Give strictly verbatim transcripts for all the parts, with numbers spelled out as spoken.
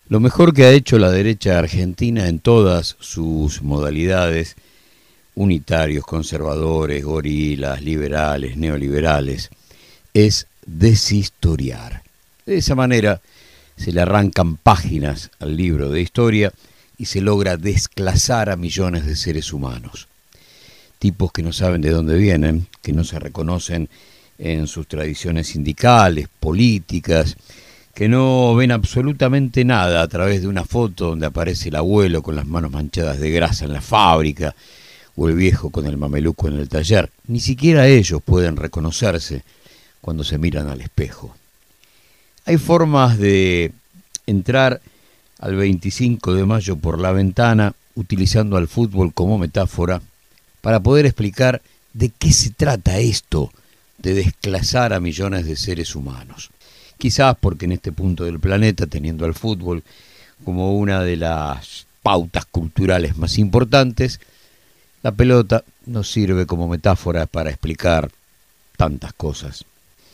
Lo mejor que ha hecho la derecha argentina en todas sus modalidades, unitarios, conservadores, gorilas, liberales, neoliberales, es deshistoriar. De esa manera se le arrancan páginas al libro de historia y se logra desclasar a millones de seres humanos. Tipos que no saben de dónde vienen, que no se reconocen en sus tradiciones sindicales, políticas, que no ven absolutamente nada a través de una foto donde aparece el abuelo con las manos manchadas de grasa en la fábrica o el viejo con el mameluco en el taller. Ni siquiera ellos pueden reconocerse cuando se miran al espejo. Hay formas de entrar al veinticinco de mayo por la ventana utilizando al fútbol como metáfora para poder explicar de qué se trata esto de desclasar a millones de seres humanos. Quizás porque en este punto del planeta, teniendo al fútbol como una de las pautas culturales más importantes, la pelota nos sirve como metáfora para explicar tantas cosas.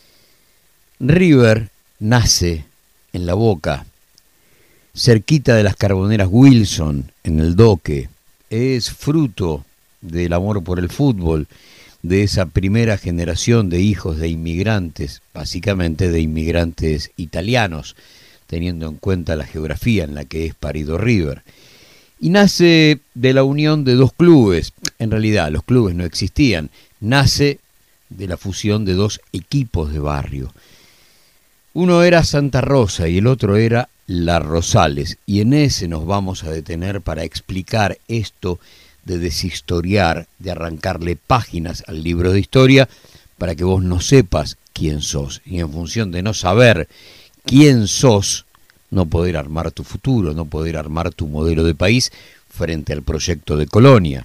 River nace en La Boca, cerquita de las carboneras Wilson, en el Doque. Es fruto del amor por el fútbol, de esa primera generación de hijos de inmigrantes, básicamente de inmigrantes italianos, teniendo en cuenta la geografía en la que es parido River. Y nace de la unión de dos clubes. En realidad los clubes no existían, nace de la fusión de dos equipos de barrio. Uno era Santa Rosa y el otro era La Rosales, y en ese nos vamos a detener para explicar esto de deshistoriar, de arrancarle páginas al libro de historia para que vos no sepas quién sos, y en función de no saber quién sos, no poder armar tu futuro, no poder armar tu modelo de país frente al proyecto de colonia.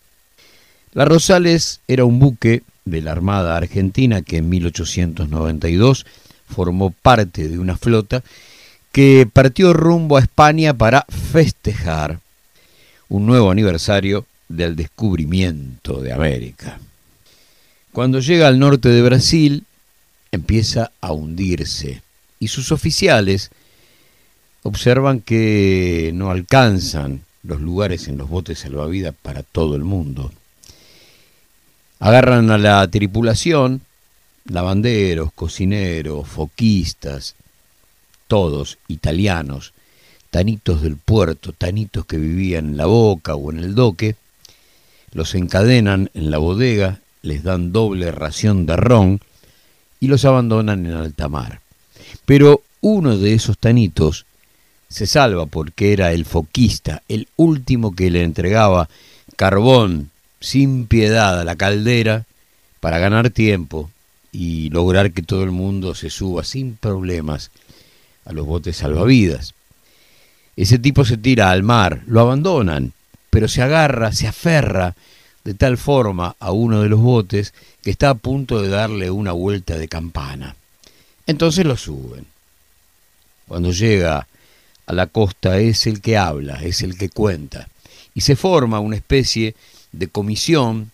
La Rosales era un buque de la Armada Argentina que en mil ochocientos noventa y dos formó parte de una flota que partió rumbo a España para festejar un nuevo aniversario del descubrimiento de América. Cuando llega al norte de Brasil, empieza a hundirse y sus oficiales observan que no alcanzan los lugares en los botes salvavidas para todo el mundo. Agarran a la tripulación, lavanderos, cocineros, foquistas, todos italianos, tanitos del puerto, tanitos que vivían en La Boca o en el Doque, los encadenan en la bodega, les dan doble ración de ron y los abandonan en alta mar. Pero uno de esos tanitos se salva porque era el foquista, el último que le entregaba carbón sin piedad a la caldera para ganar tiempo y lograr que todo el mundo se suba sin problemas a los botes salvavidas. Ese tipo se tira al mar, lo abandonan, pero se agarra, se aferra de tal forma a uno de los botes que está a punto de darle una vuelta de campana. Entonces lo suben. Cuando llega a la costa es el que habla, es el que cuenta, y se forma una especie de comisión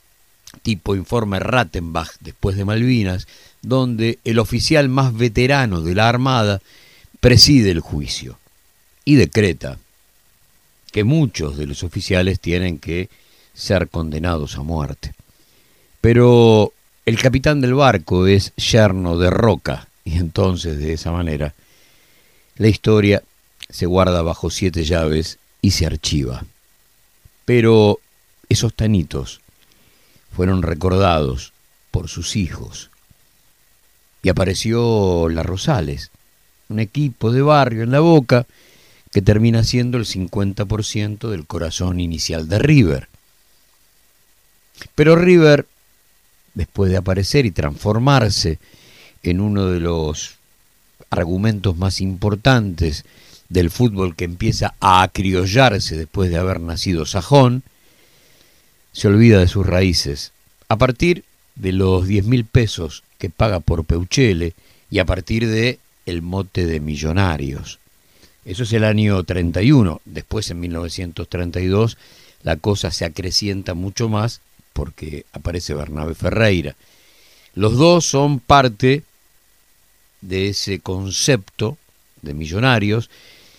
tipo informe Rattenbach después de Malvinas, donde el oficial más veterano de la Armada preside el juicio y decreta que muchos de los oficiales tienen que ser condenados a muerte. Pero el capitán del barco es yerno de Roca, y entonces de esa manera la historia se guarda bajo siete llaves y se archiva. Pero esos tanitos fueron recordados por sus hijos. Y apareció La Rosales, un equipo de barrio en La Boca que termina siendo el cincuenta por ciento del corazón inicial de River. Pero River, después de aparecer y transformarse en uno de los argumentos más importantes del fútbol que empieza a acriollarse después de haber nacido sajón, se olvida de sus raíces, a partir de los diez mil pesos que paga por Peuchele y a partir de el mote de Millonarios. Eso es el año treinta y uno. Después, en mil novecientos treinta y dos, la cosa se acrecienta mucho más porque aparece Bernabé Ferreira. Los dos son parte de ese concepto de Millonarios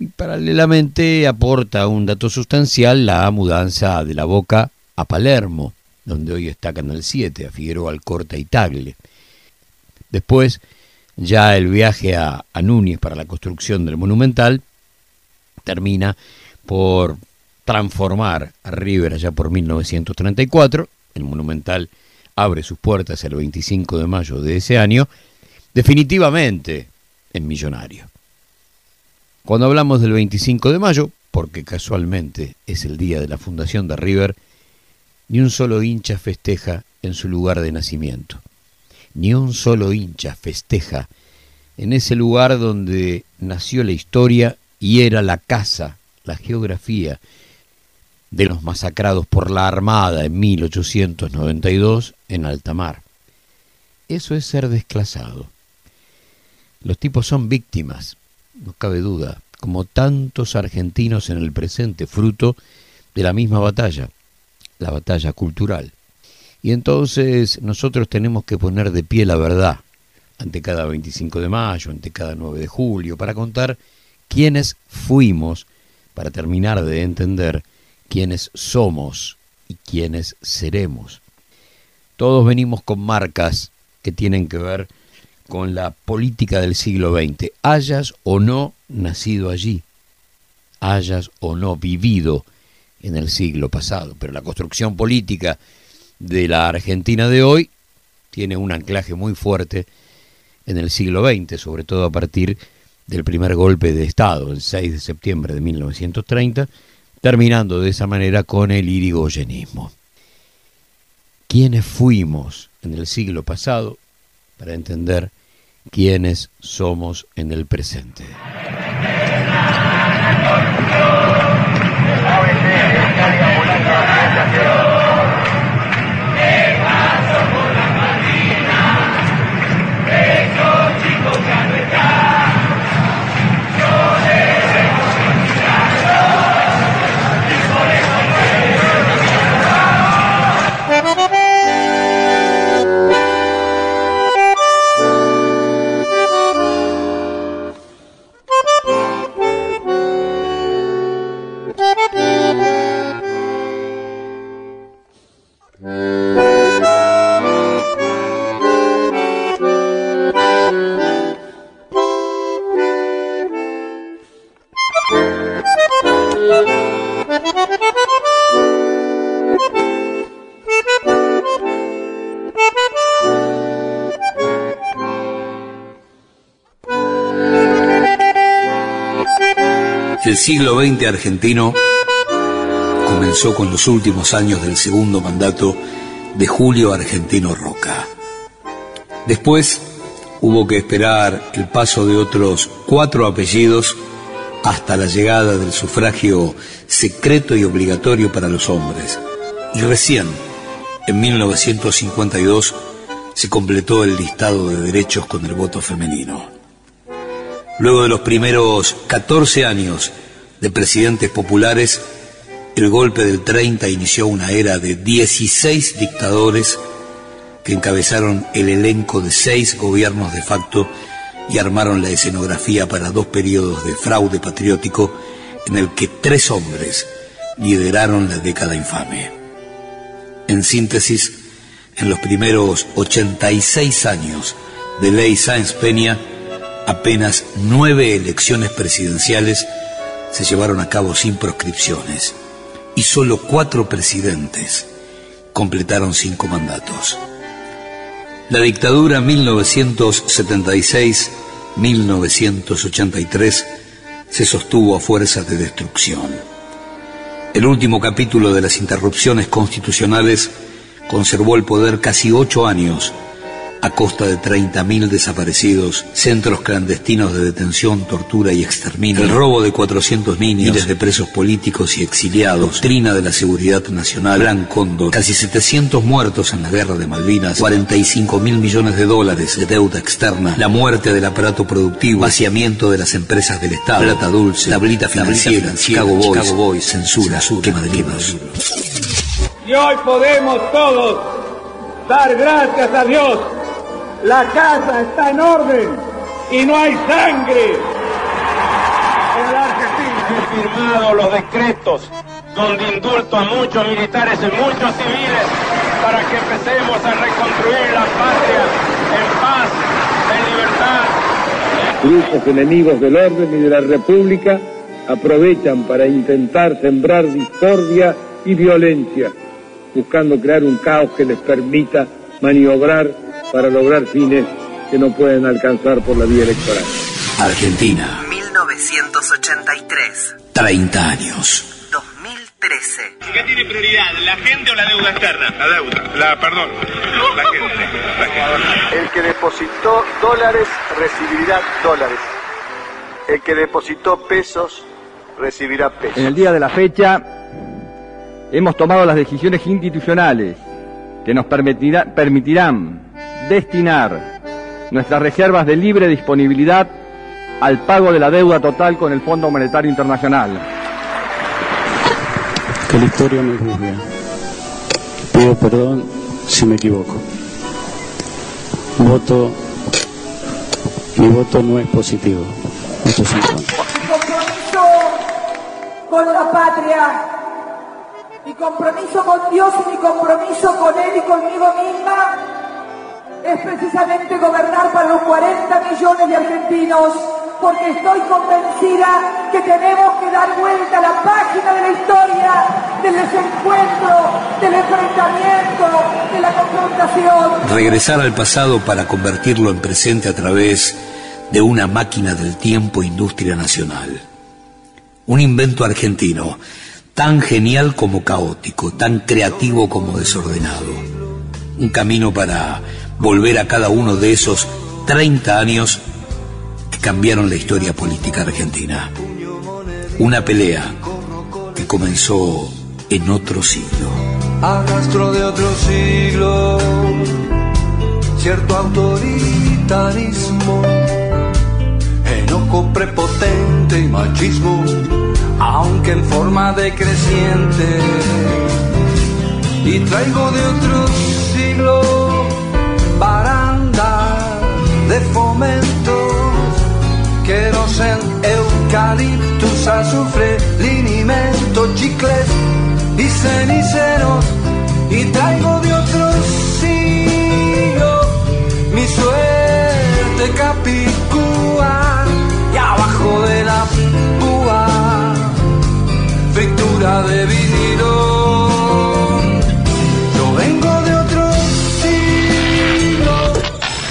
Y paralelamente aporta un dato sustancial la mudanza de La Boca a Palermo, donde hoy está Canal siete, a Figueroa Alcorta y Tagle. Después, ya el viaje a, a Núñez para la construcción del Monumental termina por transformar a River allá por mil novecientos treinta y cuatro. El Monumental abre sus puertas el veinticinco de mayo de ese año, definitivamente en Millonario. Cuando hablamos del veinticinco de mayo, porque casualmente es el día de la fundación de River, ni un solo hincha festeja en su lugar de nacimiento. Ni un solo hincha festeja en ese lugar donde nació la historia y era la casa, la geografía de los masacrados por la Armada en mil ochocientos noventa y dos en alta mar. Eso es ser desclasado. Los tipos son víctimas, no cabe duda, como tantos argentinos en el presente, fruto de la misma batalla, la batalla cultural. Y entonces nosotros tenemos que poner de pie la verdad ante cada veinticinco de mayo, ante cada nueve de julio, para contar quiénes fuimos, para terminar de entender quiénes somos y quiénes seremos. Todos venimos con marcas que tienen que ver con la política del siglo veinte, hayas o no nacido allí, hayas o no vivido en el siglo pasado, pero la construcción política de la Argentina de hoy tiene un anclaje muy fuerte en el siglo veinte, sobre todo a partir del primer golpe de Estado, el seis de septiembre de mil novecientos treinta, terminando de esa manera con el irigoyenismo. ¿Quiénes fuimos en el siglo pasado para entender quiénes somos en el presente? El siglo veinte argentino comenzó con los últimos años del segundo mandato de Julio Argentino Roca. Después hubo que esperar el paso de otros cuatro apellidos hasta la llegada del sufragio secreto y obligatorio para los hombres. Y recién, en mil novecientos cincuenta y dos, se completó el listado de derechos con el voto femenino. Luego de los primeros catorce años de presidentes populares, el golpe del treinta inició una era de dieciséis dictadores que encabezaron el elenco de seis gobiernos de facto y armaron la escenografía para dos periodos de fraude patriótico en el que tres hombres lideraron la década infame. En síntesis, en los primeros ochenta y seis años de ley Sáenz Peña, apenas nueve elecciones presidenciales se llevaron a cabo sin proscripciones y solo cuatro presidentes completaron cinco mandatos. La dictadura mil novecientos setenta y seis a mil novecientos ochenta y tres se sostuvo a fuerza de destrucción. El último capítulo de las interrupciones constitucionales conservó el poder casi ocho años a costa de treinta mil desaparecidos, centros clandestinos de detención, tortura y exterminio, el robo de cuatrocientos niños, miles de presos políticos y exiliados, doctrina de la seguridad nacional, Plan Cóndor, casi setecientos muertos en la guerra de Malvinas, cuarenta y cinco mil millones de dólares de deuda externa, la muerte del aparato productivo, vaciamiento de las empresas del Estado, plata dulce, tablita financiera, Chicago Boys, Chicago Boys censura, censura, quema de libros. Y hoy podemos todos dar gracias a Dios. La casa está en orden y no hay sangre en la Argentina. firmado los decretos donde indulto a muchos militares y muchos civiles para que empecemos a reconstruir la patria en paz, en libertad. Grupos enemigos del orden y de la República aprovechan para intentar sembrar discordia y violencia, buscando crear un caos que les permita maniobrar para lograr fines que no pueden alcanzar por la vía electoral. Argentina. mil novecientos ochenta y tres. treinta años. dos mil trece. ¿Qué tiene prioridad, la gente o la deuda externa? La deuda, la, perdón, la gente, la gente. El que depositó dólares recibirá dólares. El que depositó pesos recibirá pesos. En el día de la fecha hemos tomado las decisiones institucionales que nos permitirá, permitirán destinar nuestras reservas de libre disponibilidad al pago de la deuda total con el Fondo Monetario Internacional. Que la historia me juzgue. Pido perdón si me equivoco. Voto, mi voto no es positivo. Voto es en contra. Mi compromiso con la patria, mi compromiso con Dios y mi compromiso con Él y conmigo misma es precisamente gobernar para los cuarenta millones de argentinos, porque estoy convencida que tenemos que dar vuelta a la página de la historia, del desencuentro, del enfrentamiento, de la confrontación. Regresar al pasado para convertirlo en presente a través de una máquina del tiempo industria nacional. Un invento argentino, tan genial como caótico, tan creativo como desordenado. Un camino para volver a cada uno de esos treinta años que cambiaron la historia política argentina. Una pelea que comenzó en otro siglo. A rastro de otro siglo, cierto autoritarismo, enojo prepotente y machismo, aunque en forma decreciente. Y traigo de otro siglo baranda de fomentos, querosen, eucaliptus, azufre, linimento, chicles y ceniceros. Y traigo de otro siglo mi suerte capicúa, y abajo de la púa fritura de vinilo. Yo vengo de otro siglo.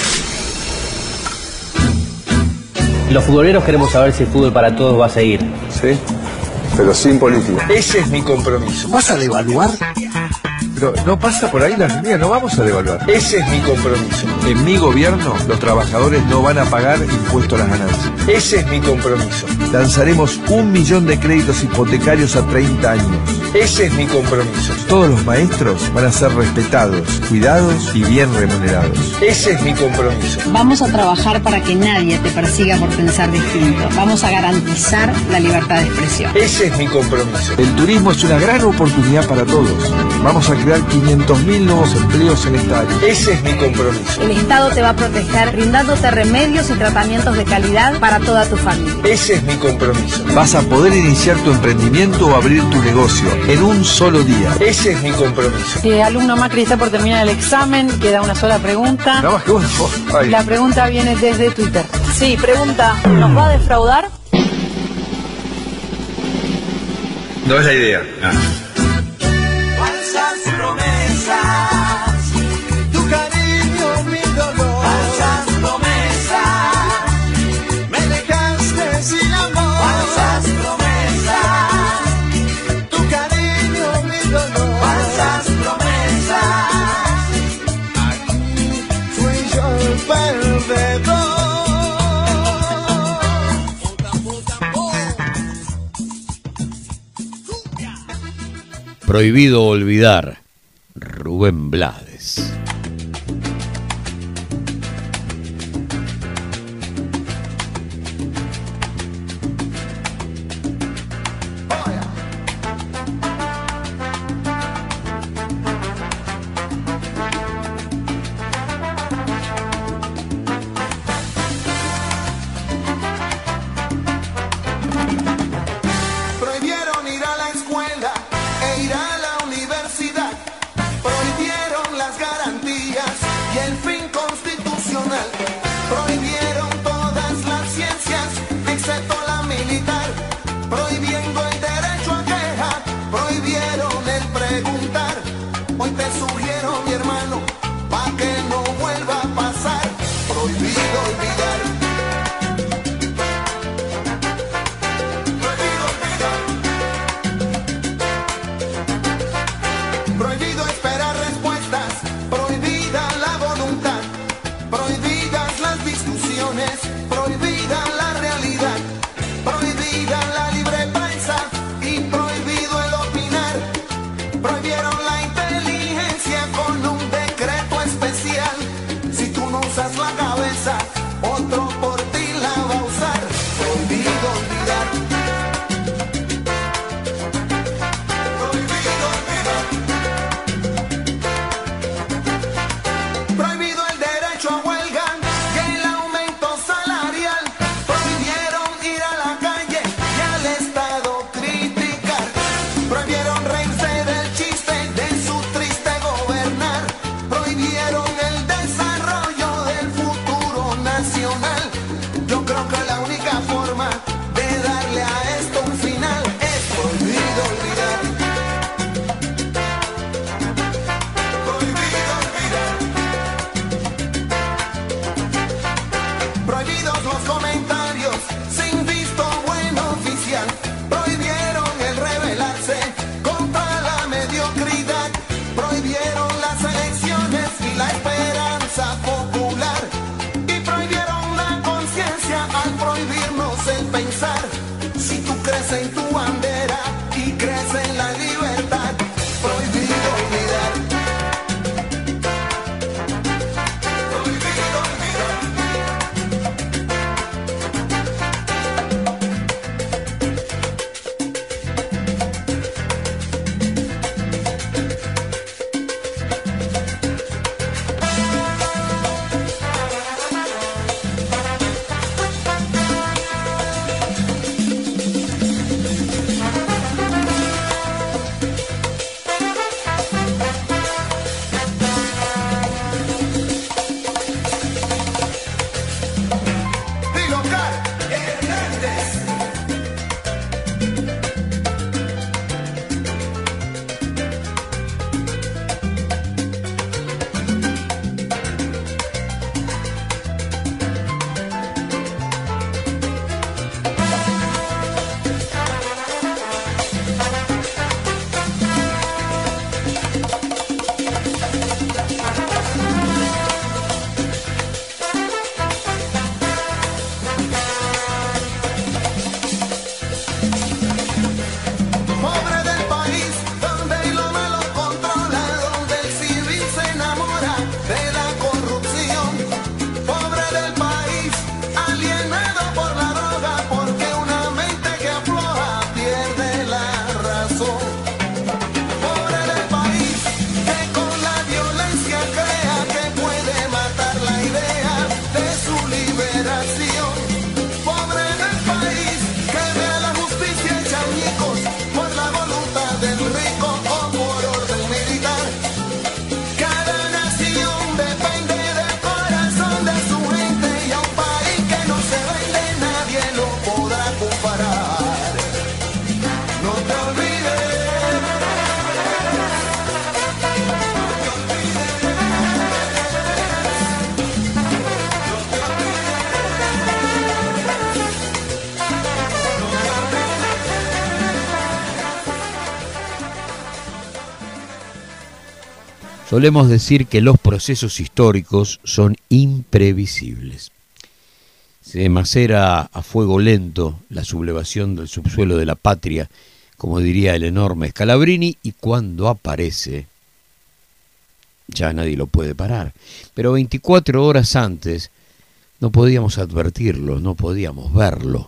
Los futboleros queremos saber si el fútbol para todos va a seguir. Sí, pero sin política. Ese es mi compromiso. ¿Vas a devaluar? Pero no pasa por ahí la Argentina, no vamos a devaluar. Ese es mi compromiso. En mi gobierno, los trabajadores no van a pagar impuesto a las ganancias. Ese es mi compromiso. Lanzaremos un millón de créditos hipotecarios a treinta años. Ese es mi compromiso. Todos los maestros van a ser respetados, cuidados y bien remunerados. Ese es mi compromiso. Vamos a trabajar para que nadie te persiga por pensar distinto. Vamos a garantizar la libertad de expresión. Ese es mi compromiso. El turismo es una gran oportunidad para todos. Vamos a crear quinientos mil nuevos empleos en esta área. Ese es mi compromiso. El Estado te va a proteger brindándote remedios y tratamientos de calidad para toda tu familia. Ese es mi compromiso. Vas a poder iniciar tu emprendimiento o abrir tu negocio en un solo día. Ese es mi compromiso. Si el alumno Macri está por terminar el examen, queda una sola pregunta. Nada más que vos. Ay. La pregunta viene desde Twitter. Sí, pregunta, ¿nos va a defraudar? No es la idea. Ah. Falsas promesas, tu cariño, mi dolor. Falsas promesas, me dejaste sin amor. Falsas promesas, tu cariño, mi dolor. Falsas promesas, aquí fui yo el perdedor. Prohibido olvidar, Rubén Blades. militar, prohibiendo el derecho a queja, prohibieron el preguntar. Hoy te sugiero, mi hermano, pa' que no vuelva a pasar, prohibido olvidar. Prohibido olvidar. Prohibido esperar respuestas, prohibida la voluntad, prohibidas las discusiones, prohibida la realidad, prohibida la libre prensa y prohibido el opinar. Prohibieron la inteligencia con un decreto especial. Si tú no usas la cabeza, otro por ti la va a usar. Prohibido olvidar. Prohibido olvidar. Prohibido el derecho a huelga y el aumento salarial. Prohibieron ir a la calle y al Estado criticar. Prohibieron reírse del chiste de su triste gobernar. Prohibieron el desarrollo del futuro nacional. Yo creo que la única forma de darle a esto un final es prohibido olvidar. Prohibido olvidar. Prohibidos los comentarios sin visto bueno oficial. Prohibieron el rebelarse contra la mediocridad. Prohibieron las elecciones y la esperanza popular. Y prohibieron la conciencia al prohibirnos el pensar. Si tú crees en tu bandera y crees en la libertad, prohibido olvidar. Prohibido olvidar. Dilocar Hernández. Pobre del país donde lo malo controla, donde el civil se enamora de la corrupción. Pobre del país alienado por la droga, porque una mente que afloja pierde la razón. Pobre del país que con la violencia crea que puede matar la idea de su liberación. Pobre del país que ve a la justicia hecha añicos por la voluntad del rico o por orden militar. Cada nación depende del corazón de su gente y a un país que no se vende nadie lo podrá comparar. No te olvides. Solemos decir que los procesos históricos son imprevisibles. Se macera a fuego lento la sublevación del subsuelo de la patria, como diría el enorme Scalabrini, y cuando aparece, ya nadie lo puede parar. Pero veinticuatro horas antes no podíamos advertirlo, no podíamos verlo.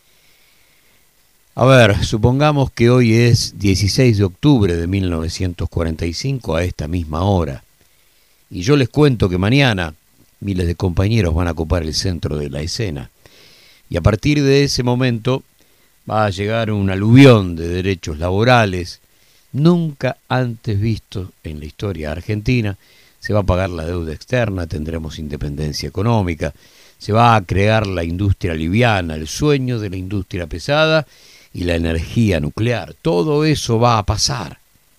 A ver, supongamos que hoy es dieciséis de octubre de mil novecientos cuarenta y cinco a esta misma hora. Y yo les cuento que mañana miles de compañeros van a ocupar el centro de la escena. Y a partir de ese momento va a llegar un aluvión de derechos laborales nunca antes visto en la historia argentina. Se va a pagar la deuda externa, tendremos independencia económica, Se va a crear la industria liviana, el sueño de la industria pesada y la energía nuclear. Todo eso va a pasar.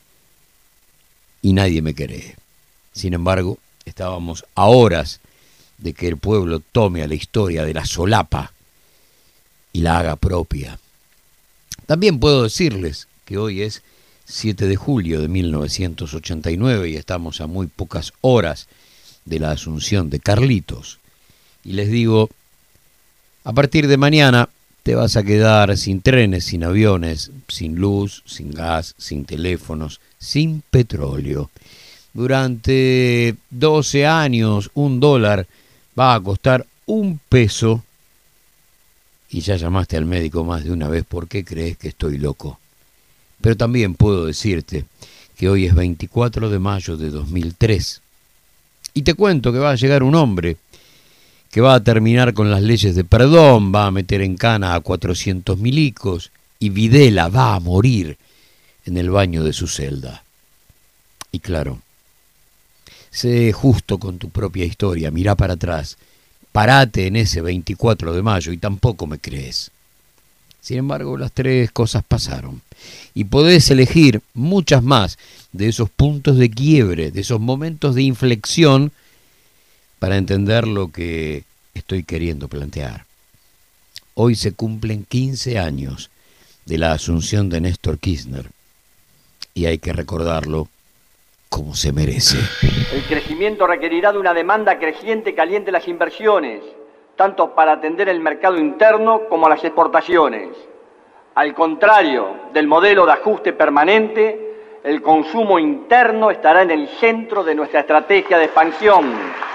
Y nadie me cree. Sin embargo, estábamos a horas de que el pueblo tome a la historia de la solapa y la haga propia. También puedo decirles que hoy es siete de julio de mil novecientos ochenta y nueve y estamos a muy pocas horas de la asunción de Carlitos. Y les digo, a partir de mañana te vas a quedar sin trenes, sin aviones, sin luz, sin gas, sin teléfonos, sin petróleo. Durante doce años, un dólar va a costar un peso. Y ya llamaste al médico más de una vez porque crees que estoy loco. Pero también puedo decirte que hoy es veinticuatro de mayo de dos mil tres. Y te cuento que va a llegar un hombre que va a terminar con las leyes de perdón, va a meter en cana a cuatrocientos milicos y Videla va a morir en el baño de su celda. Y claro, sé justo con tu propia historia, mirá para atrás, parate en ese veinticuatro de mayo y tampoco me crees. Sin embargo, las tres cosas pasaron y podés elegir muchas más de esos puntos de quiebre, de esos momentos de inflexión para entender lo que estoy queriendo plantear. Hoy se cumplen quince años de la asunción de Néstor Kirchner y hay que recordarlo como se merece. El crecimiento requerirá de una demanda creciente que aliente las inversiones, tanto para atender el mercado interno como las exportaciones. Al contrario del modelo de ajuste permanente, el consumo interno estará en el centro de nuestra estrategia de expansión.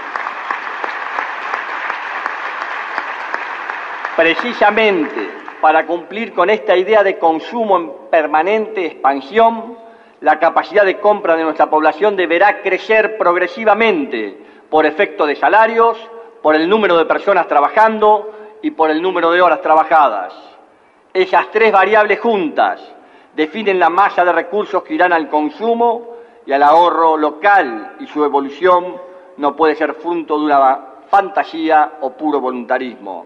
Precisamente para cumplir con esta idea de consumo en permanente expansión, la capacidad de compra de nuestra población deberá crecer progresivamente por efecto de salarios, por el número de personas trabajando y por el número de horas trabajadas. Esas tres variables juntas definen la masa de recursos que irán al consumo y al ahorro local, y su evolución no puede ser fruto de una fantasía o puro voluntarismo.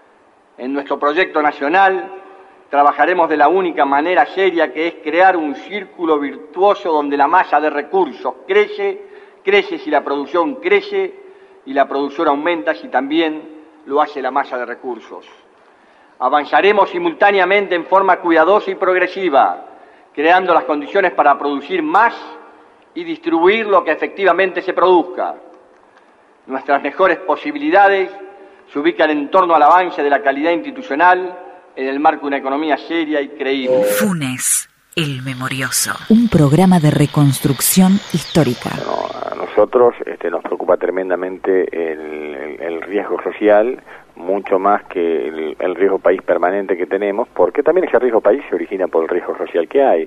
En nuestro proyecto nacional trabajaremos de la única manera seria, que es crear un círculo virtuoso donde la masa de recursos crece, crece si la producción crece y la producción aumenta si también lo hace la masa de recursos. Avanzaremos simultáneamente en forma cuidadosa y progresiva, creando las condiciones para producir más y distribuir lo que efectivamente se produzca. Nuestras mejores posibilidades se ubican en torno al avance de la calidad institucional en el marco de una economía seria y creíble. Funes, el memorioso. Un programa de reconstrucción histórica. Bueno, a nosotros este, nos preocupa tremendamente el, el, el riesgo social, mucho más que el, el riesgo país permanente que tenemos, porque también ese riesgo país se origina por el riesgo social que hay.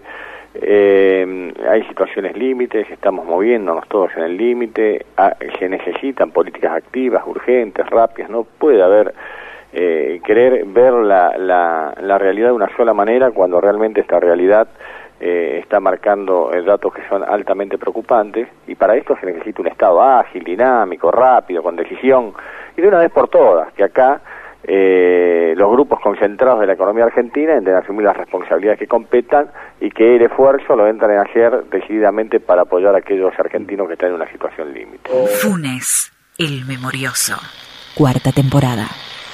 Eh, hay situaciones límites, estamos moviéndonos todos en el límite, se necesitan políticas activas, urgentes, rápidas, no puede haber eh, querer ver la, la, la realidad de una sola manera cuando realmente esta realidad eh, está marcando eh, datos que son altamente preocupantes, y para esto se necesita un Estado ágil, dinámico, rápido, con decisión, y de una vez por todas, que acá Eh, los grupos concentrados de la economía argentina deben asumir las responsabilidades que competan y que el esfuerzo lo entren a hacer decididamente para apoyar a aquellos argentinos que están en una situación límite. Funes, el memorioso. Cuarta temporada.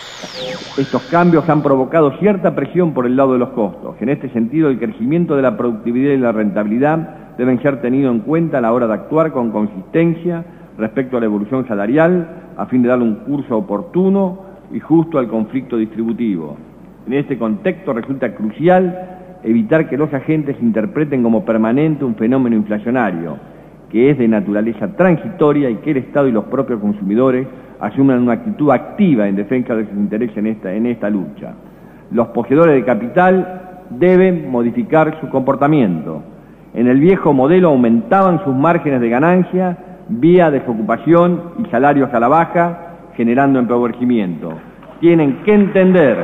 Estos cambios han provocado cierta presión por el lado de los costos. En este sentido, el crecimiento de la productividad y la rentabilidad deben ser tenidos en cuenta a la hora de actuar con consistencia respecto a la evolución salarial, a fin de darle un curso oportuno y justo al conflicto distributivo. En este contexto resulta crucial evitar que los agentes interpreten como permanente un fenómeno inflacionario, que es de naturaleza transitoria, y que el Estado y los propios consumidores asuman una actitud activa en defensa de sus intereses en esta, en esta lucha. Los poseedores de capital deben modificar su comportamiento. En el viejo modelo aumentaban sus márgenes de ganancia vía desocupación y salarios a la baja, generando empobrecimiento. Tienen que entender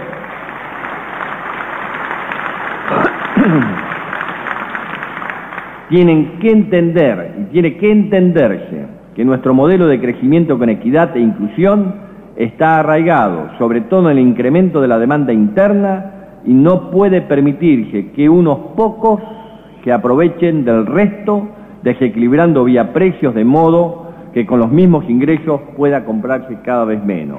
tienen que entender y tiene que entenderse que nuestro modelo de crecimiento con equidad e inclusión está arraigado, sobre todo en el incremento de la demanda interna, y no puede permitirse que unos pocos se aprovechen del resto, desequilibrando vía precios de modo que con los mismos ingresos pueda comprarse cada vez menos.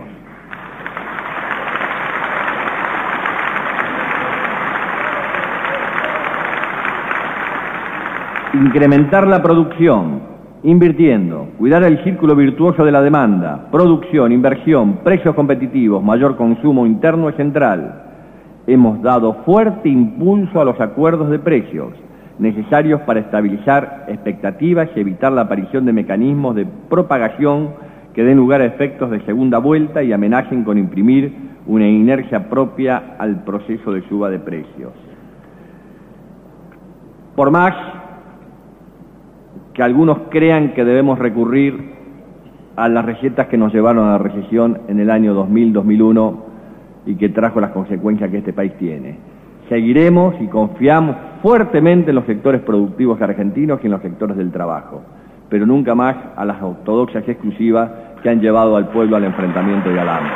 Incrementar la producción, invirtiendo, cuidar el círculo virtuoso de la demanda, producción, inversión, precios competitivos, mayor consumo interno es central. Hemos dado fuerte impulso a los acuerdos de precios, necesarios para estabilizar expectativas y evitar la aparición de mecanismos de propagación que den lugar a efectos de segunda vuelta y amenacen con imprimir una inercia propia al proceso de suba de precios. Por más que algunos crean que debemos recurrir a las recetas que nos llevaron a la recesión en el año dos mil, dos mil uno y que trajo las consecuencias que este país tiene. Seguiremos y confiamos fuertemente en los sectores productivos argentinos y en los sectores del trabajo, pero nunca más a las ortodoxias exclusivas que han llevado al pueblo al enfrentamiento y al hambre.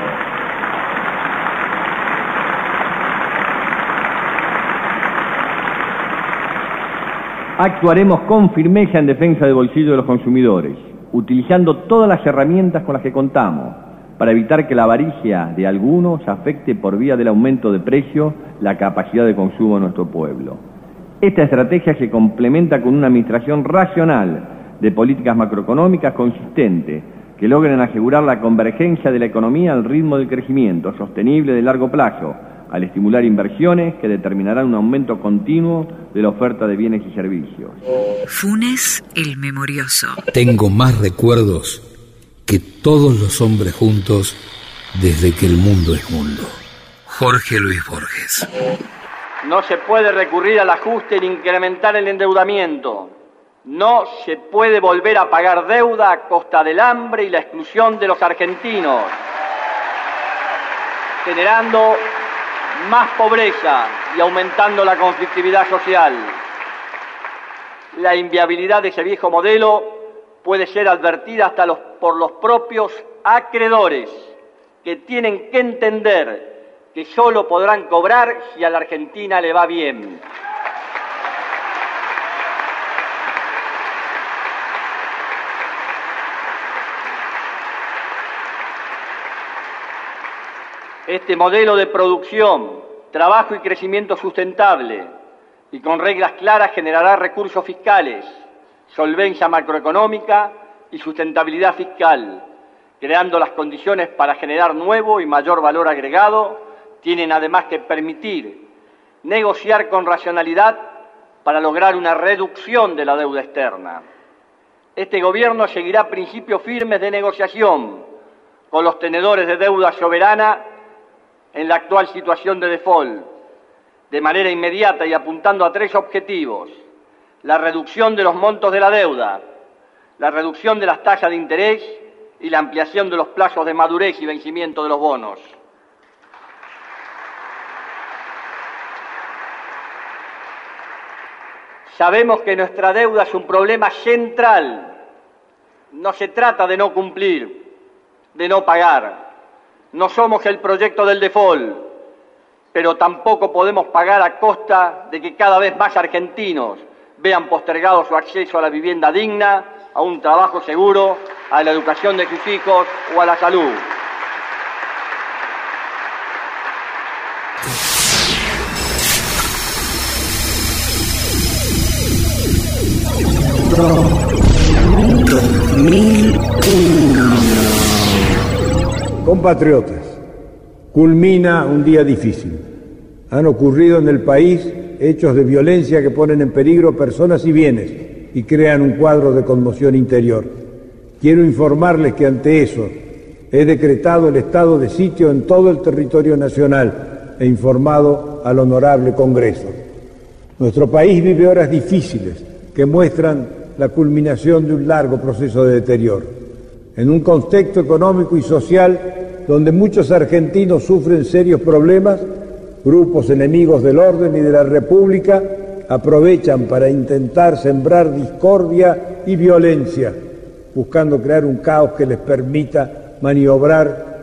Actuaremos con firmeza en defensa del bolsillo de los consumidores, utilizando todas las herramientas con las que contamos, para evitar que la avaricia de algunos afecte por vía del aumento de precio la capacidad de consumo de nuestro pueblo. Esta estrategia se complementa con una administración racional de políticas macroeconómicas consistentes que logren asegurar la convergencia de la economía al ritmo del crecimiento sostenible de largo plazo, al estimular inversiones que determinarán un aumento continuo de la oferta de bienes y servicios. Funes el Memorioso. Tengo más recuerdos que todos los hombres juntos desde que el mundo es mundo. Jorge Luis Borges. No se puede recurrir al ajuste ni incrementar el endeudamiento. No se puede volver a pagar deuda a costa del hambre y la exclusión de los argentinos, generando más pobreza y aumentando la conflictividad social. La inviabilidad de ese viejo modelo puede ser advertida hasta los, por los propios acreedores, que tienen que entender que solo podrán cobrar si a la Argentina le va bien. Este modelo de producción, trabajo y crecimiento sustentable y con reglas claras generará recursos fiscales, solvencia macroeconómica y sustentabilidad fiscal, creando las condiciones para generar nuevo y mayor valor agregado. Tienen además que permitir negociar con racionalidad para lograr una reducción de la deuda externa. Este gobierno seguirá principios firmes de negociación con los tenedores de deuda soberana en la actual situación de default, de manera inmediata y apuntando a tres objetivos: la reducción de los montos de la deuda, la reducción de las tasas de interés y la ampliación de los plazos de madurez y vencimiento de los bonos. Sabemos que nuestra deuda es un problema central. No se trata de no cumplir, de no pagar. No somos el proyecto del default, pero tampoco podemos pagar a costa de que cada vez más argentinos vean postergado su acceso a la vivienda digna, a un trabajo seguro, a la educación de sus hijos o a la salud. dos mil uno. Compatriotas, culmina un día difícil. Han ocurrido en el país hechos de violencia que ponen en peligro personas y bienes y crean un cuadro de conmoción interior. Quiero informarles que ante eso he decretado el estado de sitio en todo el territorio nacional e informado al honorable Congreso. Nuestro país vive horas difíciles que muestran la culminación de un largo proceso de deterioro. En un contexto económico y social donde muchos argentinos sufren serios problemas, grupos enemigos del orden y de la República aprovechan para intentar sembrar discordia y violencia, buscando crear un caos que les permita maniobrar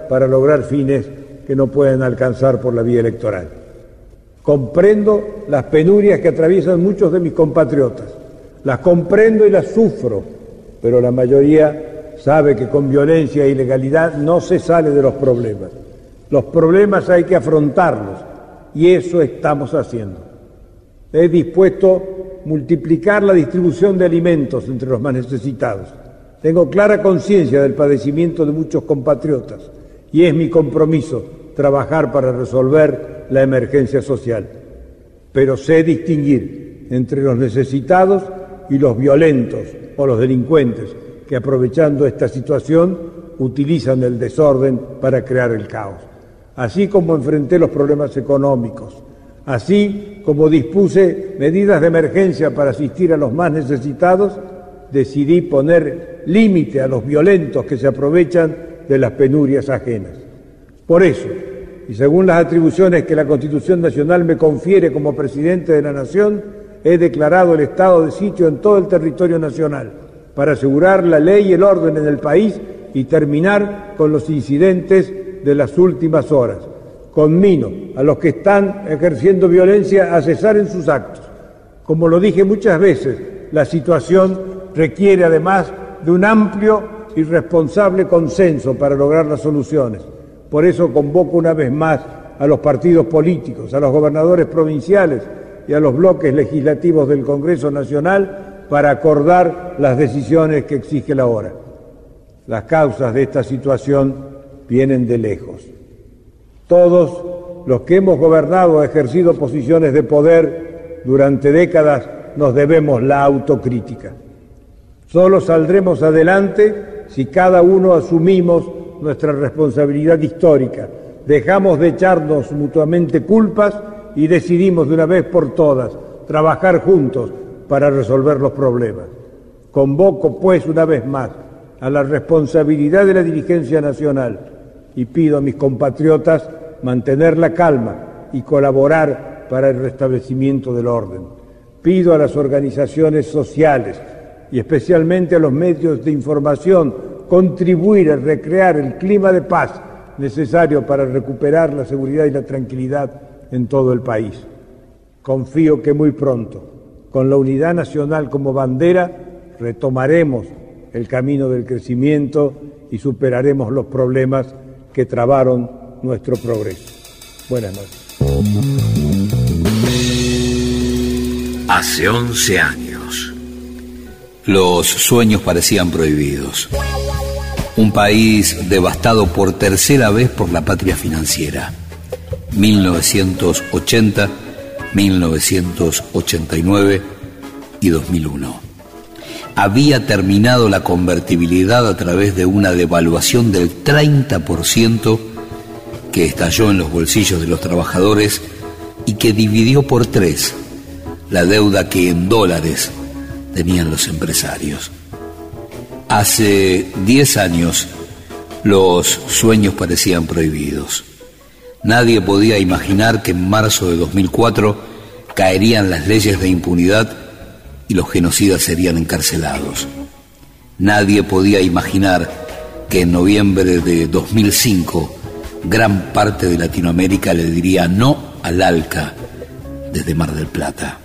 para lograr fines que no pueden alcanzar por la vía electoral. Comprendo las penurias que atraviesan muchos de mis compatriotas, las comprendo y las sufro, pero la mayoría sabe que con violencia e ilegalidad no se sale de los problemas. Los problemas hay que afrontarlos y eso estamos haciendo. He dispuesto multiplicar la distribución de alimentos entre los más necesitados. Tengo clara conciencia del padecimiento de muchos compatriotas y es mi compromiso trabajar para resolver la emergencia social. Pero sé distinguir entre los necesitados y los violentos o los delincuentes que, aprovechando esta situación, utilizan el desorden para crear el caos. Así como enfrenté los problemas económicos, así como dispuse medidas de emergencia para asistir a los más necesitados, decidí poner límite a los violentos que se aprovechan de las penurias ajenas. Por eso, y según las atribuciones que la Constitución Nacional me confiere como presidente de la Nación, he declarado el estado de sitio en todo el territorio nacional para asegurar la ley y el orden en el país y terminar con los incidentes de las últimas horas. Conmino a los que están ejerciendo violencia a cesar en sus actos. Como lo dije muchas veces, la situación requiere además de un amplio y responsable consenso para lograr las soluciones. Por eso convoco una vez más a los partidos políticos, a los gobernadores provinciales y a los bloques legislativos del Congreso Nacional para acordar las decisiones que exige la hora. Las causas de esta situación vienen de lejos. Todos los que hemos gobernado o ejercido posiciones de poder durante décadas nos debemos la autocrítica. Solo saldremos adelante si cada uno asumimos nuestra responsabilidad histórica, dejamos de echarnos mutuamente culpas y decidimos de una vez por todas trabajar juntos para resolver los problemas. Convoco, pues, una vez más a la responsabilidad de la dirigencia nacional y pido a mis compatriotas mantener la calma y colaborar para el restablecimiento del orden. Pido a las organizaciones sociales y especialmente a los medios de información contribuir a recrear el clima de paz necesario para recuperar la seguridad y la tranquilidad en todo el país. Confío que muy pronto, con la unidad nacional como bandera, retomaremos el camino del crecimiento y superaremos los problemas que trabaron nuestro progreso. Buenas noches. Hace once años, los sueños parecían prohibidos. Un país devastado por tercera vez por la patria financiera. mil novecientos ochenta, mil novecientos ochenta y nueve y dos mil uno. Había terminado la convertibilidad a través de una devaluación del treinta por ciento que estalló en los bolsillos de los trabajadores y que dividió por tres la deuda que en dólares tenían los empresarios. Hace diez años los sueños parecían prohibidos. Nadie podía imaginar que en marzo de dos mil cuatro caerían las leyes de impunidad y los genocidas serían encarcelados. Nadie podía imaginar que en noviembre de dos mil cinco gran parte de Latinoamérica le diría no al ALCA desde Mar del Plata.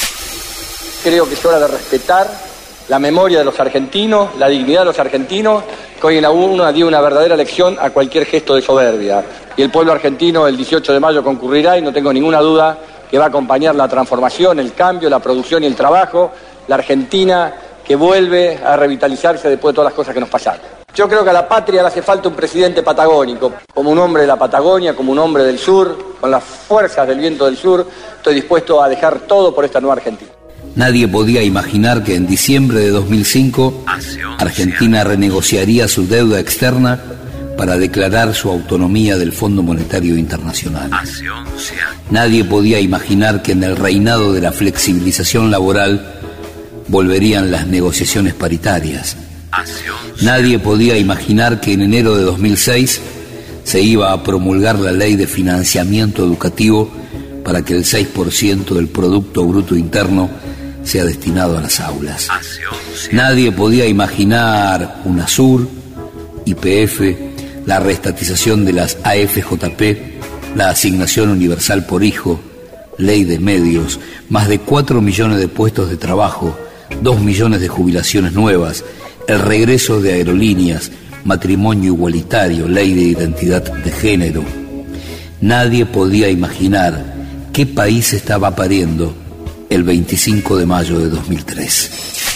Creo que es hora de respetar la memoria de los argentinos, la dignidad de los argentinos, que hoy en la UNA dio una verdadera lección a cualquier gesto de soberbia. Y el pueblo argentino el dieciocho de mayo concurrirá y no tengo ninguna duda que va a acompañar la transformación, el cambio, la producción y el trabajo, la Argentina que vuelve a revitalizarse después de todas las cosas que nos pasaron. Yo creo que a la patria le hace falta un presidente patagónico, como un hombre de la Patagonia, como un hombre del sur, con las fuerzas del viento del sur. Estoy dispuesto a dejar todo por esta nueva Argentina. Nadie podía imaginar que en diciembre de dos mil cinco Argentina renegociaría su deuda externa para declarar su autonomía del Fondo Monetario Internacional. Nadie podía imaginar que en el reinado de la flexibilización laboral volverían las negociaciones paritarias. Nadie podía imaginar que en enero de dos mil seis se iba a promulgar la ley de financiamiento educativo para que el seis por ciento del Producto Bruto Interno sea destinado a las aulas. Nadie podía imaginar UNASUR, Y P F, la reestatización de las A F J P, la asignación universal por hijo, ley de medios, más de cuatro millones de puestos de trabajo, dos millones de jubilaciones nuevas, el regreso de aerolíneas, matrimonio igualitario, ley de identidad de género. Nadie podía imaginar qué país estaba pariendo el veinticinco de mayo de dos mil tres.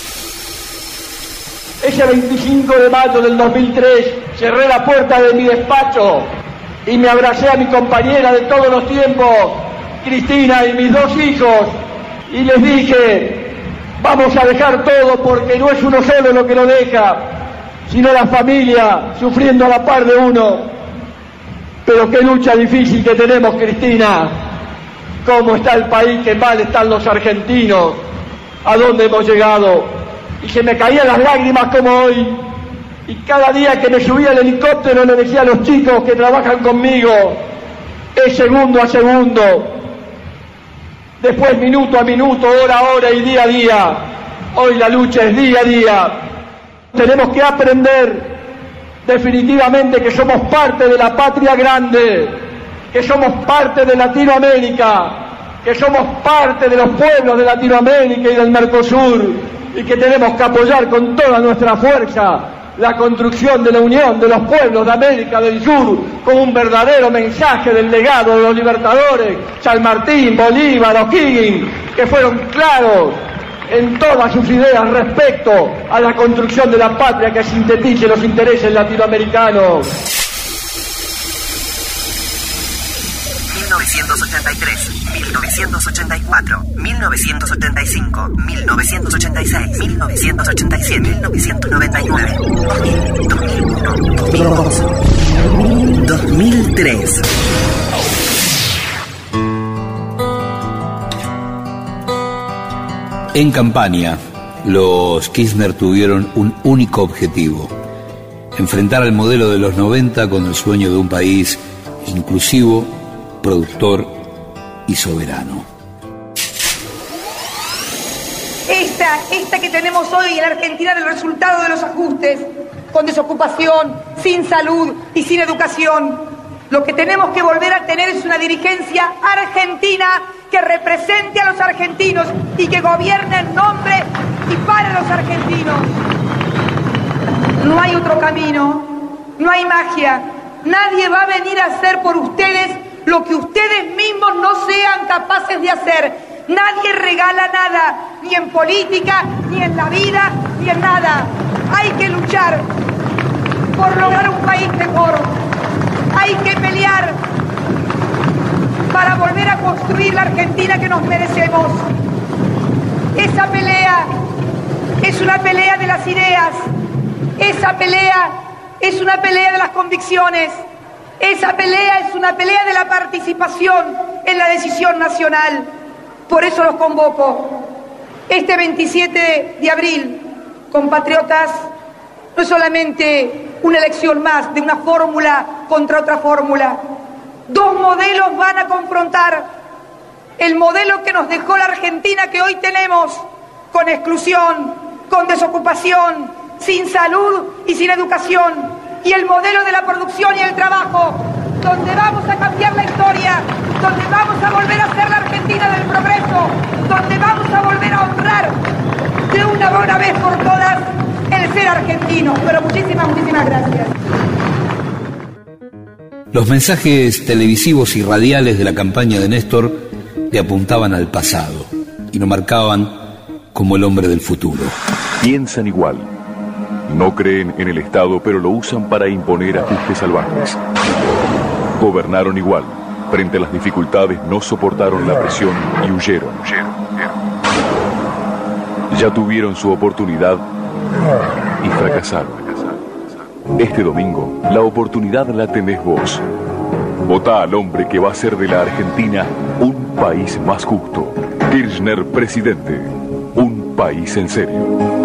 Ese veinticinco de mayo del dos mil tres cerré la puerta de mi despacho y me abracé a mi compañera de todos los tiempos, Cristina, y mis dos hijos, y les dije: vamos a dejar todo, porque no es uno solo lo que lo deja, sino la familia sufriendo a la par de uno. Pero qué lucha difícil que tenemos, Cristina. ¿Cómo está el país? Qué mal están los argentinos. ¿A dónde hemos llegado? Y se me caían las lágrimas como hoy. Y cada día que me subía al helicóptero le decía a los chicos que trabajan conmigo: es segundo a segundo. Después minuto a minuto, hora a hora y día a día. Hoy la lucha es día a día. Tenemos que aprender definitivamente que somos parte de la patria grande, que somos parte de Latinoamérica, que somos parte de los pueblos de Latinoamérica y del Mercosur, y que tenemos que apoyar con toda nuestra fuerza la construcción de la unión de los pueblos de América del Sur, con un verdadero mensaje del legado de los libertadores, San Martín, Bolívar, O'Higgins, que fueron claros en todas sus ideas respecto a la construcción de la patria que sintetice los intereses latinoamericanos. mil novecientos ochenta y tres, mil novecientos ochenta y cuatro, mil novecientos ochenta y cinco, mil novecientos ochenta y seis, mil novecientos ochenta y siete, mil novecientos noventa y nueve, dos mil, dos mil uno, dos mil, dos mil tres. En campaña, los Kirchner tuvieron un único objetivo: enfrentar al modelo de los noventa con el sueño de un país inclusivo, productor y soberano. Esta, esta que tenemos hoy en la Argentina, el resultado de los ajustes, con desocupación, sin salud y sin educación. Lo que tenemos que volver a tener es una dirigencia argentina que represente a los argentinos y que gobierne en nombre y para los argentinos. No hay otro camino, no hay magia. Nadie va a venir a hacer por ustedes lo que ustedes mismos no sean capaces de hacer. Nadie regala nada, ni en política, ni en la vida, ni en nada. Hay que luchar por lograr un país mejor. Hay que pelear para volver a construir la Argentina que nos merecemos. Esa pelea es una pelea de las ideas. Esa pelea es una pelea de las convicciones. Esa pelea es una pelea de la participación en la decisión nacional. Por eso los convoco. Este veintisiete de abril, compatriotas, no es solamente una elección más de una fórmula contra otra fórmula. Dos modelos van a confrontar. El modelo que nos dejó la Argentina que hoy tenemos, con exclusión, con desocupación, sin salud y sin educación. Y el modelo de la producción y el trabajo, donde vamos a cambiar la historia, donde vamos a volver a ser la Argentina del progreso, donde vamos a volver a honrar de una buena vez por todas el ser argentino. Pero muchísimas, muchísimas gracias. Los mensajes televisivos y radiales de la campaña de Néstor le apuntaban al pasado y lo marcaban como el hombre del futuro. Piensan igual. No creen en el Estado, pero lo usan para imponer ajustes salvajes. Gobernaron igual. Frente a las dificultades no soportaron la presión y huyeron. Ya tuvieron su oportunidad y fracasaron. Este domingo, la oportunidad la tenés vos. Vota al hombre que va a hacer de la Argentina un país más justo. Kirchner presidente. Un país en serio.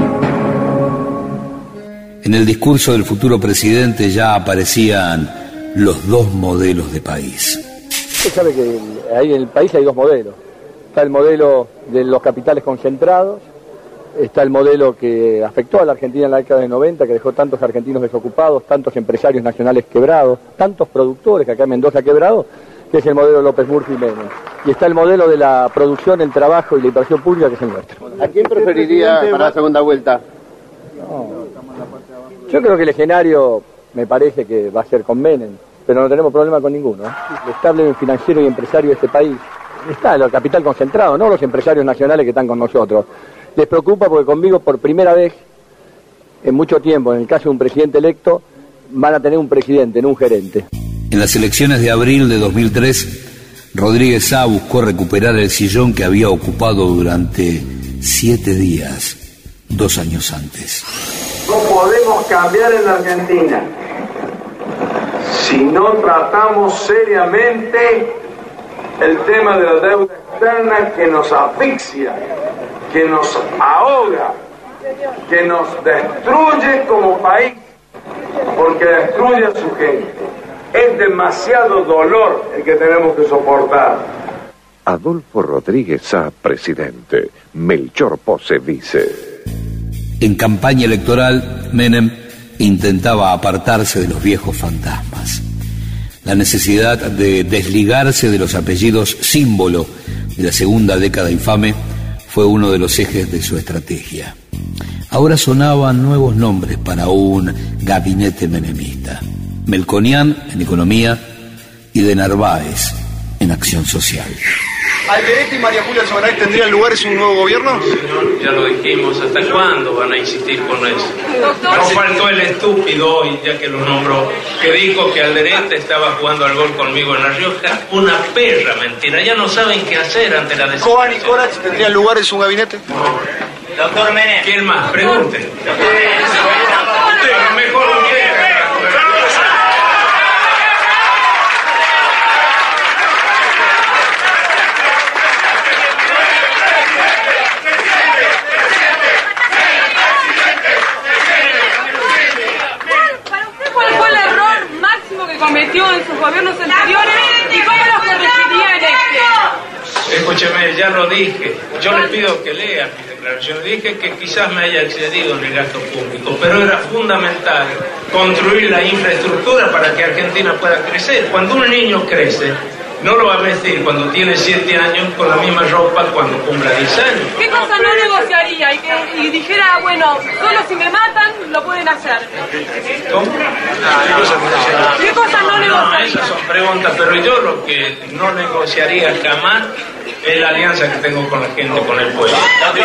En el discurso del futuro presidente ya aparecían los dos modelos de país. Usted sabe que ahí en el país hay dos modelos. Está el modelo de los capitales concentrados está el modelo que afectó a la Argentina en la década de noventa, que dejó tantos argentinos desocupados, tantos empresarios nacionales quebrados, tantos productores que acá en Mendoza quebrados, que es el modelo López Murphy Menem. Y está el modelo de la producción, el trabajo y la inversión pública, que es el nuestro. ¿A quién preferiría para la segunda vuelta? No. Yo creo que el escenario me parece que va a ser con Menem, pero no tenemos problema con ninguno, ¿eh? El estable financiero y empresario de este país está el capital concentrado, no los empresarios nacionales que están con nosotros. Les preocupa porque conmigo por primera vez en mucho tiempo, en el caso de un presidente electo, van a tener un presidente, no un gerente. En las elecciones de abril de dos mil tres, Rodríguez Sá buscó recuperar el sillón que había ocupado durante siete días, dos años antes. No podemos cambiar en la Argentina si no tratamos seriamente el tema de la deuda externa que nos asfixia, que nos ahoga, que nos destruye como país, porque destruye a su gente. Es demasiado dolor el que tenemos que soportar. Adolfo Rodríguez Sá, presidente. Melchor Pose, vice. En campaña electoral, Menem intentaba apartarse de los viejos fantasmas. La necesidad de desligarse de los apellidos símbolo de la segunda década infame fue uno de los ejes de su estrategia. Ahora sonaban nuevos nombres para un gabinete menemista. Melconian en economía y de Narváez en acción social. ¿Alderete y María Julia Soberanés tendrían lugar en un nuevo gobierno? Señor, ya lo dijimos, ¿hasta cuándo van a insistir con eso? No faltó el estúpido hoy, ya que lo nombró, que dijo que Alderete estaba jugando al gol conmigo en La Rioja. Una perra mentira, ya no saben qué hacer ante la desesperación. ¿Coan y Corach tendrían lugar en su gabinete? No. Doctor Menem. ¿Quién más? Pregunte. Usted, mejor usted. Cometió en sus gobiernos anteriores y cómo los corregiría en este. Escúcheme, ya lo dije. Yo le pido que lea mi declaración. Dije que quizás me haya excedido en el gasto público, pero era fundamental construir la infraestructura para que Argentina pueda crecer. Cuando un niño crece, no lo va a vestir cuando tiene siete años con la misma ropa cuando cumpla diez años. ¿Qué cosa no negociaría? Y, que, y dijera, bueno, solo si me matan lo pueden hacer. ¿Cómo? ¿Qué cosa no negociaría? Esas son preguntas, pero yo lo que no negociaría jamás es la alianza que tengo con la gente, con el pueblo.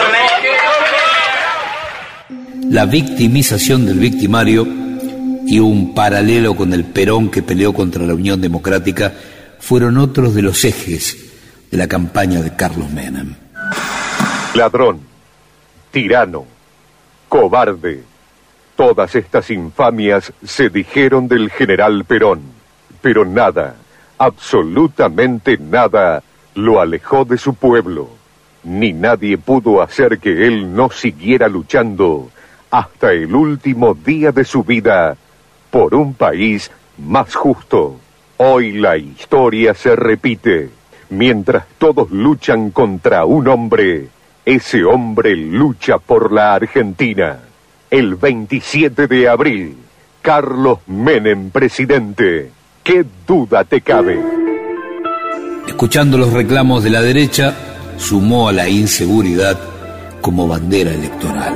La victimización del victimario y un paralelo con el Perón que peleó contra la Unión Democrática fueron otros de los ejes de la campaña de Carlos Menem. Ladrón, tirano, cobarde, todas estas infamias se dijeron del general Perón, pero nada, absolutamente nada, lo alejó de su pueblo, ni nadie pudo hacer que él no siguiera luchando hasta el último día de su vida por un país más justo. Hoy la historia se repite. Mientras todos luchan contra un hombre, ese hombre lucha por la Argentina. El veintisiete de abril, Carlos Menem, presidente. ¿Qué duda te cabe? Escuchando los reclamos de la derecha, sumó a la inseguridad como bandera electoral.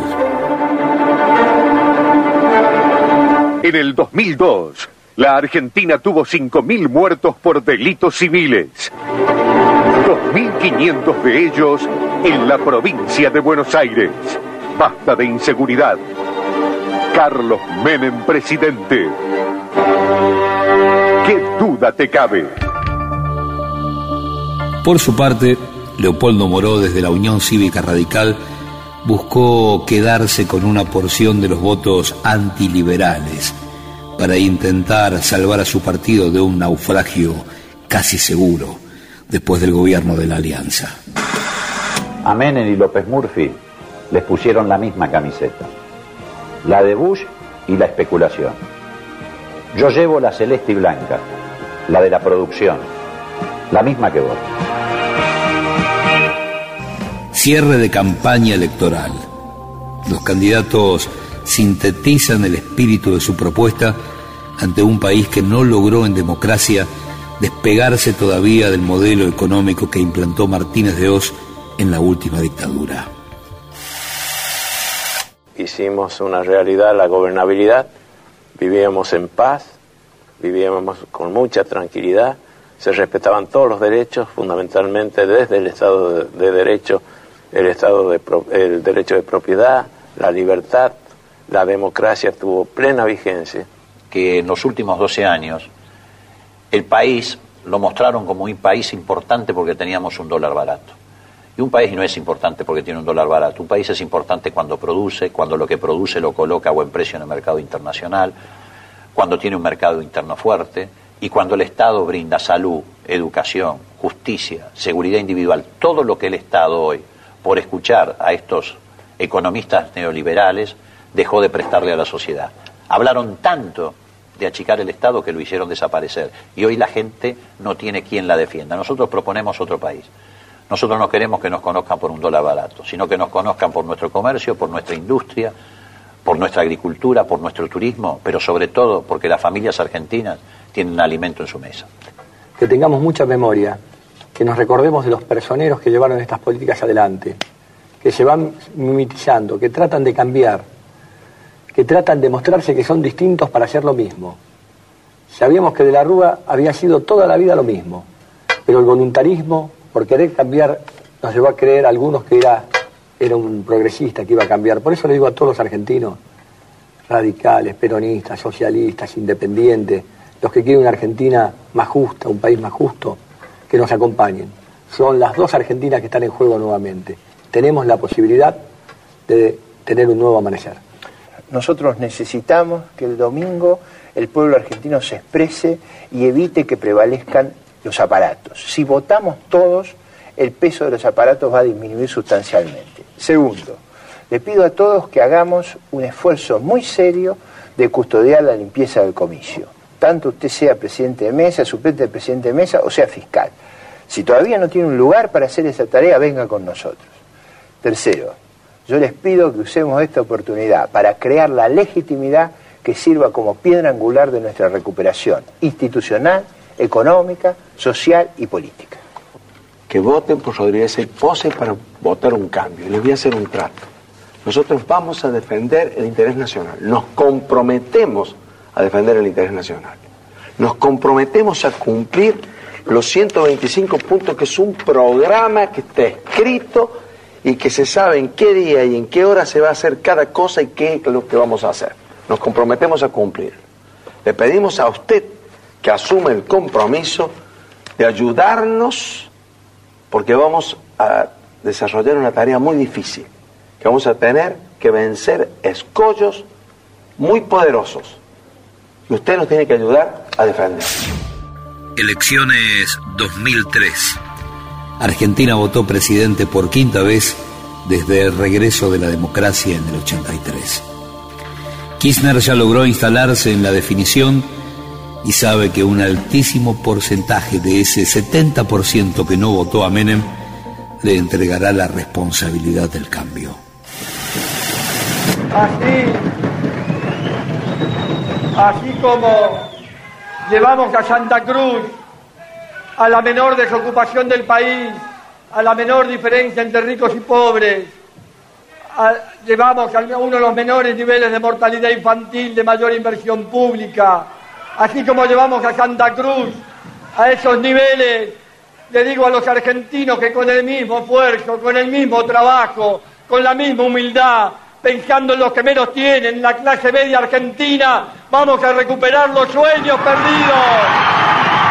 En el dos mil dos... la Argentina tuvo cinco mil muertos por delitos civiles, dos mil quinientos de ellos en la provincia de Buenos Aires. Basta de inseguridad. Carlos Menem, presidente. ¿Qué duda te cabe? Por su parte, Leopoldo Moró, desde la Unión Cívica Radical, buscó quedarse con una porción de los votos antiliberales para intentar salvar a su partido de un naufragio casi seguro después del gobierno de la Alianza. A Menem y López Murphy les pusieron la misma camiseta, la de Bush y la especulación. Yo llevo la celeste y blanca, la de la producción, la misma que vos. Cierre de campaña electoral, Los candidatos sintetizan el espíritu de su propuesta ante un país que no logró en democracia despegarse todavía del modelo económico que implantó Martínez de Hoz en la última dictadura. Hicimos una realidad la gobernabilidad, vivíamos en paz, vivíamos con mucha tranquilidad, se respetaban todos los derechos, fundamentalmente desde el Estado de, de Derecho, el Estado de el derecho de propiedad, la libertad, la democracia tuvo plena vigencia. Que en los últimos doce años el país lo mostraron como un país importante porque teníamos un dólar barato. Y un país no es importante porque tiene un dólar barato. Un país es importante cuando produce, cuando lo que produce lo coloca a buen precio en el mercado internacional, cuando tiene un mercado interno fuerte y cuando el Estado brinda salud, educación, justicia, seguridad individual, todo lo que el Estado hoy, por escuchar a estos economistas neoliberales, dejó de prestarle a la sociedad. Hablaron tanto de achicar el Estado que lo hicieron desaparecer y hoy la gente no tiene quien la defienda. Nosotros proponemos otro país. Nosotros no queremos que nos conozcan por un dólar barato, sino que nos conozcan por nuestro comercio, por nuestra industria, por nuestra agricultura, por nuestro turismo, pero sobre todo porque las familias argentinas tienen alimento en su mesa. Que tengamos mucha memoria, que nos recordemos de los personeros que llevaron estas políticas adelante, que se van mimetizando, que tratan de cambiar, que tratan de mostrarse que son distintos para hacer lo mismo. Sabíamos que de la Rúa había sido toda la vida lo mismo, pero el voluntarismo, por querer cambiar, nos llevó a creer a algunos que era, era un progresista que iba a cambiar. Por eso le digo a todos los argentinos, radicales, peronistas, socialistas, independientes, los que quieren una Argentina más justa, un país más justo, que nos acompañen. Son las dos Argentinas que están en juego nuevamente. Tenemos la posibilidad de tener un nuevo amanecer. Nosotros necesitamos que el domingo el pueblo argentino se exprese y evite que prevalezcan los aparatos. Si votamos todos, el peso de los aparatos va a disminuir sustancialmente. Segundo, le pido a todos que hagamos un esfuerzo muy serio de custodiar la limpieza del comicio. Tanto usted sea presidente de mesa, suplente de presidente de mesa o sea fiscal. Si todavía no tiene un lugar para hacer esa tarea, venga con nosotros. Tercero, yo les pido que usemos esta oportunidad para crear la legitimidad que sirva como piedra angular de nuestra recuperación institucional, económica, social y política. Que voten por Rodríguez y Pose para votar un cambio. Les voy a hacer un trato. Nosotros vamos a defender el interés nacional. Nos comprometemos a defender el interés nacional. Nos comprometemos a cumplir los ciento veinticinco puntos, que es un programa que está escrito y que se sabe en qué día y en qué hora se va a hacer cada cosa y qué es lo que vamos a hacer. Nos comprometemos a cumplir. Le pedimos a usted que asume el compromiso de ayudarnos, porque vamos a desarrollar una tarea muy difícil, que vamos a tener que vencer escollos muy poderosos, y usted nos tiene que ayudar a defender. Elecciones dos mil tres. Argentina votó presidente por quinta vez desde el regreso de la democracia en el ochenta y tres. Kirchner ya logró instalarse en la definición y sabe que un altísimo porcentaje de ese setenta por ciento que no votó a Menem le entregará la responsabilidad del cambio. Así, así como llevamos a Santa Cruz a la menor desocupación del país, a la menor diferencia entre ricos y pobres, a, llevamos a uno de los menores niveles de mortalidad infantil, de mayor inversión pública, así como llevamos a Santa Cruz a esos niveles, le digo a los argentinos que con el mismo esfuerzo, con el mismo trabajo, con la misma humildad, pensando en los que menos tienen, la clase media argentina, vamos a recuperar los sueños perdidos.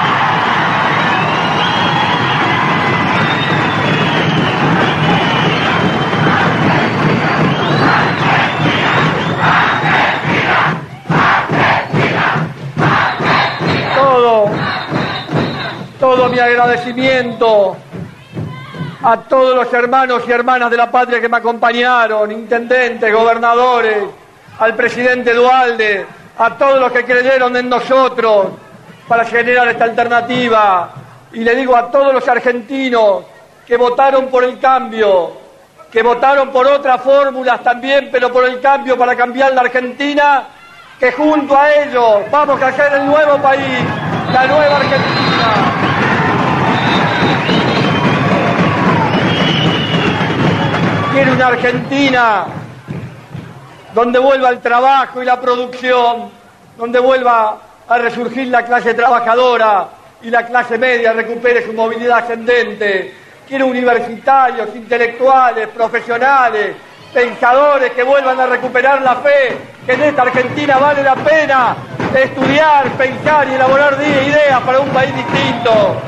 Todo, todo mi agradecimiento a todos los hermanos y hermanas de la patria que me acompañaron, intendentes, gobernadores, al presidente Duhalde, a todos los que creyeron en nosotros para generar esta alternativa. Y le digo a todos los argentinos que votaron por el cambio, que votaron por otras fórmulas también, pero por el cambio para cambiar la Argentina, que junto a ellos vamos a hacer el nuevo país, la nueva Argentina. Quiero una Argentina donde vuelva el trabajo y la producción, donde vuelva a resurgir la clase trabajadora y la clase media recupere su movilidad ascendente. Quiero universitarios, intelectuales, profesionales, pensadores que vuelvan a recuperar la fe, que en esta Argentina vale la pena estudiar, pensar y elaborar ideas para un país distinto.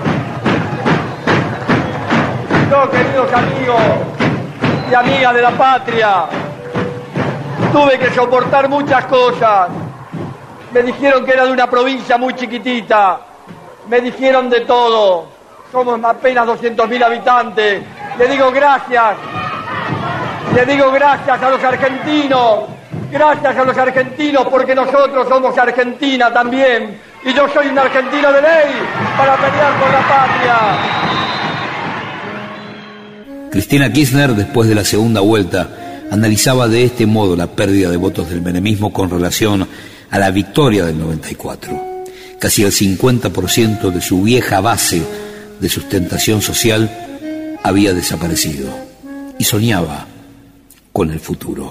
Yo, queridos amigos y amigas de la patria, tuve que soportar muchas cosas. Me dijeron que era de una provincia muy chiquitita, me dijeron de todo. Somos apenas doscientos mil habitantes. Le digo gracias. Le digo gracias a los argentinos. Gracias a los argentinos porque nosotros somos Argentina también. Y yo soy un argentino de ley para pelear por la patria. Cristina Kirchner, después de la segunda vuelta, analizaba de este modo la pérdida de votos del menemismo con relación a la victoria del noventa y cuatro. Casi el cincuenta por ciento de su vieja base de sustentación social había desaparecido y soñaba con el futuro.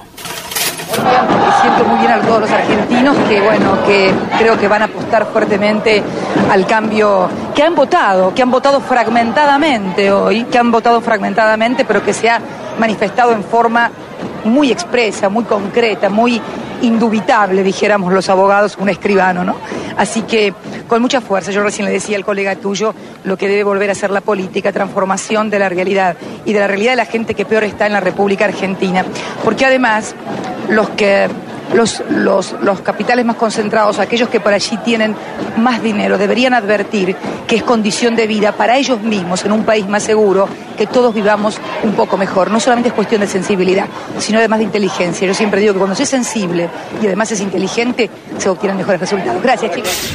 Siento muy bien a todos los argentinos que, bueno, que creo que van a apostar fuertemente al cambio, que han votado, que han votado fragmentadamente hoy, que han votado fragmentadamente, pero que se ha manifestado en forma muy expresa, muy concreta, muy indubitable, dijéramos los abogados, un escribano, ¿no? Así que con mucha fuerza, yo recién le decía al colega tuyo lo que debe volver a ser la política, transformación de la realidad y de la realidad de la gente que peor está en la República Argentina, porque además los que los, los, los capitales más concentrados, aquellos que por allí tienen más dinero, deberían advertir que es condición de vida para ellos mismos en un país más seguro que todos vivamos un poco mejor. No solamente es cuestión de sensibilidad, sino además de inteligencia. Yo siempre digo que cuando se es sensible y además es inteligente, se obtienen mejores resultados. Gracias, chicos.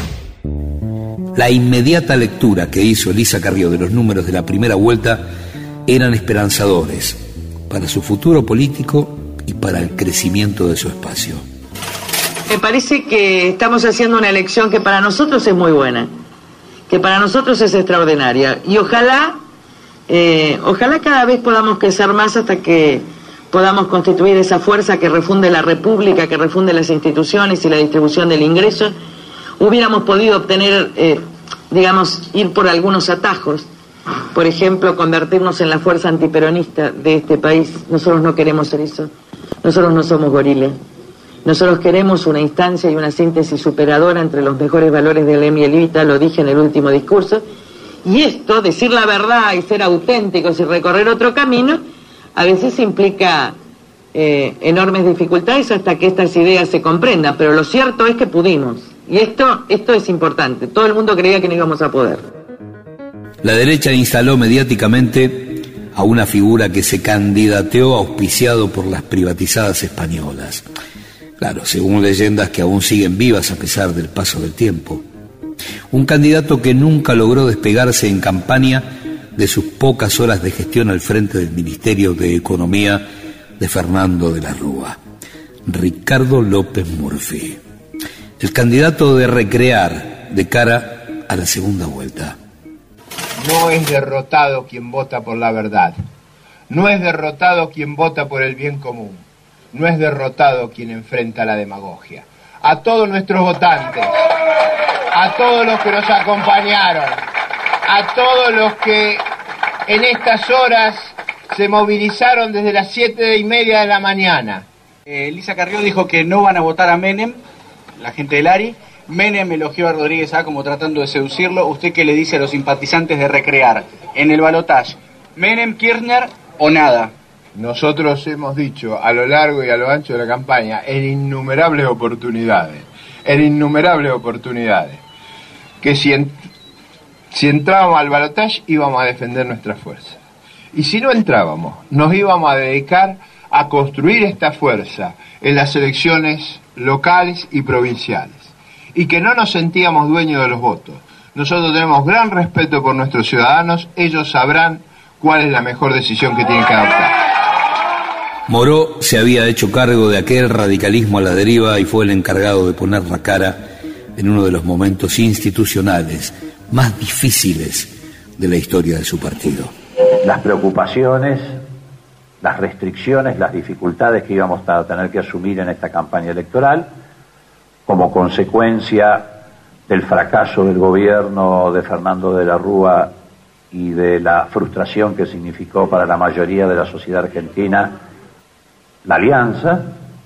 La inmediata lectura que hizo Elisa Carrió de los números de la primera vuelta eran esperanzadores para su futuro político y para el crecimiento de su espacio. Me parece que estamos haciendo una elección que para nosotros es muy buena, que para nosotros es extraordinaria, y ojalá, eh, ojalá cada vez podamos crecer más hasta que podamos constituir esa fuerza que refunde la República, que refunde las instituciones y la distribución del ingreso. Hubiéramos podido obtener, eh, digamos, ir por algunos atajos. Por ejemplo, convertirnos en la fuerza antiperonista de este país. Nosotros no queremos ser eso. Nosotros no somos gorilas. Nosotros queremos una instancia y una síntesis superadora entre los mejores valores de Lem y Evita, lo dije en el último discurso. Y esto, decir la verdad y ser auténticos y recorrer otro camino, a veces implica eh, enormes dificultades hasta que estas ideas se comprendan. Pero lo cierto es que pudimos. Y esto, esto es importante. Todo el mundo creía que no íbamos a poder. La derecha instaló mediáticamente a una figura que se candidateó auspiciado por las privatizadas españolas. Claro, según leyendas que aún siguen vivas a pesar del paso del tiempo. Un candidato que nunca logró despegarse en campaña de sus pocas horas de gestión al frente del Ministerio de Economía de Fernando de la Rúa. Ricardo López Murphy. El candidato de Recrear de cara a la segunda vuelta. No es derrotado quien vota por la verdad. No es derrotado quien vota por el bien común. No es derrotado quien enfrenta la demagogia. A todos nuestros votantes, a todos los que nos acompañaron, a todos los que en estas horas se movilizaron desde las siete y media de la mañana. Eh, Elisa Carrió dijo que no van a votar a Menem, la gente del A R I. Menem elogió a Rodríguez A como tratando de seducirlo. ¿Usted qué le dice a los simpatizantes de Recrear? En el balotaje, ¿Menem, Kirchner o nada? Nosotros hemos dicho a lo largo y a lo ancho de la campaña, en innumerables oportunidades, en innumerables oportunidades, que si, en, si entrábamos al balotaje íbamos a defender nuestra fuerza. Y si no entrábamos, nos íbamos a dedicar a construir esta fuerza en las elecciones locales y provinciales. Y que no nos sentíamos dueños de los votos. Nosotros tenemos gran respeto por nuestros ciudadanos, ellos sabrán cuál es la mejor decisión que tienen que adoptar. Moró se había hecho cargo de aquel radicalismo a la deriva y fue el encargado de poner la cara en uno de los momentos institucionales más difíciles de la historia de su partido. Las preocupaciones, las restricciones, las dificultades que íbamos a tener que asumir en esta campaña electoral como consecuencia del fracaso del gobierno de Fernando de la Rúa y de la frustración que significó para la mayoría de la sociedad argentina la alianza.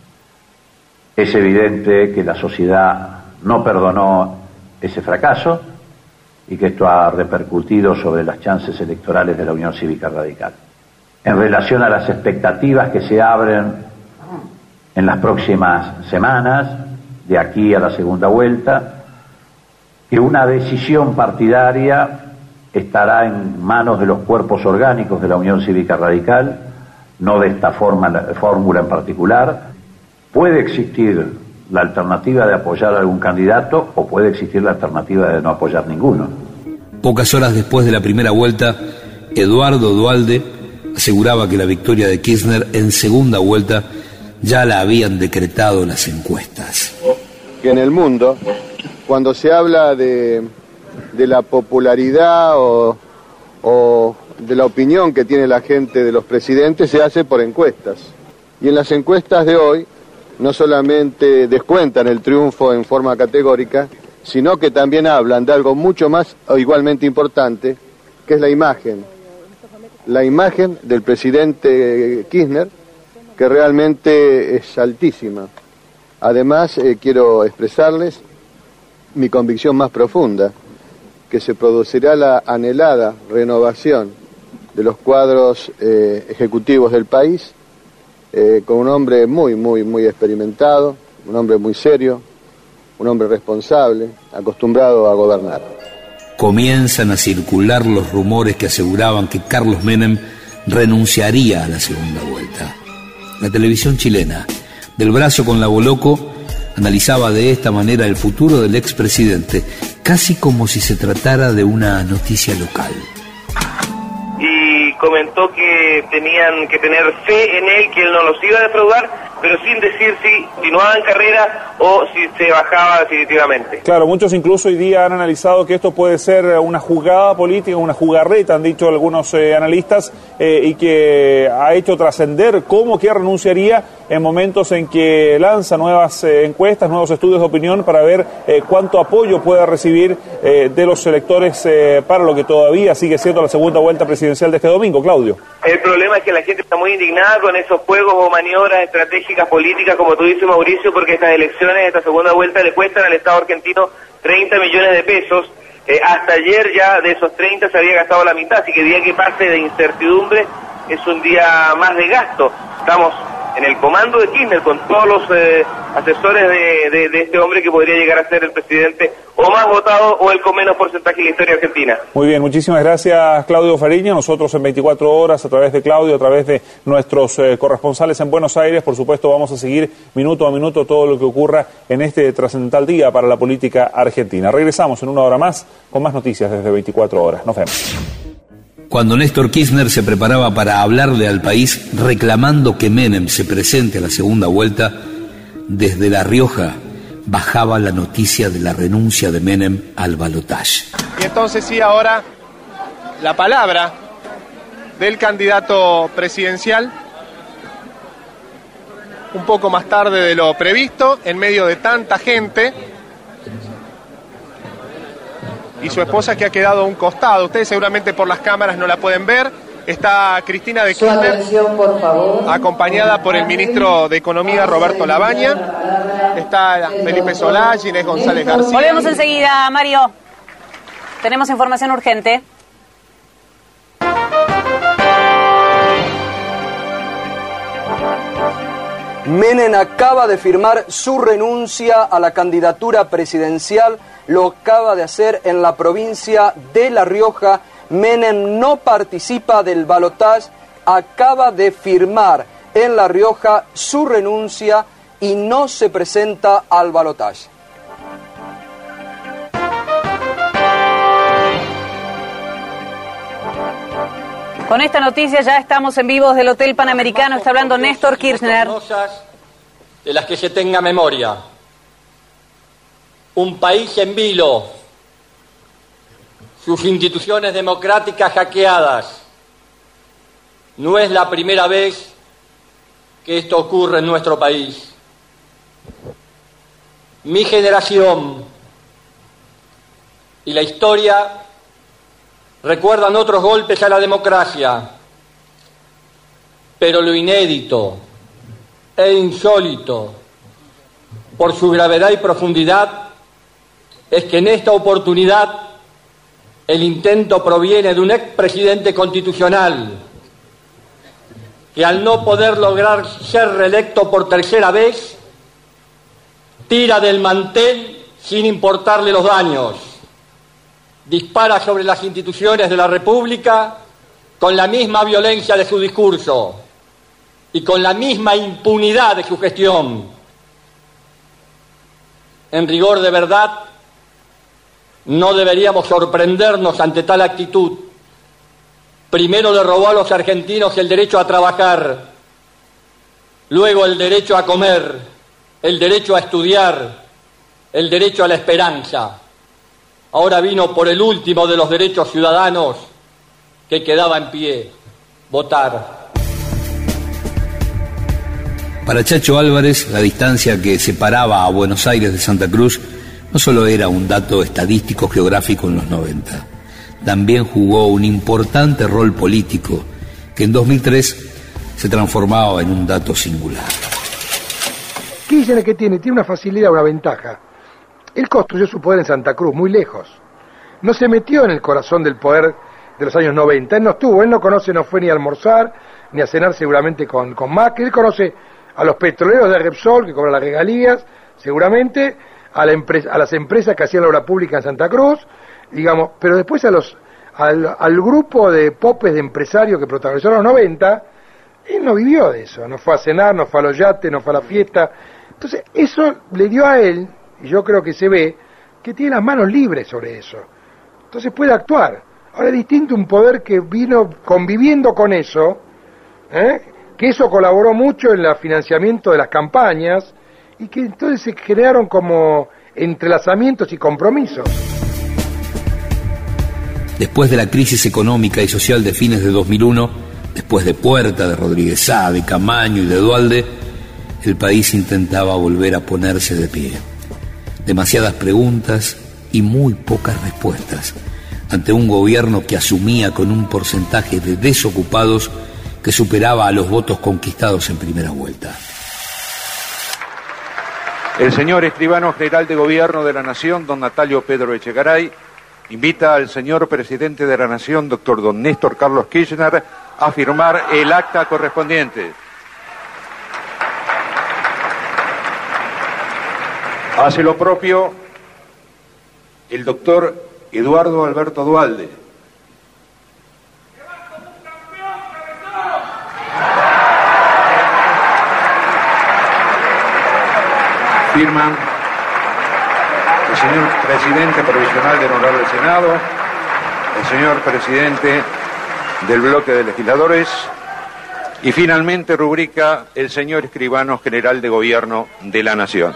Es evidente que la sociedad no perdonó ese fracaso y que esto ha repercutido sobre las chances electorales de la Unión Cívica Radical. En relación a las expectativas que se abren en las próximas semanas, de aquí a la segunda vuelta, que una decisión partidaria estará en manos de los cuerpos orgánicos de la Unión Cívica Radical, no de esta forma, fórmula en particular. Puede existir la alternativa de apoyar a algún candidato o puede existir la alternativa de no apoyar ninguno. Pocas horas después de la primera vuelta, Eduardo Duhalde aseguraba que la victoria de Kirchner en segunda vuelta ya la habían decretado las encuestas. Que en el mundo, cuando se habla de, de la popularidad o, o de la opinión que tiene la gente de los presidentes, se hace por encuestas. Y en las encuestas de hoy no solamente descuentan el triunfo en forma categórica, sino que también hablan de algo mucho más o igualmente importante, que es la imagen. La imagen del presidente Kirchner, que realmente es altísima. Además, eh, quiero expresarles mi convicción más profunda, que se producirá la anhelada renovación de los cuadros eh, ejecutivos del país, eh, con un hombre muy, muy, muy experimentado, un hombre muy serio, un hombre responsable, acostumbrado a gobernar. Comienzan a circular los rumores que aseguraban que Carlos Menem renunciaría a la segunda vuelta. La televisión chilena, del brazo con la Boloco, analizaba de esta manera el futuro del expresidente, casi como si se tratara de una noticia local. Y comentó que tenían que tener fe en él, que él no los iba a defraudar, pero sin decir si continuaba en carrera o si se bajaba definitivamente. Claro, muchos incluso hoy día han analizado que esto puede ser una jugada política, una jugarreta, han dicho algunos eh, analistas, eh, y que ha hecho trascender cómo que renunciaría en momentos en que lanza nuevas eh, encuestas, nuevos estudios de opinión para ver eh, cuánto apoyo puede recibir eh, de los electores eh, para lo que todavía sigue siendo la segunda vuelta presidencial de este domingo. Claudio. El problema es que la gente está muy indignada con esos juegos o maniobras estratégicas políticas, como tú dices, Mauricio, porque estas elecciones, esta segunda vuelta, le cuestan al Estado argentino treinta millones de pesos. Eh, hasta ayer ya de esos treinta se había gastado la mitad, así que el día que pase de incertidumbre es un día más de gasto. Estamos en el comando de Kirchner con todos los eh, asesores de, de, de este hombre que podría llegar a ser el presidente o más votado o el con menos porcentaje en la historia argentina. Muy bien, muchísimas gracias, Claudio Fariña. Nosotros en veinticuatro horas, a través de Claudio, a través de nuestros eh, corresponsales en Buenos Aires, por supuesto vamos a seguir minuto a minuto todo lo que ocurra en este trascendental día para la política argentina. Regresamos en una hora más con más noticias desde veinticuatro horas. Nos vemos. Cuando Néstor Kirchner se preparaba para hablarle al país reclamando que Menem se presente a la segunda vuelta, desde La Rioja bajaba la noticia de la renuncia de Menem al balotaje. Y entonces sí, ahora la palabra del candidato presidencial, un poco más tarde de lo previsto, en medio de tanta gente, y su esposa que ha quedado a un costado. Ustedes seguramente por las cámaras no la pueden ver. Está Cristina de Kirchner, acompañada por el ministro de Economía, Roberto Labaña. Está Felipe Solá, Ginés González García. Volvemos enseguida, Mario. Tenemos información urgente. Menem acaba de firmar su renuncia a la candidatura presidencial. Lo acaba de hacer en la provincia de La Rioja. Menem no participa del balotaje, acaba de firmar en La Rioja su renuncia y no se presenta al balotaje. Con esta noticia ya estamos en vivo desde el Hotel Panamericano. Está hablando Néstor Kirchner. De las que se tenga memoria. Un país en vilo, sus instituciones democráticas hackeadas. No es la primera vez que esto ocurre en nuestro país. Mi generación y la historia recuerdan otros golpes a la democracia, pero lo inédito e insólito, por su gravedad y profundidad, es que en esta oportunidad el intento proviene de un expresidente constitucional que, al no poder lograr ser reelecto por tercera vez, tira del mantel sin importarle los daños, dispara sobre las instituciones de la República con la misma violencia de su discurso y con la misma impunidad de su gestión. En rigor de verdad, no deberíamos sorprendernos ante tal actitud. Primero le robó a los argentinos el derecho a trabajar, luego el derecho a comer, el derecho a estudiar, el derecho a la esperanza. Ahora vino por el último de los derechos ciudadanos que quedaba en pie: votar. Para Chacho Álvarez, la distancia que separaba a Buenos Aires de Santa Cruz no solo era un dato estadístico geográfico en los noventa, también jugó un importante rol político que en dos mil tres se transformaba en un dato singular. Kirchner, ¿qué tiene? Tiene una facilidad, una ventaja. Él construyó su poder en Santa Cruz, muy lejos. No se metió en el corazón del poder de los años noventa. Él no estuvo, él no conoce, no fue ni a almorzar, ni a cenar seguramente con, con Macri. Él conoce a los petroleros de Repsol, que cobran las regalías, seguramente, a, la empresa, a las empresas que hacían la obra pública en Santa Cruz, digamos, pero después a los al, al grupo de popes de empresarios que protagonizaron los noventa, él no vivió de eso, no fue a cenar, no fue a los yates, no fue a la fiesta. Entonces, eso le dio a él, y yo creo que se ve, que tiene las manos libres sobre eso. Entonces puede actuar. Ahora es distinto un poder que vino conviviendo con eso, ¿eh? que eso colaboró mucho en el financiamiento de las campañas, y que entonces se crearon como entrelazamientos y compromisos. Después de la crisis económica y social de fines de dos mil uno, después de Puerta, de Rodríguez Sá, de Camaño y de Duhalde, el país intentaba volver a ponerse de pie. Demasiadas preguntas y muy pocas respuestas ante un gobierno que asumía con un porcentaje de desocupados que superaba a los votos conquistados en primera vuelta. El señor escribano general de Gobierno de la Nación, don Natalio Pedro Echegaray, invita al señor presidente de la Nación, doctor don Néstor Carlos Kirchner, a firmar el acta correspondiente. Hace lo propio el doctor Eduardo Alberto Duhalde. Firman el señor presidente provisional del Honorable Senado, el señor presidente del bloque de legisladores y finalmente rubrica el señor escribano general de Gobierno de la Nación.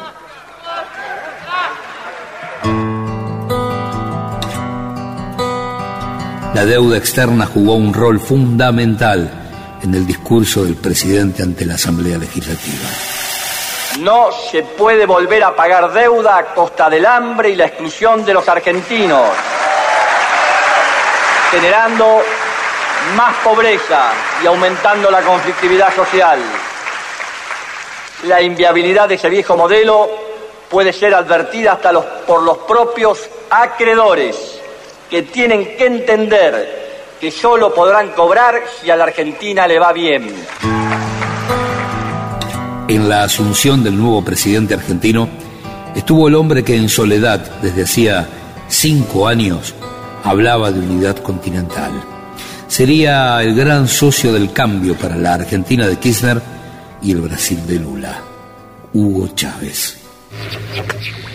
La deuda externa jugó un rol fundamental en el discurso del presidente ante la Asamblea Legislativa. No se puede volver a pagar deuda a costa del hambre y la exclusión de los argentinos, generando más pobreza y aumentando la conflictividad social. La inviabilidad de ese viejo modelo puede ser advertida hasta los, por los propios acreedores, que tienen que entender que solo podrán cobrar si a la Argentina le va bien. En la asunción del nuevo presidente argentino estuvo el hombre que en soledad, desde hacía cinco años, hablaba de unidad continental. Sería el gran socio del cambio para la Argentina de Kirchner y el Brasil de Lula, Hugo Chávez.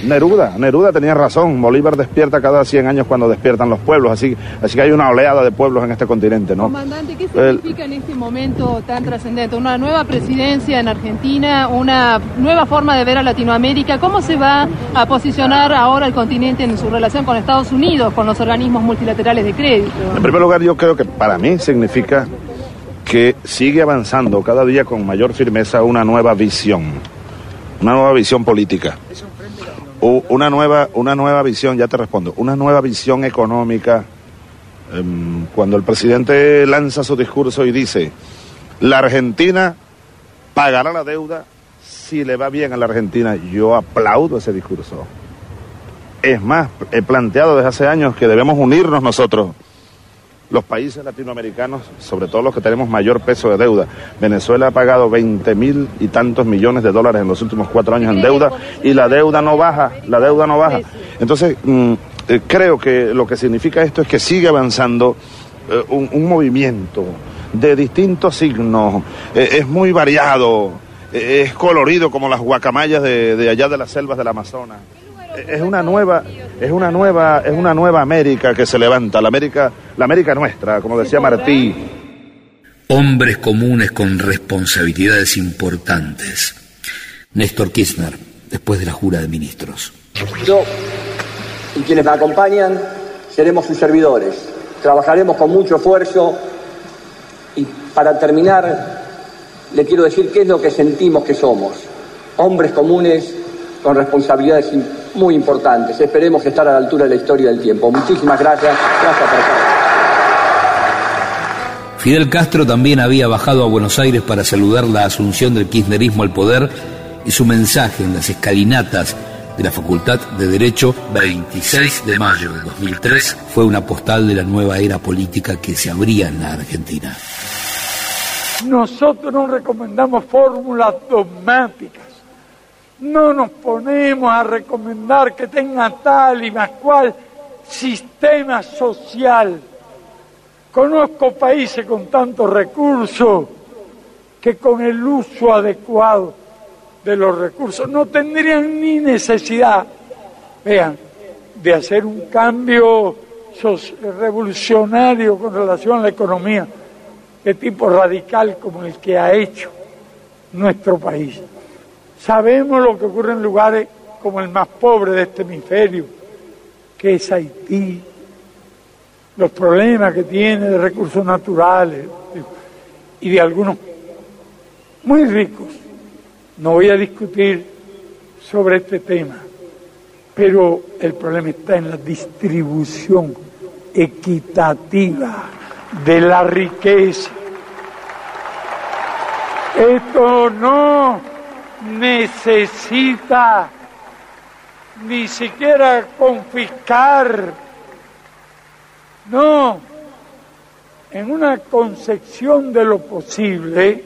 Neruda, Neruda tenía razón, Bolívar despierta cada cien años cuando despiertan los pueblos, así, así que hay una oleada de pueblos en este continente, ¿no? Comandante, ¿qué significa El... en este momento tan trascendente? Una nueva presidencia en Argentina, una nueva forma de ver a Latinoamérica. ¿Cómo se va a posicionar ahora el continente en su relación con Estados Unidos, con los organismos multilaterales de crédito? En primer lugar, yo creo que para mí significa que sigue avanzando cada día con mayor firmeza una nueva visión, una nueva visión política. Una nueva, una nueva visión, ya te respondo, una nueva visión económica. Eh, cuando el presidente lanza su discurso y dice, la Argentina pagará la deuda si le va bien a la Argentina, yo aplaudo ese discurso. Es más, he planteado desde hace años que debemos unirnos nosotros, los países latinoamericanos, sobre todo los que tenemos mayor peso de deuda. Venezuela ha pagado veinte mil y tantos millones de dólares en los últimos cuatro años en deuda y la deuda no baja, la deuda no baja. Entonces, mm, eh, creo que lo que significa esto es que sigue avanzando eh, un, un movimiento de distintos signos, eh, es muy variado, eh, es colorido como las guacamayas de, de allá de las selvas del Amazonas. Es una nueva, es una nueva, es una nueva América que se levanta, la América, la América nuestra, como decía Martí. Hombres comunes con responsabilidades importantes. Néstor Kirchner, después de la jura de ministros. Yo y quienes me acompañan seremos sus servidores. Trabajaremos con mucho esfuerzo y para terminar le quiero decir qué es lo que sentimos que somos. Hombres comunes con responsabilidades importantes. Muy importantes. Esperemos estar a la altura de la historia del tiempo. Muchísimas gracias. Gracias por estar. Fidel Castro también había bajado a Buenos Aires para saludar la asunción del kirchnerismo al poder y su mensaje en las escalinatas de la Facultad de Derecho, veintiséis de mayo de dos mil tres, fue una postal de la nueva era política que se abría en la Argentina. Nosotros no recomendamos fórmulas dogmáticas. No nos ponemos a recomendar que tenga tal y más cual sistema social. Conozco países con tantos recursos que con el uso adecuado de los recursos no tendrían ni necesidad, vean, de hacer un cambio revolucionario con relación a la economía de tipo radical como el que ha hecho nuestro país. Sabemos lo que ocurre en lugares como el más pobre de este hemisferio, que es Haití, los problemas que tiene de recursos naturales y de algunos muy ricos. No voy a discutir sobre este tema, pero el problema está en la distribución equitativa de la riqueza. Esto no necesita ni siquiera confiscar, no, en una concepción de lo posible,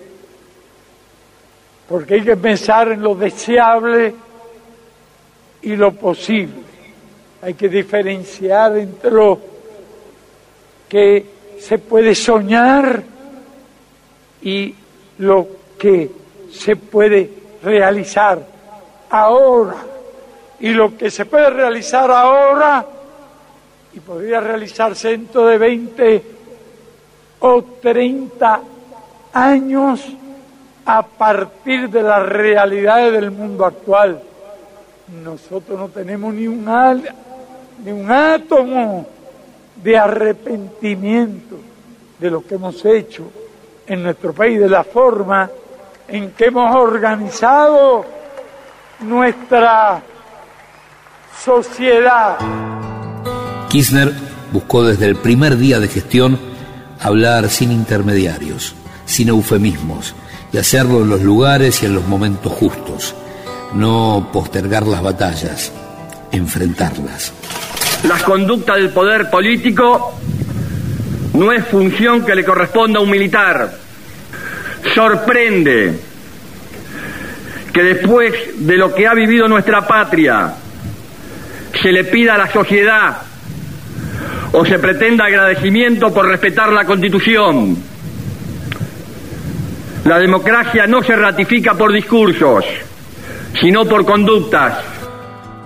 porque hay que pensar en lo deseable y lo posible, hay que diferenciar entre lo que se puede soñar y lo que se puede realizar ahora, y lo que se puede realizar ahora y podría realizarse dentro de veinte o treinta años a partir de las realidades del mundo actual. Nosotros no tenemos ni un, al, ni un átomo de arrepentimiento de lo que hemos hecho en nuestro país, de la forma en que hemos organizado nuestra sociedad. Kirchner buscó desde el primer día de gestión hablar sin intermediarios, sin eufemismos, y hacerlo en los lugares y en los momentos justos, no postergar las batallas, enfrentarlas. La conducta del poder político no es función que le corresponda a un militar. Sorprende que después de lo que ha vivido nuestra patria se le pida a la sociedad o se pretenda agradecimiento por respetar la Constitución. La democracia no se ratifica por discursos, sino por conductas.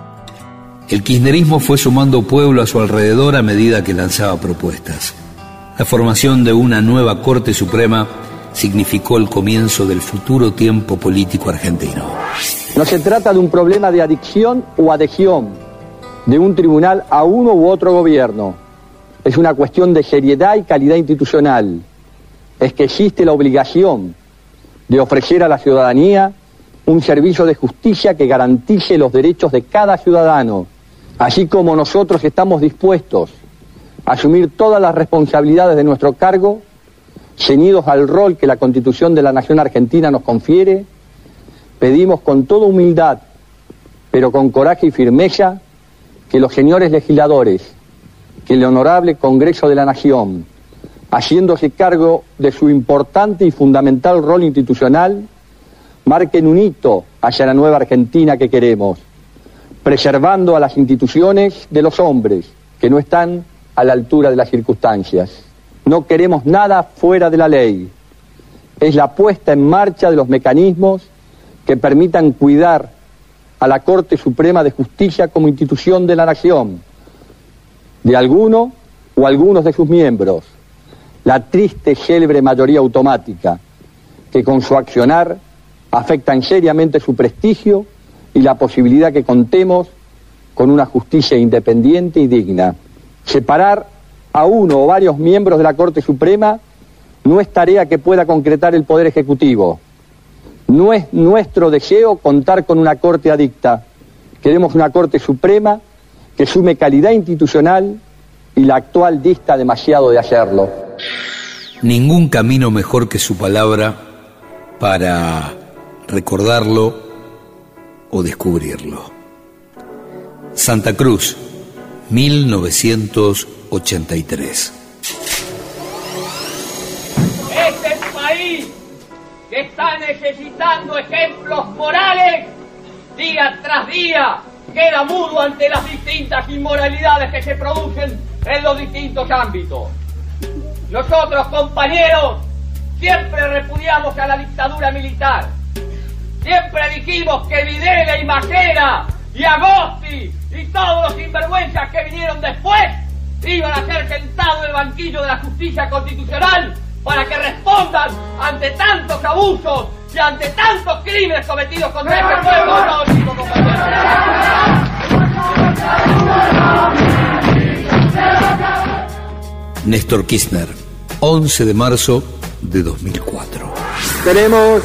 El kirchnerismo fue sumando pueblo a su alrededor a medida que lanzaba propuestas. La formación de una nueva Corte Suprema significó el comienzo del futuro tiempo político argentino. No se trata de un problema de adicción o adhesión de un tribunal a uno u otro gobierno. Es una cuestión de seriedad y calidad institucional. Es que existe la obligación de ofrecer a la ciudadanía un servicio de justicia que garantice los derechos de cada ciudadano, así como nosotros estamos dispuestos a asumir todas las responsabilidades de nuestro cargo, ceñidos al rol que la Constitución de la Nación Argentina nos confiere. Pedimos con toda humildad, pero con coraje y firmeza, que los señores legisladores, que el honorable Congreso de la Nación, haciéndose cargo de su importante y fundamental rol institucional, marquen un hito hacia la nueva Argentina que queremos, preservando a las instituciones de los hombres que no están a la altura de las circunstancias. No queremos nada fuera de la ley. Es la puesta en marcha de los mecanismos que permitan cuidar a la Corte Suprema de Justicia como institución de la nación, de alguno o algunos de sus miembros, la triste y célebre mayoría automática, que con su accionar afectan seriamente su prestigio y la posibilidad que contemos con una justicia independiente y digna. Separar a uno o varios miembros de la Corte Suprema no es tarea que pueda concretar el Poder Ejecutivo. No es nuestro deseo contar con una Corte adicta. Queremos una Corte Suprema que sume calidad institucional y la actual dista demasiado de hacerlo. Ningún camino mejor que su palabra para recordarlo o descubrirlo. Santa Cruz, mil novecientos ochenta y tres. Este país que está necesitando ejemplos morales día tras día queda mudo ante las distintas inmoralidades que se producen en los distintos ámbitos. Nosotros, compañeros, siempre repudiamos a la dictadura militar. Siempre dijimos que Videla y Macera y Agosti y todos los sinvergüenzas que vinieron después iban a ser sentados en el banquillo de la justicia constitucional para que respondan ante tantos abusos y ante tantos crímenes cometidos contra este pueblo. No, chicos, compañeros. Néstor Kirchner, once de marzo de dos mil cuatro. Tenemos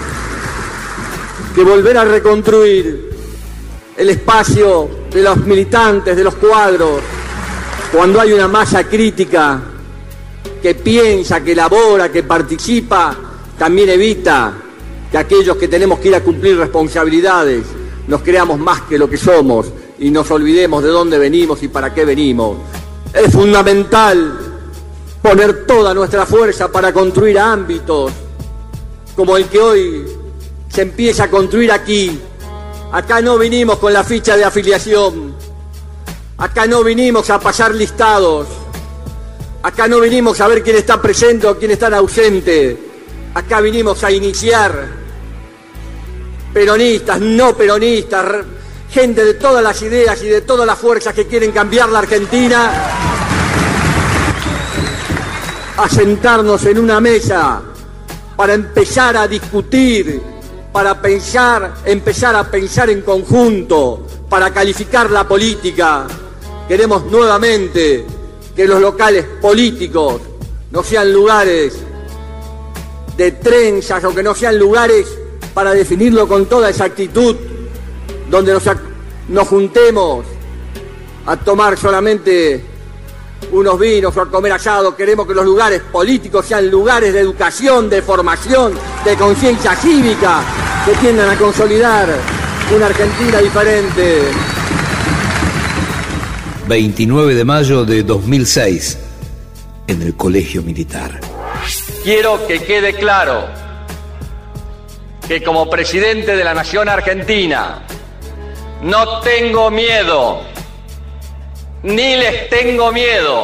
que volver a reconstruir el espacio de los militantes, de los cuadros, cuando hay una masa crítica que piensa, que elabora, que participa, también evita que aquellos que tenemos que ir a cumplir responsabilidades nos creamos más que lo que somos y nos olvidemos de dónde venimos y para qué venimos. Es fundamental poner toda nuestra fuerza para construir ámbitos como el que hoy se empieza a construir aquí. Acá no vinimos con la ficha de afiliación, acá no vinimos a pasar listados, acá no vinimos a ver quién está presente o quién está ausente, acá vinimos a iniciar peronistas, no peronistas, gente de todas las ideas y de todas las fuerzas que quieren cambiar la Argentina, a sentarnos en una mesa para empezar a discutir, para pensar, empezar a pensar en conjunto, para calificar la política. Queremos nuevamente que los locales políticos no sean lugares de trenzas o que no sean lugares, para definirlo con toda exactitud, donde nos, nos juntemos a tomar solamente unos vinos o a comer asado. Queremos que los lugares políticos sean lugares de educación, de formación, de conciencia cívica, que tiendan a consolidar una Argentina diferente. veintinueve de mayo de dos mil seis, en el Colegio Militar. Quiero que quede claro que como presidente de la Nación Argentina no tengo miedo, ni les tengo miedo,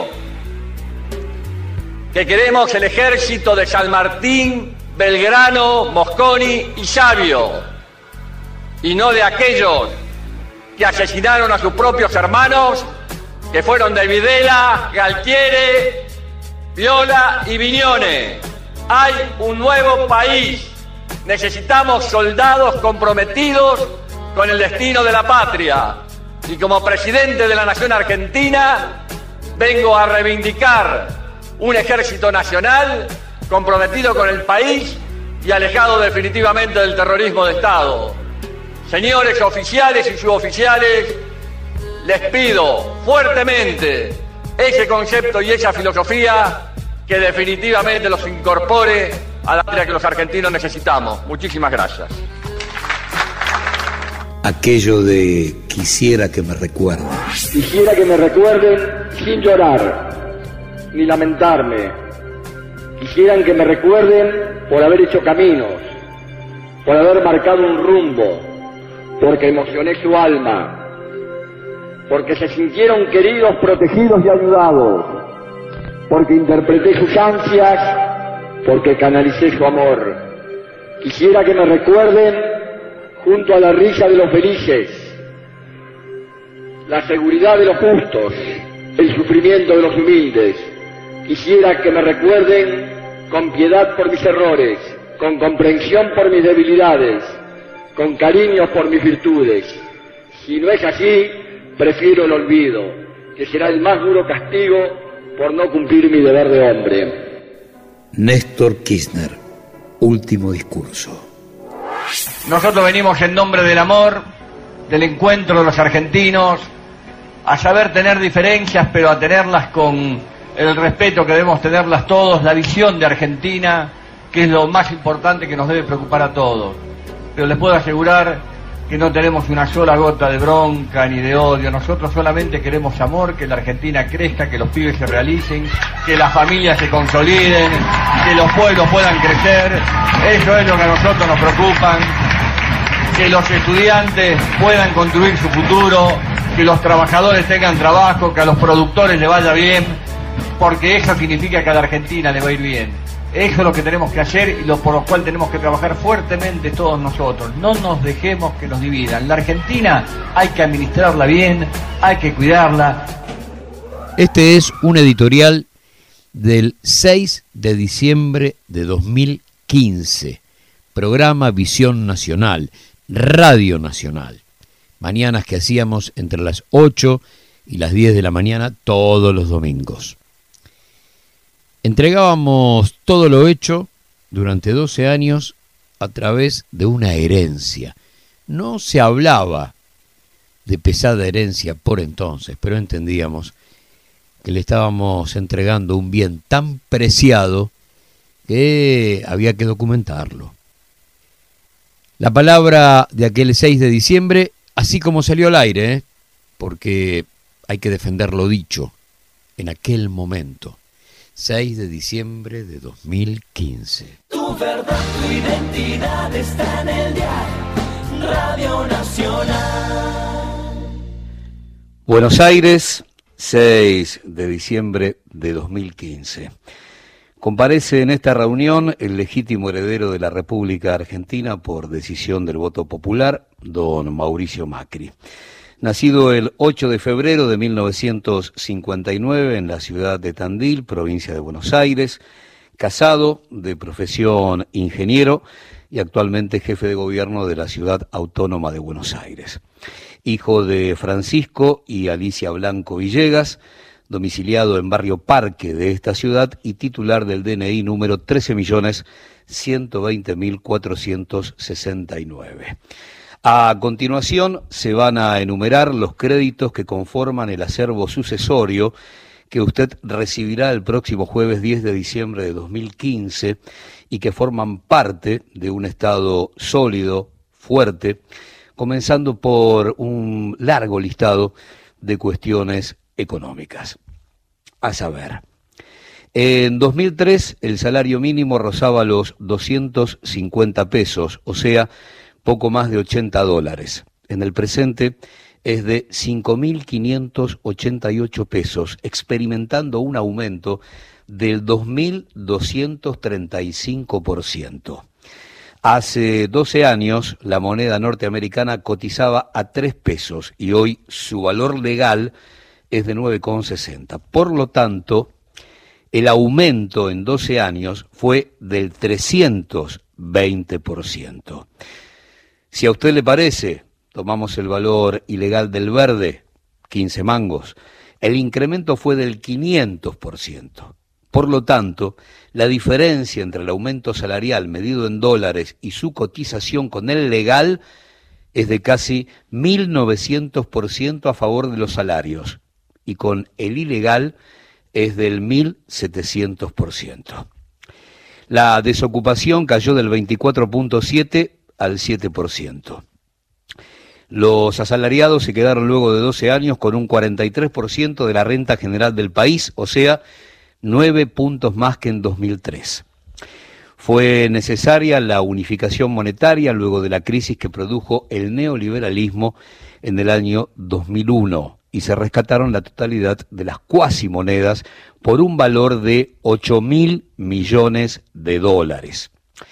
que queremos el ejército de San Martín, Belgrano, Mosconi y Sabio, y no de aquellos que asesinaron a sus propios hermanos, que fueron de Videla, Galtieri, Viola y Viñone. Hay un nuevo país. Necesitamos soldados comprometidos con el destino de la patria. Y como presidente de la Nación Argentina, vengo a reivindicar un ejército nacional comprometido con el país y alejado definitivamente del terrorismo de Estado. Señores oficiales y suboficiales, les pido fuertemente ese concepto y esa filosofía que definitivamente los incorpore a la patria que los argentinos necesitamos. Muchísimas gracias. Aquello de quisiera que me recuerden. Quisiera que me recuerden sin llorar, ni lamentarme. Quisieran que me recuerden por haber hecho caminos, por haber marcado un rumbo, porque emocioné su alma, porque se sintieron queridos, protegidos y ayudados, porque interpreté sus ansias, porque canalicé su amor. Quisiera que me recuerden junto a la risa de los felices, la seguridad de los justos, el sufrimiento de los humildes. Quisiera que me recuerden con piedad por mis errores, con comprensión por mis debilidades, con cariño por mis virtudes. Si no es así, prefiero el olvido, que será el más duro castigo por no cumplir mi deber de hombre. Néstor Kirchner, último discurso. Nosotros venimos en nombre del amor, del encuentro de los argentinos, a saber tener diferencias, pero a tenerlas con el respeto que debemos tenerlas todos, la visión de Argentina, que es lo más importante que nos debe preocupar a todos. Pero les puedo asegurar que no tenemos una sola gota de bronca ni de odio. Nosotros solamente queremos amor, que la Argentina crezca, que los pibes se realicen, que las familias se consoliden, que los pueblos puedan crecer. Eso es lo que a nosotros nos preocupa, que los estudiantes puedan construir su futuro, que los trabajadores tengan trabajo, que a los productores les vaya bien, porque eso significa que a la Argentina le va a ir bien. Eso es lo que tenemos que hacer y lo por lo cual tenemos que trabajar fuertemente todos nosotros. No nos dejemos que nos dividan. La Argentina hay que administrarla bien, hay que cuidarla. Este es un editorial del seis de diciembre de dos mil quince. Programa Visión Nacional, Radio Nacional. Mañanas que hacíamos entre las ocho y las diez de la mañana todos los domingos. Entregábamos todo lo hecho durante doce años a través de una herencia. No se hablaba de pesada herencia por entonces, pero entendíamos que le estábamos entregando un bien tan preciado que había que documentarlo. La palabra de aquel seis de diciembre, así como salió al aire, ¿eh? Porque hay que defender lo dicho en aquel momento. seis de diciembre de dos mil quince. Tu verdad, tu identidad está en el diario Radio Nacional. Buenos Aires, seis de diciembre de dos mil quince. Comparece en esta reunión el legítimo heredero de la República Argentina por decisión del voto popular, don Mauricio Macri. Nacido el ocho de febrero de mil novecientos cincuenta y nueve en la ciudad de Tandil, provincia de Buenos Aires, casado, de profesión ingeniero y actualmente jefe de gobierno de la ciudad autónoma de Buenos Aires. Hijo de Francisco y Alicia Blanco Villegas, domiciliado en Barrio Parque de esta ciudad y titular del D N I número trece millones ciento veinte mil cuatrocientos sesenta y nueve. A continuación se van a enumerar los créditos que conforman el acervo sucesorio que usted recibirá el próximo jueves diez de diciembre de dos mil quince y que forman parte de un Estado sólido, fuerte, comenzando por un largo listado de cuestiones económicas. A saber, en dos mil tres el salario mínimo rozaba los doscientos cincuenta pesos, o sea, poco más de ochenta dólares. En el presente es de cinco mil quinientos ochenta y ocho pesos, experimentando un aumento del dos mil doscientos treinta y cinco por ciento. Hace doce años la moneda norteamericana cotizaba a tres pesos y hoy su valor legal es de nueve con sesenta. Por lo tanto, el aumento en doce años fue del trescientos veinte por ciento. Si a usted le parece, tomamos el valor ilegal del verde, quince mangos, el incremento fue del quinientos por ciento. Por lo tanto, la diferencia entre el aumento salarial medido en dólares y su cotización con el legal es de casi mil novecientos por ciento a favor de los salarios y con el ilegal es del mil setecientos por ciento. La desocupación cayó del veinticuatro punto siete al siete por ciento. Los asalariados se quedaron luego de doce años con un cuarenta y tres por ciento de la renta general del país, o sea, nueve puntos más que en dos mil tres. Fue necesaria la unificación monetaria luego de la crisis que produjo el neoliberalismo en el año dos mil uno y se rescataron la totalidad de las cuasimonedas por un valor de ocho mil millones de dólares.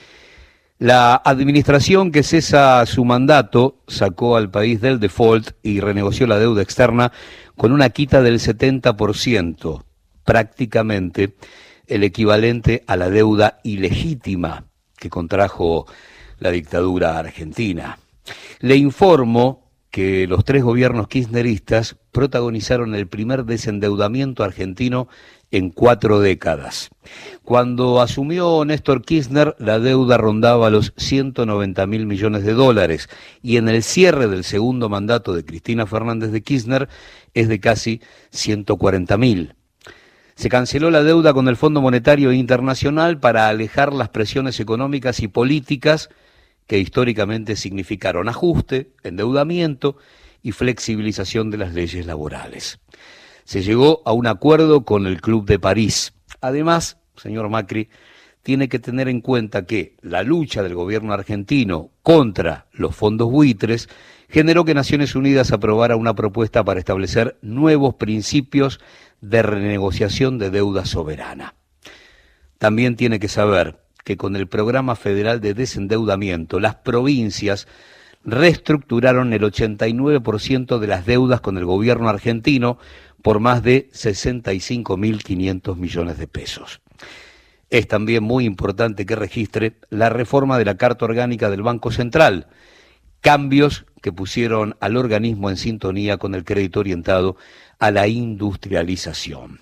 La administración que cesa su mandato sacó al país del default y renegoció la deuda externa con una quita del setenta por ciento, prácticamente el equivalente a la deuda ilegítima que contrajo la dictadura argentina. Le informo que los tres gobiernos kirchneristas protagonizaron el primer desendeudamiento argentino en cuatro décadas. Cuando asumió Néstor Kirchner, la deuda rondaba los ciento noventa mil millones de dólares y en el cierre del segundo mandato de Cristina Fernández de Kirchner es de casi ciento cuarenta mil. Se canceló la deuda con el Fondo Monetario Internacional para alejar las presiones económicas y políticas que históricamente significaron ajuste, endeudamiento y flexibilización de las leyes laborales. Se llegó a un acuerdo con el Club de París. Además, señor Macri, tiene que tener en cuenta que la lucha del gobierno argentino contra los fondos buitres generó que Naciones Unidas aprobara una propuesta para establecer nuevos principios de renegociación de deuda soberana. También tiene que saber que con el Programa Federal de Desendeudamiento, las provincias reestructuraron el ochenta y nueve por ciento de las deudas con el gobierno argentino por más de sesenta y cinco mil quinientos millones de pesos. Es también muy importante que registre la reforma de la Carta Orgánica del Banco Central, cambios que pusieron al organismo en sintonía con el crédito orientado a la industrialización.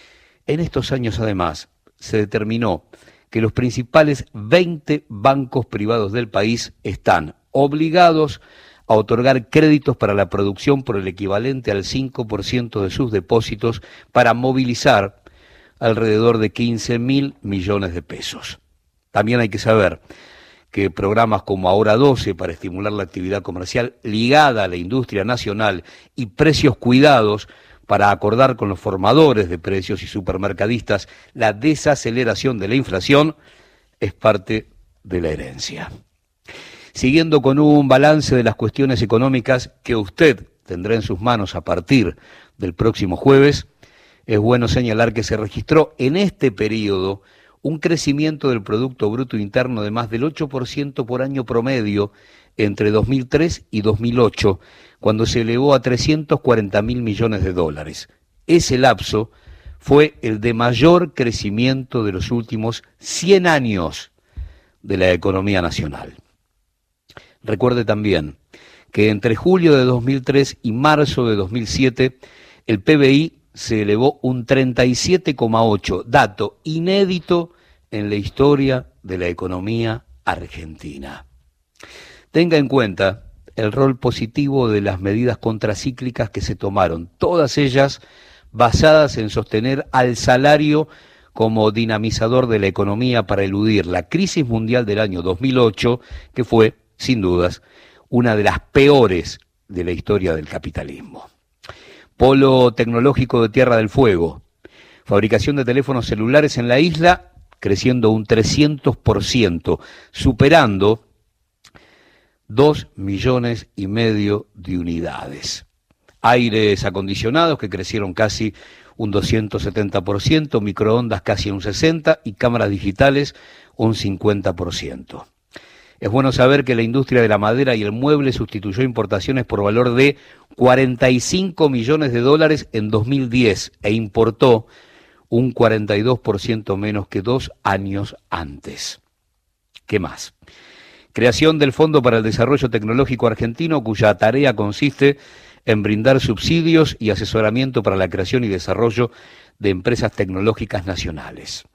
En estos años, además, se determinó que los principales veinte bancos privados del país están obligados a otorgar créditos para la producción por el equivalente al cinco por ciento de sus depósitos para movilizar alrededor de quince mil millones de pesos. También hay que saber que programas como Ahora doce para estimular la actividad comercial ligada a la industria nacional y precios cuidados para acordar con los formadores de precios y supermercadistas la desaceleración de la inflación es parte de la herencia. Siguiendo con un balance de las cuestiones económicas que usted tendrá en sus manos a partir del próximo jueves, es bueno señalar que se registró en este periodo un crecimiento del Producto Bruto Interno de más del ocho por ciento por año promedio entre dos mil tres y dos mil ocho, cuando se elevó a trescientos cuarenta mil millones de dólares. Ese lapso fue el de mayor crecimiento de los últimos cien años de la economía nacional. Recuerde también que entre julio de dos mil tres y marzo de dos mil siete, el P B I se elevó un treinta y siete coma ocho, dato inédito en la historia de la economía argentina. Tenga en cuenta el rol positivo de las medidas contracíclicas que se tomaron, todas ellas basadas en sostener al salario como dinamizador de la economía para eludir la crisis mundial del año dos mil ocho, que fue, sin dudas, una de las peores de la historia del capitalismo. Polo tecnológico de Tierra del Fuego, fabricación de teléfonos celulares en la isla, creciendo un trescientos por ciento, superando dos millones y medio de unidades. Aires acondicionados que crecieron casi un doscientos setenta por ciento, microondas casi un sesenta por ciento y cámaras digitales un cincuenta por ciento. Es bueno saber que la industria de la madera y el mueble sustituyó importaciones por valor de cuarenta y cinco millones de dólares en dos mil diez e importó un cuarenta y dos por ciento menos que dos años antes. ¿Qué más? Creación del Fondo para el Desarrollo Tecnológico Argentino, cuya tarea consiste en brindar subsidios y asesoramiento para la creación y desarrollo de empresas tecnológicas nacionales.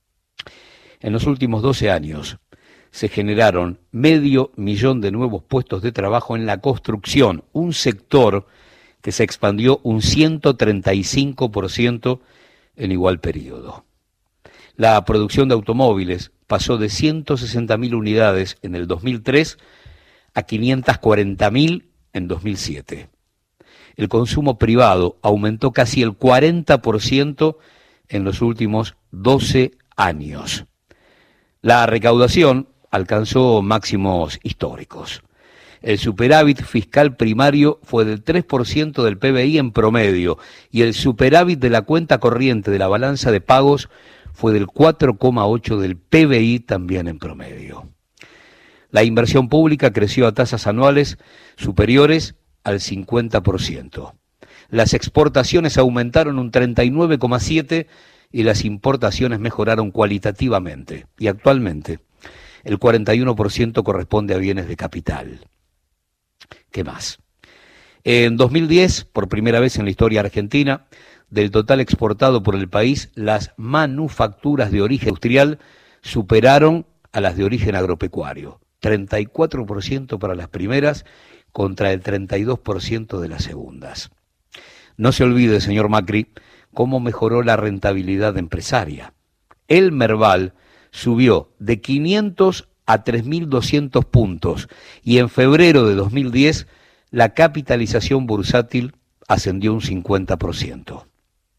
En los últimos doce años se generaron medio millón de nuevos puestos de trabajo en la construcción, un sector que se expandió un ciento treinta y cinco por ciento en igual periodo. La producción de automóviles pasó de ciento sesenta mil unidades en el dos mil tres a quinientas cuarenta mil en dos mil siete. El consumo privado aumentó casi el cuarenta por ciento en los últimos doce años. La recaudación alcanzó máximos históricos. El superávit fiscal primario fue del tres por ciento del P B I en promedio y el superávit de la cuenta corriente de la balanza de pagos fue del cuatro coma ocho por ciento del P B I también en promedio. La inversión pública creció a tasas anuales superiores al cincuenta por ciento. Las exportaciones aumentaron un treinta y nueve coma siete por ciento y las importaciones mejoraron cualitativamente. Y actualmente el cuarenta y uno por ciento corresponde a bienes de capital. ¿Qué más? En dos mil diez, por primera vez en la historia argentina, del total exportado por el país, las manufacturas de origen industrial superaron a las de origen agropecuario. treinta y cuatro por ciento para las primeras contra el treinta y dos por ciento de las segundas. No se olvide, señor Macri, cómo mejoró la rentabilidad empresaria. El Merval subió de quinientos a tres mil doscientos puntos y en febrero de dos mil diez la capitalización bursátil ascendió un cincuenta por ciento.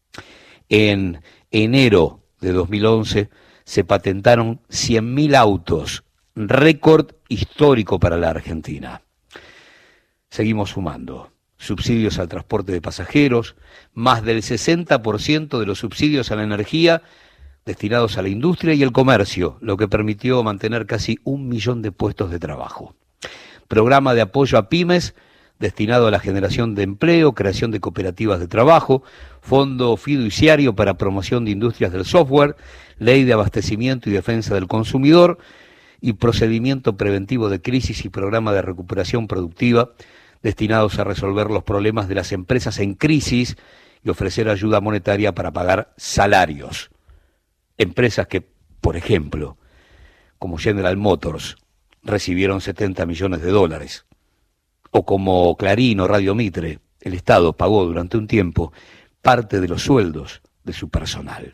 En enero de dos mil once se patentaron cien mil autos, récord histórico para la Argentina. Seguimos sumando. Subsidios al transporte de pasajeros, más del sesenta por ciento de los subsidios a la energía destinados a la industria y el comercio, lo que permitió mantener casi un millón de puestos de trabajo. Programa de apoyo a pymes destinado a la generación de empleo, creación de cooperativas de trabajo, fondo fiduciario para promoción de industrias del software, ley de abastecimiento y defensa del consumidor y procedimiento preventivo de crisis y programa de recuperación productiva destinados a resolver los problemas de las empresas en crisis y ofrecer ayuda monetaria para pagar salarios. Empresas que, por ejemplo, como General Motors, recibieron setenta millones de dólares, o como Clarín o Radio Mitre, el Estado pagó durante un tiempo parte de los sueldos de su personal.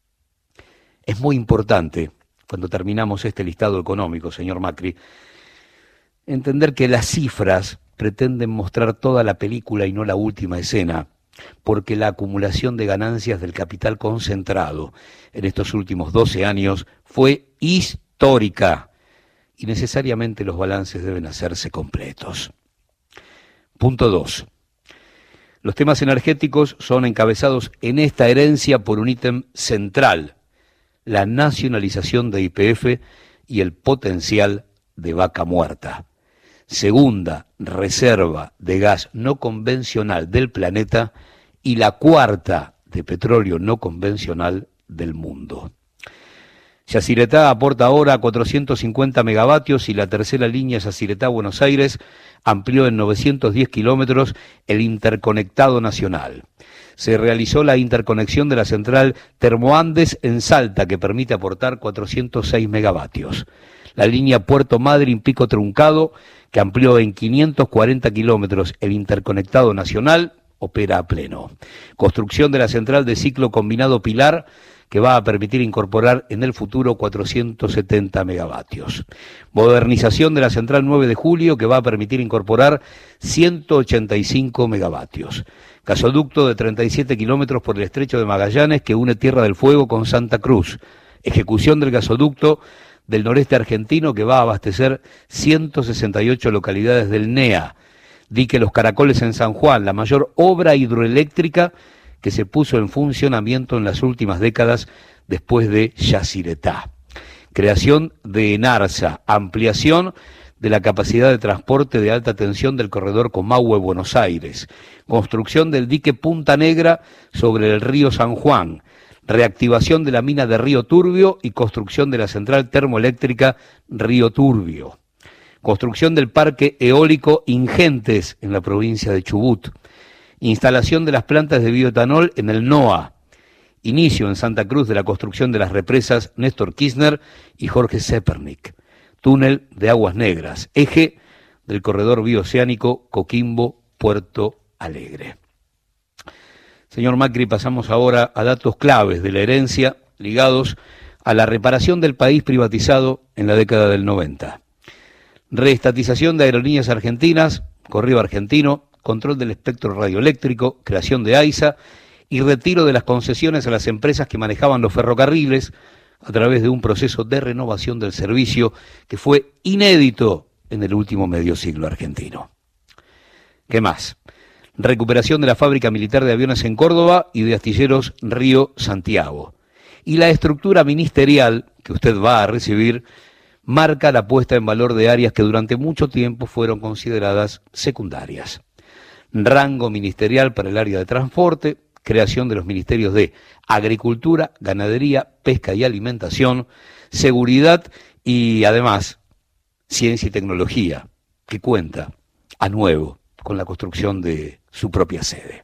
Es muy importante, cuando terminamos este listado económico, señor Macri, entender que las cifras pretenden mostrar toda la película y no la última escena, porque la acumulación de ganancias del capital concentrado en estos últimos doce años fue histórica y necesariamente los balances deben hacerse completos. Punto dos. Los temas energéticos son encabezados en esta herencia por un ítem central, la nacionalización de Y P F y el potencial de Vaca Muerta, segunda reserva de gas no convencional del planeta y la cuarta de petróleo no convencional del mundo. Yacyretá aporta ahora cuatrocientos cincuenta megavatios y la tercera línea Yacyretá-Buenos Aires amplió en novecientos diez kilómetros el interconectado nacional. Se realizó la interconexión de la central Termoandes en Salta, que permite aportar cuatrocientos seis megavatios. La línea Puerto Madryn-Pico Truncado, que amplió en quinientos cuarenta kilómetros el interconectado nacional, opera a pleno. Construcción de la central de ciclo combinado Pilar, que va a permitir incorporar en el futuro cuatrocientos setenta megavatios. Modernización de la central nueve de julio, que va a permitir incorporar ciento ochenta y cinco megavatios. Gasoducto de treinta y siete kilómetros por el estrecho de Magallanes, que une Tierra del Fuego con Santa Cruz. Ejecución del gasoducto del noreste argentino, que va a abastecer ciento sesenta y ocho localidades del N E A. Dique Los Caracoles en San Juan, la mayor obra hidroeléctrica que se puso en funcionamiento en las últimas décadas después de Yacyretá. creación de ENARSA, ampliación de la capacidad de transporte de alta tensión del corredor Comahue-Buenos Aires, construcción del dique Punta Negra sobre el río San Juan, reactivación de la mina de Río Turbio y construcción de la central termoeléctrica Río Turbio, construcción del parque eólico Ingentes en la provincia de Chubut, instalación de las plantas de bioetanol en el NOA, inicio en Santa Cruz de la construcción de las represas Néstor Kirchner y Jorge Zepernik, túnel de Aguas Negras, eje del corredor bioceánico Coquimbo-Puerto Alegre. Señor Macri, pasamos ahora a datos claves de la herencia ligados a la reparación del país privatizado en la década del noventa. Reestatización de Aerolíneas Argentinas, Correo Argentino, control del espectro radioeléctrico, creación de AISA y retiro de las concesiones a las empresas que manejaban los ferrocarriles a través de un proceso de renovación del servicio que fue inédito en el último medio siglo argentino. ¿Qué más? Recuperación de la fábrica militar de aviones en Córdoba y de astilleros Río Santiago. Y la estructura ministerial que usted va a recibir marca la puesta en valor de áreas que durante mucho tiempo fueron consideradas secundarias. Rango ministerial para el área de transporte, creación de los ministerios de Agricultura, Ganadería, Pesca y Alimentación, Seguridad y además Ciencia y Tecnología, que cuenta a nuevo con la construcción de su propia sede.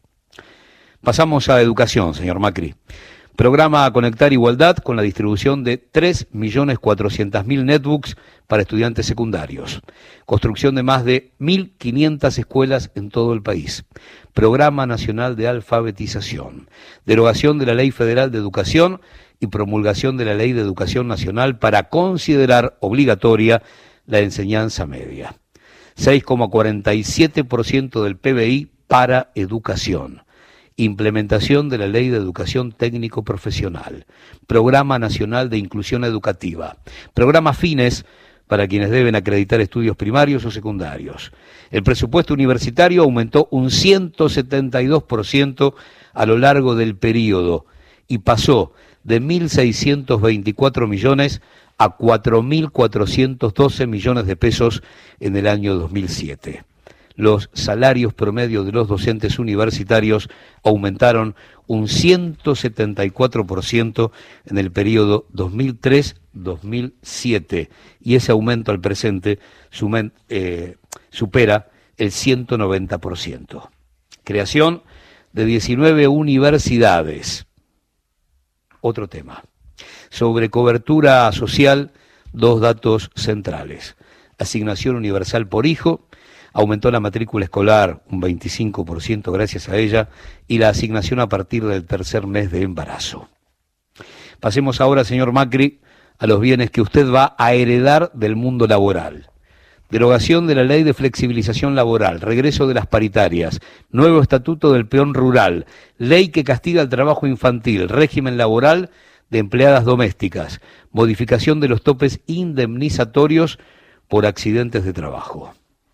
Pasamos a educación, señor Macri. Programa a Conectar Igualdad con la distribución de tres millones cuatrocientos mil netbooks para estudiantes secundarios. Construcción de más de mil quinientas escuelas en todo el país. Programa Nacional de Alfabetización. Derogación de la Ley Federal de Educación y promulgación de la Ley de Educación Nacional para considerar obligatoria la enseñanza media. seis coma cuarenta y siete por ciento del P B I para educación. Implementación de la Ley de Educación Técnico Profesional, Programa Nacional de Inclusión Educativa, Programa Fines para quienes deben acreditar estudios primarios o secundarios. El presupuesto universitario aumentó un ciento setenta y dos por ciento a lo largo del periodo y pasó de mil seiscientos veinticuatro millones a cuatro mil cuatrocientos doce millones de pesos en el año dos mil siete. Los salarios promedio de los docentes universitarios aumentaron un ciento setenta y cuatro por ciento en el periodo dos mil tres a dos mil siete y ese aumento al presente sumen, eh, supera el ciento noventa por ciento. Creación de diecinueve universidades. Otro tema. Sobre cobertura social, dos datos centrales. Asignación universal por hijo. Aumentó la matrícula escolar un veinticinco por ciento gracias a ella y la asignación a partir del tercer mes de embarazo. Pasemos ahora, señor Macri, a los bienes que usted va a heredar del mundo laboral. Derogación de la Ley de Flexibilización Laboral, regreso de las paritarias, nuevo estatuto del peón rural, ley que castiga el trabajo infantil, régimen laboral de empleadas domésticas, modificación de los topes indemnizatorios por accidentes de trabajo.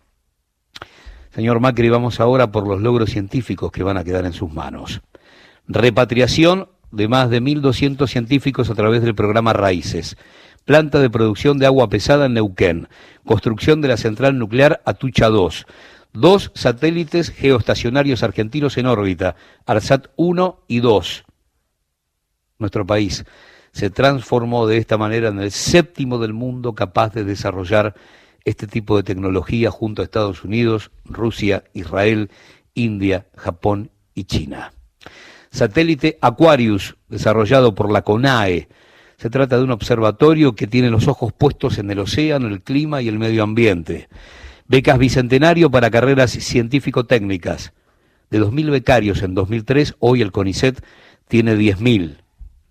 Señor Macri, vamos ahora por los logros científicos que van a quedar en sus manos. Repatriación de más de mil doscientos científicos a través del programa Raíces. Planta de producción de agua pesada en Neuquén. Construcción de la central nuclear Atucha dos. Dos satélites geoestacionarios argentinos en órbita, ARSAT uno y dos. Nuestro país se transformó de esta manera en el séptimo del mundo capaz de desarrollar este tipo de tecnología junto a Estados Unidos, Rusia, Israel, India, Japón y China. Satélite Aquarius, desarrollado por la CONAE. Se trata de un observatorio que tiene los ojos puestos en el océano, el clima y el medio ambiente. Becas Bicentenario para carreras científico-técnicas. De dos mil becarios en dos mil tres, hoy el CONICET tiene diez mil.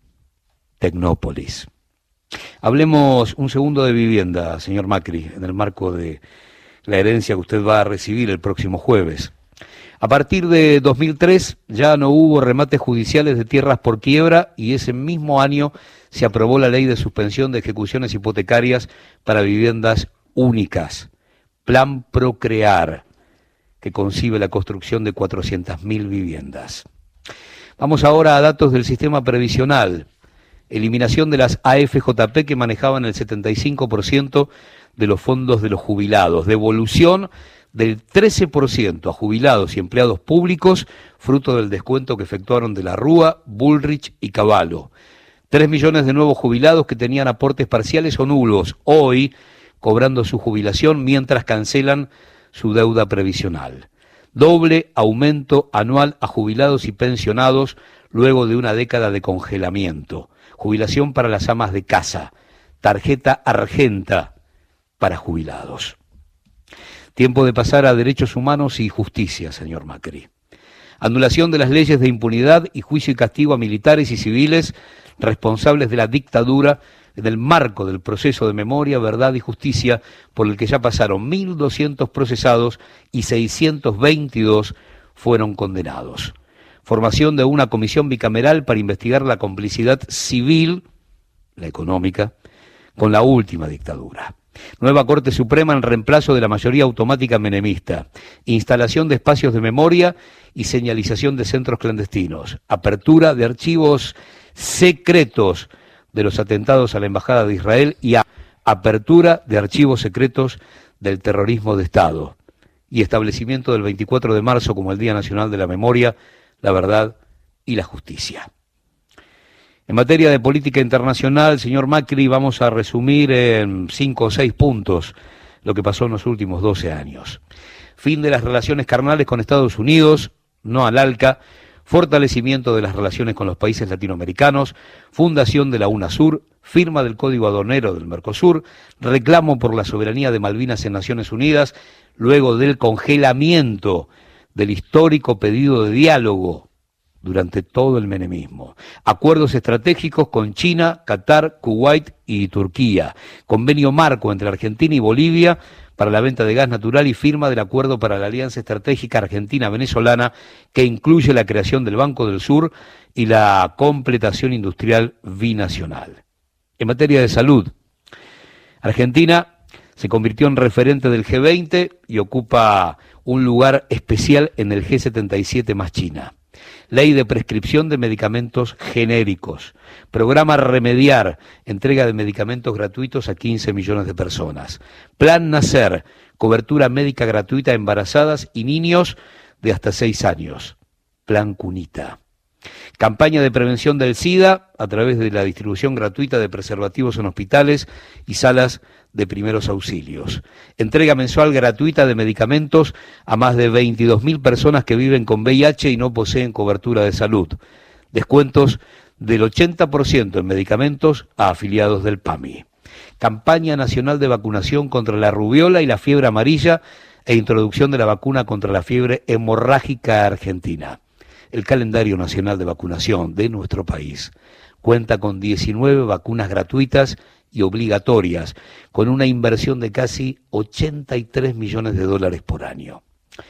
Tecnópolis. Hablemos un segundo de vivienda, señor Macri, en el marco de la herencia que usted va a recibir el próximo jueves. A partir de dos mil tres ya no hubo remates judiciales de tierras por quiebra y ese mismo año se aprobó la ley de suspensión de ejecuciones hipotecarias para viviendas únicas. Plan Procrear, que concibe la construcción de cuatrocientas mil viviendas. Vamos ahora a datos del sistema previsional. eliminación de las A F J P que manejaban el setenta y cinco por ciento de los fondos de los jubilados, devolución del trece por ciento a jubilados y empleados públicos, fruto del descuento que efectuaron de la Rúa, Bullrich y Cavallo. Tres millones de nuevos jubilados que tenían aportes parciales o nulos, hoy cobrando su jubilación mientras cancelan su deuda previsional. Doble aumento anual a jubilados y pensionados luego de una década de congelamiento. Jubilación para las amas de casa. Tarjeta argenta para jubilados. Tiempo de pasar a derechos humanos y justicia, señor Macri. Anulación de las leyes de impunidad y juicio y castigo a militares y civiles responsables de la dictadura en el marco del proceso de memoria, verdad y justicia por el que ya pasaron mil doscientos procesados y seiscientos veintidós fueron condenados. Formación de una comisión bicameral para investigar la complicidad civil, la económica, con la última dictadura. Nueva Corte Suprema en reemplazo de la mayoría automática menemista. Instalación de espacios de memoria y señalización de centros clandestinos. Apertura de archivos secretos de los atentados a la Embajada de Israel y a apertura de archivos secretos del terrorismo de Estado. Y establecimiento del veinticuatro de marzo como el Día Nacional de la Memoria, la Verdad y la Justicia. En materia de política internacional, señor Macri, vamos a resumir en cinco o seis puntos lo que pasó en los últimos doce años. Fin de las relaciones carnales con Estados Unidos, no al ALCA, fortalecimiento de las relaciones con los países latinoamericanos, fundación de la UNASUR, firma del Código Aduanero del Mercosur, reclamo por la soberanía de Malvinas en Naciones Unidas, luego del congelamiento del histórico pedido de diálogo durante todo el menemismo. Acuerdos estratégicos con China, Qatar, Kuwait y Turquía. Convenio marco entre Argentina y Bolivia para la venta de gas natural y firma del acuerdo para la Alianza Estratégica Argentina-Venezolana que incluye la creación del Banco del Sur y la completación industrial binacional. En materia de salud, Argentina se convirtió en referente del G veinte y ocupa un lugar especial en el G setenta y siete más China. Ley de prescripción de medicamentos genéricos. Programa Remediar, entrega de medicamentos gratuitos a quince millones de personas. Plan Nacer, cobertura médica gratuita a embarazadas y niños de hasta seis años. Plan Cunita. Campaña de prevención del SIDA a través de la distribución gratuita de preservativos en hospitales y salas de primeros auxilios. Entrega mensual gratuita de medicamentos a más de veintidós mil personas que viven con V I H y no poseen cobertura de salud. Descuentos del ochenta por ciento en medicamentos a afiliados del P A M I. Campaña nacional de vacunación contra la rubiola y la fiebre amarilla e introducción de la vacuna contra la fiebre hemorrágica argentina. El calendario nacional de vacunación de nuestro país cuenta con diecinueve vacunas gratuitas y obligatorias, con una inversión de casi ochenta y tres millones de dólares por año.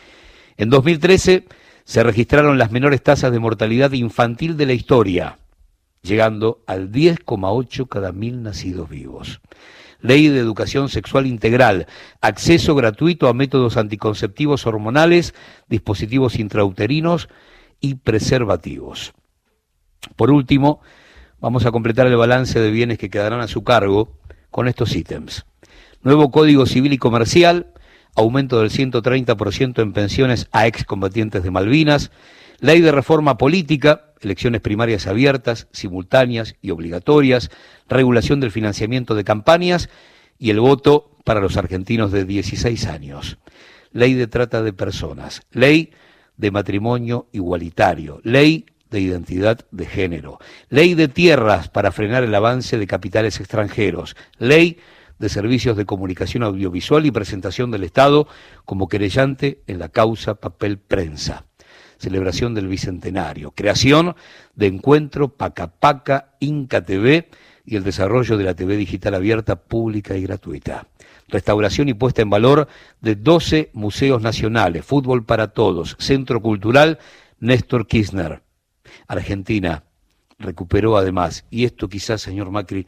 En dos mil trece se registraron las menores tasas de mortalidad infantil de la historia, llegando al diez coma ocho cada mil nacidos vivos. Ley de educación sexual integral, acceso gratuito a métodos anticonceptivos hormonales, dispositivos intrauterinos y preservativos. Por último, vamos a completar el balance de bienes que quedarán a su cargo con estos ítems. Nuevo Código Civil y Comercial, aumento del ciento treinta por ciento en pensiones a excombatientes de Malvinas, ley de reforma política, elecciones primarias abiertas, simultáneas y obligatorias, regulación del financiamiento de campañas y el voto para los argentinos de dieciséis años. Ley de trata de personas, ley de matrimonio igualitario, ley de identidad de género, ley de tierras para frenar el avance de capitales extranjeros, ley de servicios de comunicación audiovisual y presentación del Estado como querellante en la causa papel prensa, celebración del Bicentenario, creación de Encuentro Paca Paca Inca T V y el desarrollo de la T V digital abierta, pública y gratuita. Restauración y puesta en valor de doce museos nacionales, Fútbol para Todos, Centro Cultural Néstor Kirchner. Argentina recuperó además, y esto quizás, señor Macri,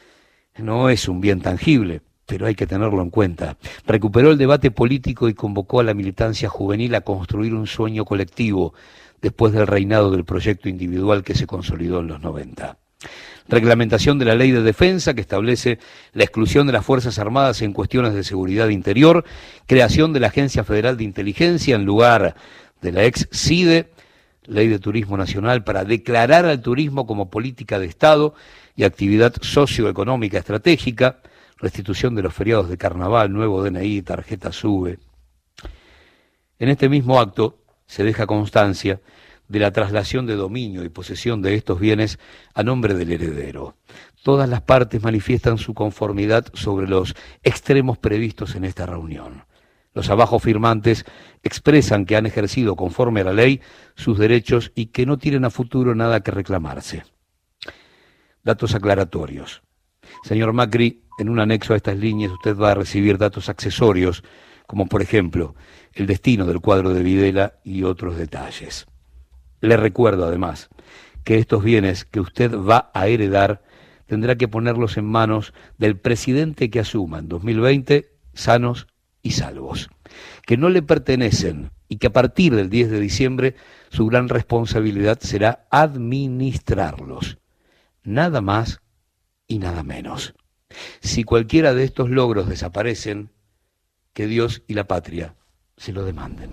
no es un bien tangible, pero hay que tenerlo en cuenta, recuperó el debate político y convocó a la militancia juvenil a construir un sueño colectivo después del reinado del proyecto individual que se consolidó en los noventa. reglamentación de la ley de defensa que establece la exclusión de las Fuerzas Armadas en cuestiones de seguridad interior, creación de la Agencia Federal de Inteligencia en lugar de la ex CIDE, ley de turismo nacional para declarar al turismo como política de Estado y actividad socioeconómica estratégica, restitución de los feriados de carnaval, nuevo D N I, tarjeta SUBE. En este mismo acto se deja constancia de la traslación de dominio y posesión de estos bienes a nombre del heredero. Todas las partes manifiestan su conformidad sobre los extremos previstos en esta reunión. Los abajo firmantes expresan que han ejercido conforme a la ley sus derechos y que no tienen a futuro nada que reclamarse. Datos aclaratorios. Señor Macri, en un anexo a estas líneas usted va a recibir datos accesorios, como por ejemplo el destino del cuadro de Videla y otros detalles. Le recuerdo además que estos bienes que usted va a heredar tendrá que ponerlos en manos del presidente que asuma en dos mil veinte, sanos y salvos, que no le pertenecen y que a partir del diez de diciembre su gran responsabilidad será administrarlos. Nada más y nada menos. Si cualquiera de estos logros desaparecen, que Dios y la patria se lo demanden.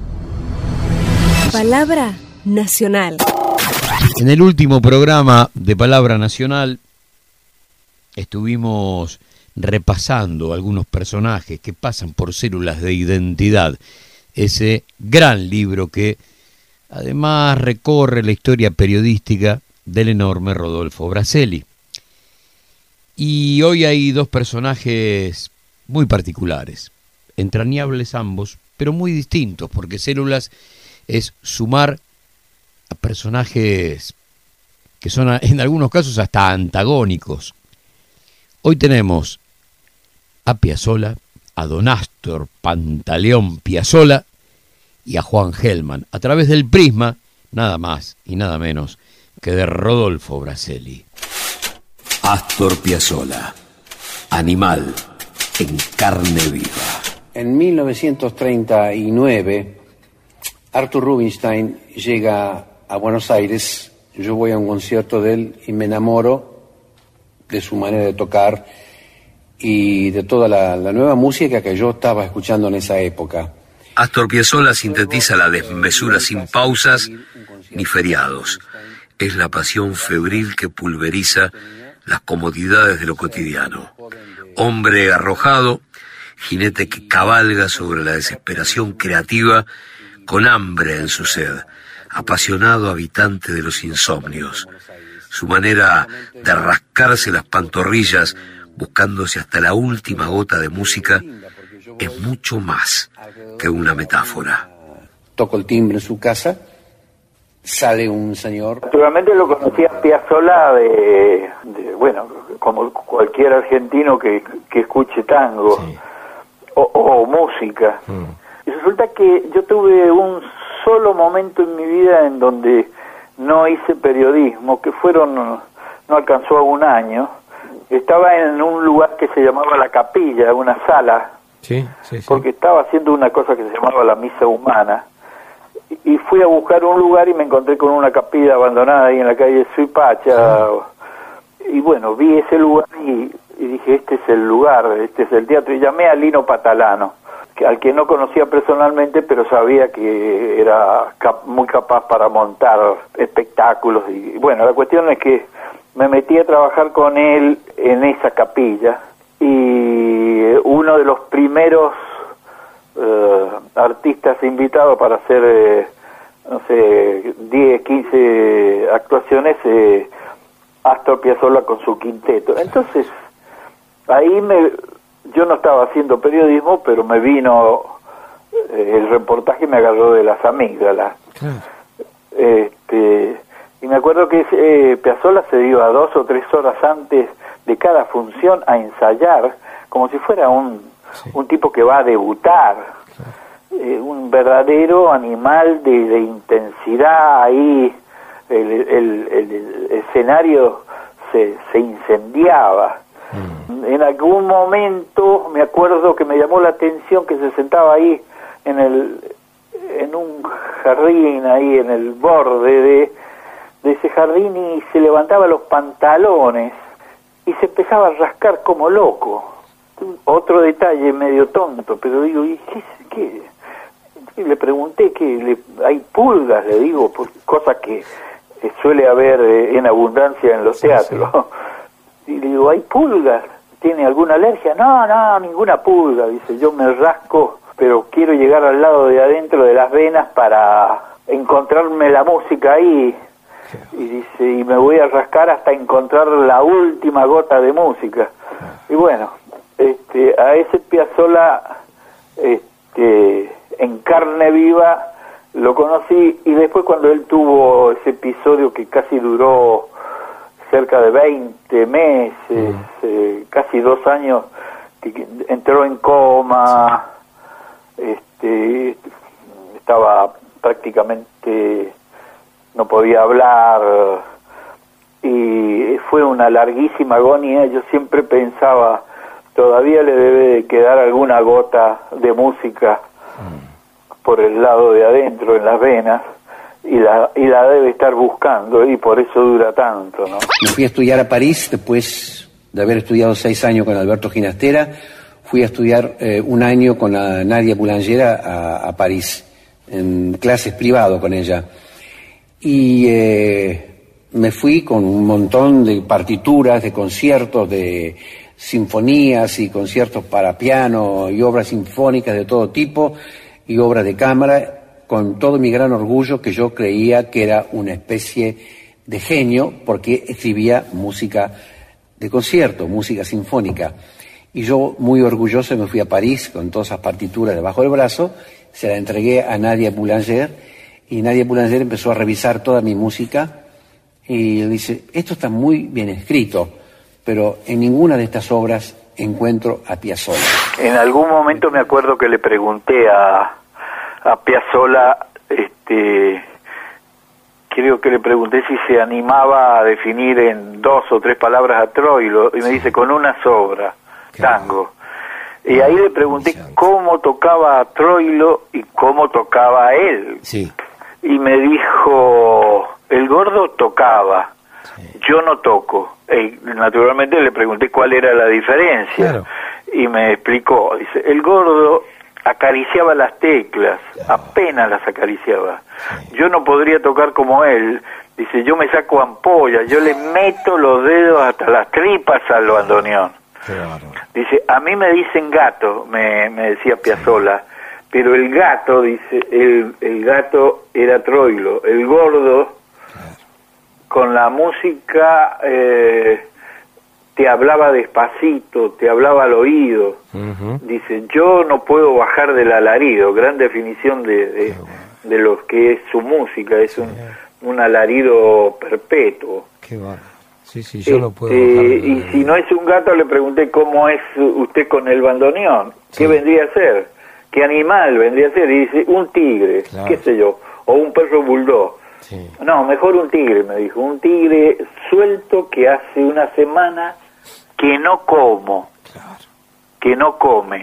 Palabra Nacional. En el último programa de Palabra Nacional estuvimos repasando algunos personajes que pasan por Células de Identidad, ese gran libro que además recorre la historia periodística del enorme Rodolfo Braselli. Y hoy hay dos personajes muy particulares, entrañables ambos, pero muy distintos, porque Células es sumar a personajes que son en algunos casos hasta antagónicos. Hoy tenemos a Piazzolla, a Don Astor Pantaleón Piazzolla y a Juan Gelman, a través del prisma, nada más y nada menos que de Rodolfo Braselli. Astor Piazzolla, animal en carne viva. En mil novecientos treinta y nueve, Arthur Rubinstein llega a Buenos Aires. Yo voy a un concierto de él y me enamoro de su manera de tocar y de toda la, la nueva música que yo estaba escuchando en esa época. Astor Piazzolla sintetiza la desmesura sin pausas ni feriados. Es la pasión febril que pulveriza las comodidades de lo cotidiano. Hombre arrojado, jinete que cabalga sobre la desesperación creativa con hambre en su sed, apasionado habitante de los insomnios. Su manera de rascarse las pantorrillas buscándose hasta la última gota de música es mucho más que una metáfora. Toco el timbre en su casa, sale un señor. Naturalmente lo conocía Piazzolla de, de, bueno, como cualquier argentino que, que escuche tango, sí, o, o música. Mm. Y resulta que yo tuve un solo momento en mi vida en donde no hice periodismo, que fueron, no alcanzó a un año. Estaba en un lugar que se llamaba La Capilla, una sala, sí, sí, sí, porque estaba haciendo una cosa que se llamaba la misa humana. Y fui a buscar un lugar y me encontré con una capilla abandonada ahí en la calle Suipacha. Sí. Y bueno, vi ese lugar y, y dije, este es el lugar, este es el teatro. Y llamé a Lino Patalano, que, al que no conocía personalmente, pero sabía que era cap- muy capaz para montar espectáculos. Y bueno, la cuestión es que me metí a trabajar con él en esa capilla. Y uno de los primeros Uh, artistas invitados para hacer, eh, no sé, diez, quince actuaciones, eh, Astor Piazzolla con su quinteto. Entonces, ahí me, yo no estaba haciendo periodismo, pero me vino eh, el reportaje y me agarró de las amígdalas. Claro. Este, y me acuerdo que eh, Piazzolla se iba dos o tres horas antes de cada función a ensayar, como si fuera un Sí. un tipo que va a debutar, claro. eh, un verdadero animal de, de intensidad. Ahí el, el, el, el escenario se, se incendiaba. Mm. En algún momento me acuerdo que me llamó la atención que se sentaba ahí en el en un jardín, ahí en el borde de, de ese jardín y se levantaba los pantalones y se empezaba a rascar como loco. Otro detalle medio tonto, pero digo, ¿y qué? qué? Y le pregunté que le, hay pulgas, le digo, pues, cosa que eh, suele haber eh, en abundancia en los sí, teatros. Sí. Y le digo, ¿hay pulgas? ¿Tiene alguna alergia? No, no, ninguna pulga. Dice, yo me rasco, pero quiero llegar al lado de adentro de las venas para encontrarme la música ahí. Y dice, y me voy a rascar hasta encontrar la última gota de música. Y bueno, este, a ese Piazzolla, este, en carne viva lo conocí, y después cuando él tuvo ese episodio que casi duró cerca de veinte meses, mm. eh, casi dos años, que, que entró en coma, sí. este, estaba prácticamente, no podía hablar, y fue una larguísima agonía. Yo siempre pensaba, todavía le debe de quedar alguna gota de música mm. por el lado de adentro, en las venas, y la, y la debe estar buscando, y por eso dura tanto, ¿no? Me fui a estudiar a París, después de haber estudiado seis años con Alberto Ginastera, fui a estudiar eh, un año con la Nadia Boulanger a, a París, en clases privadas con ella. Y eh, me fui con un montón de partituras, de conciertos, de sinfonías y conciertos para piano y obras sinfónicas de todo tipo y obras de cámara, con todo mi gran orgullo, que yo creía que era una especie de genio porque escribía música de concierto, música sinfónica. Y yo, muy orgulloso, me fui a París con todas esas partituras debajo del brazo, se la entregué a Nadia Boulanger, y Nadia Boulanger empezó a revisar toda mi música y dice, esto está muy bien escrito, pero en ninguna de estas obras encuentro a Piazzolla. En algún momento me acuerdo que le pregunté a, a Piazzolla, este, creo que le pregunté si se animaba a definir en dos o tres palabras a Troilo, y me dice, con una sobra, tango. Y ahí le pregunté cómo tocaba a Troilo y cómo tocaba a él. Sí. Y me dijo, el gordo tocaba, sí. yo no toco. Y naturalmente le pregunté cuál era la diferencia. Claro. Y me explicó, dice, el gordo acariciaba las teclas, claro. apenas las acariciaba. Sí. Yo no podría tocar como él. Dice, yo me saco ampollas, yo le meto los dedos hasta las tripas al bandoneón. Claro. Dice, a mí me dicen gato, me, me decía Piazzolla, sí. pero el gato, dice, el, el gato era Troilo, el gordo, claro. con la música eh, te hablaba despacito, te hablaba al oído. Uh-huh. Dice, yo no puedo bajar del alarido, gran definición de, de, bueno. de lo que es su música, es sí. un, un alarido perpetuo. Qué bueno. Sí, sí, yo no puedo. Eh, y si no es un gato, le pregunté cómo es usted con el bandoneón. ¿Qué sí. vendría a ser? ¿Qué animal vendría a ser? Y dice, un tigre, claro. qué sé yo, o un perro bulldog. Sí. No, mejor un tigre, me dijo. Un tigre suelto que hace una semana que no como, claro. que no come.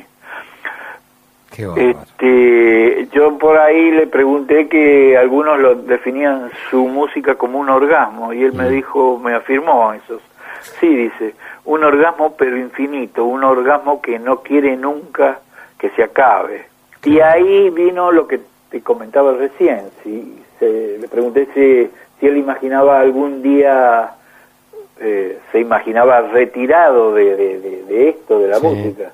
Qué bárbaro. Este, yo por ahí le pregunté que algunos lo definían su música como un orgasmo, y él mm. me dijo, me afirmó eso. Sí, dice, un orgasmo pero infinito, un orgasmo que no quiere nunca que se acabe. Y ahí vino lo que te comentaba recién, si se, le pregunté si, si él imaginaba algún día, eh, se imaginaba retirado de, de, de, de esto, de la sí. música.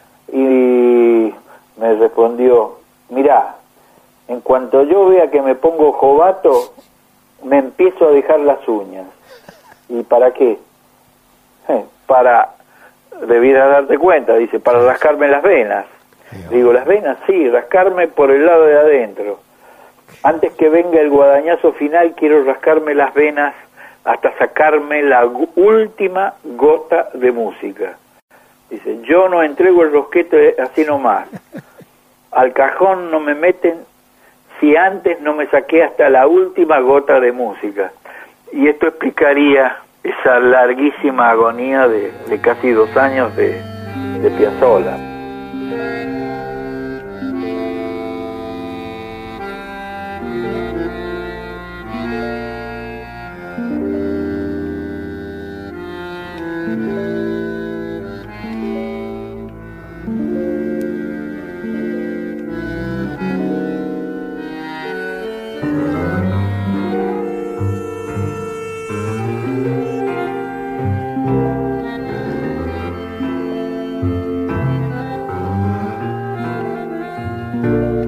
Y me respondió, mirá, en cuanto yo vea que me pongo jovato, me empiezo a dejar las uñas. ¿Y para qué? Eh, para, debiera darte cuenta, dice, para rascarme las venas. Digo, ¿las venas? Sí, rascarme por el lado de adentro. Antes que venga el guadañazo final, quiero rascarme las venas hasta sacarme la última gota de música. Dice, yo no entrego el rosquete así nomás. Al cajón no me meten si antes no me saqué hasta la última gota de música. Y esto explicaría esa larguísima agonía de, de casi dos años de, de Piazzolla.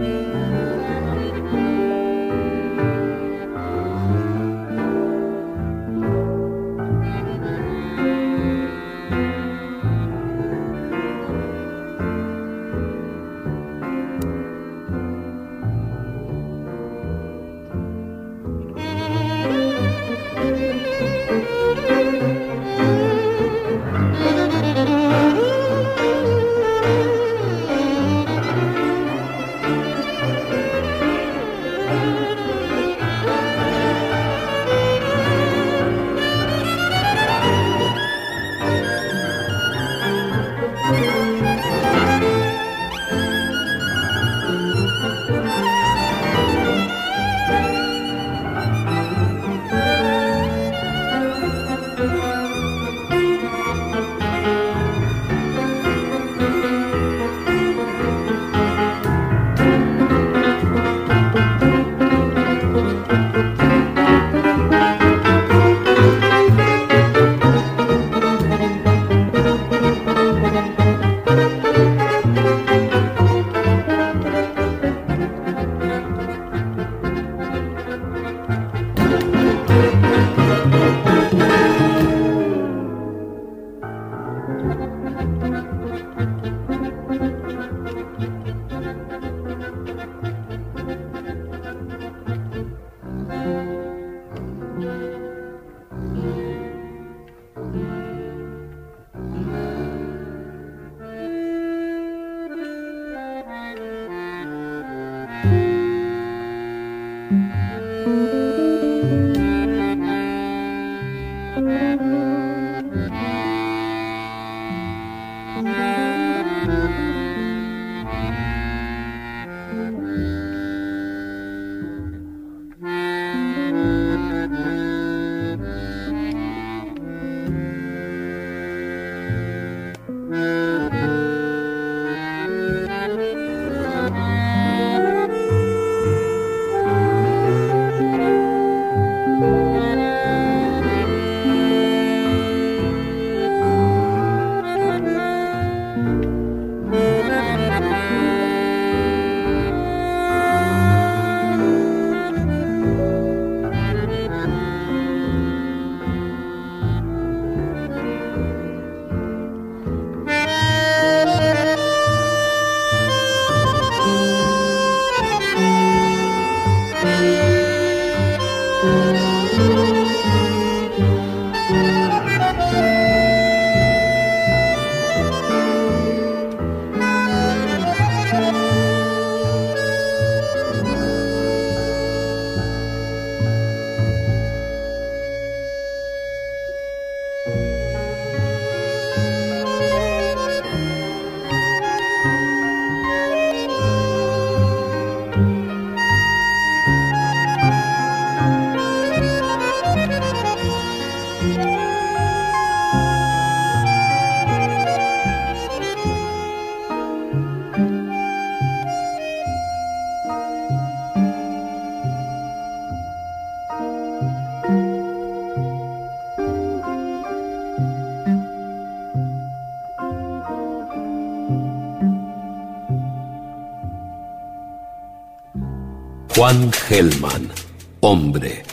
Juan Gelman, hombre,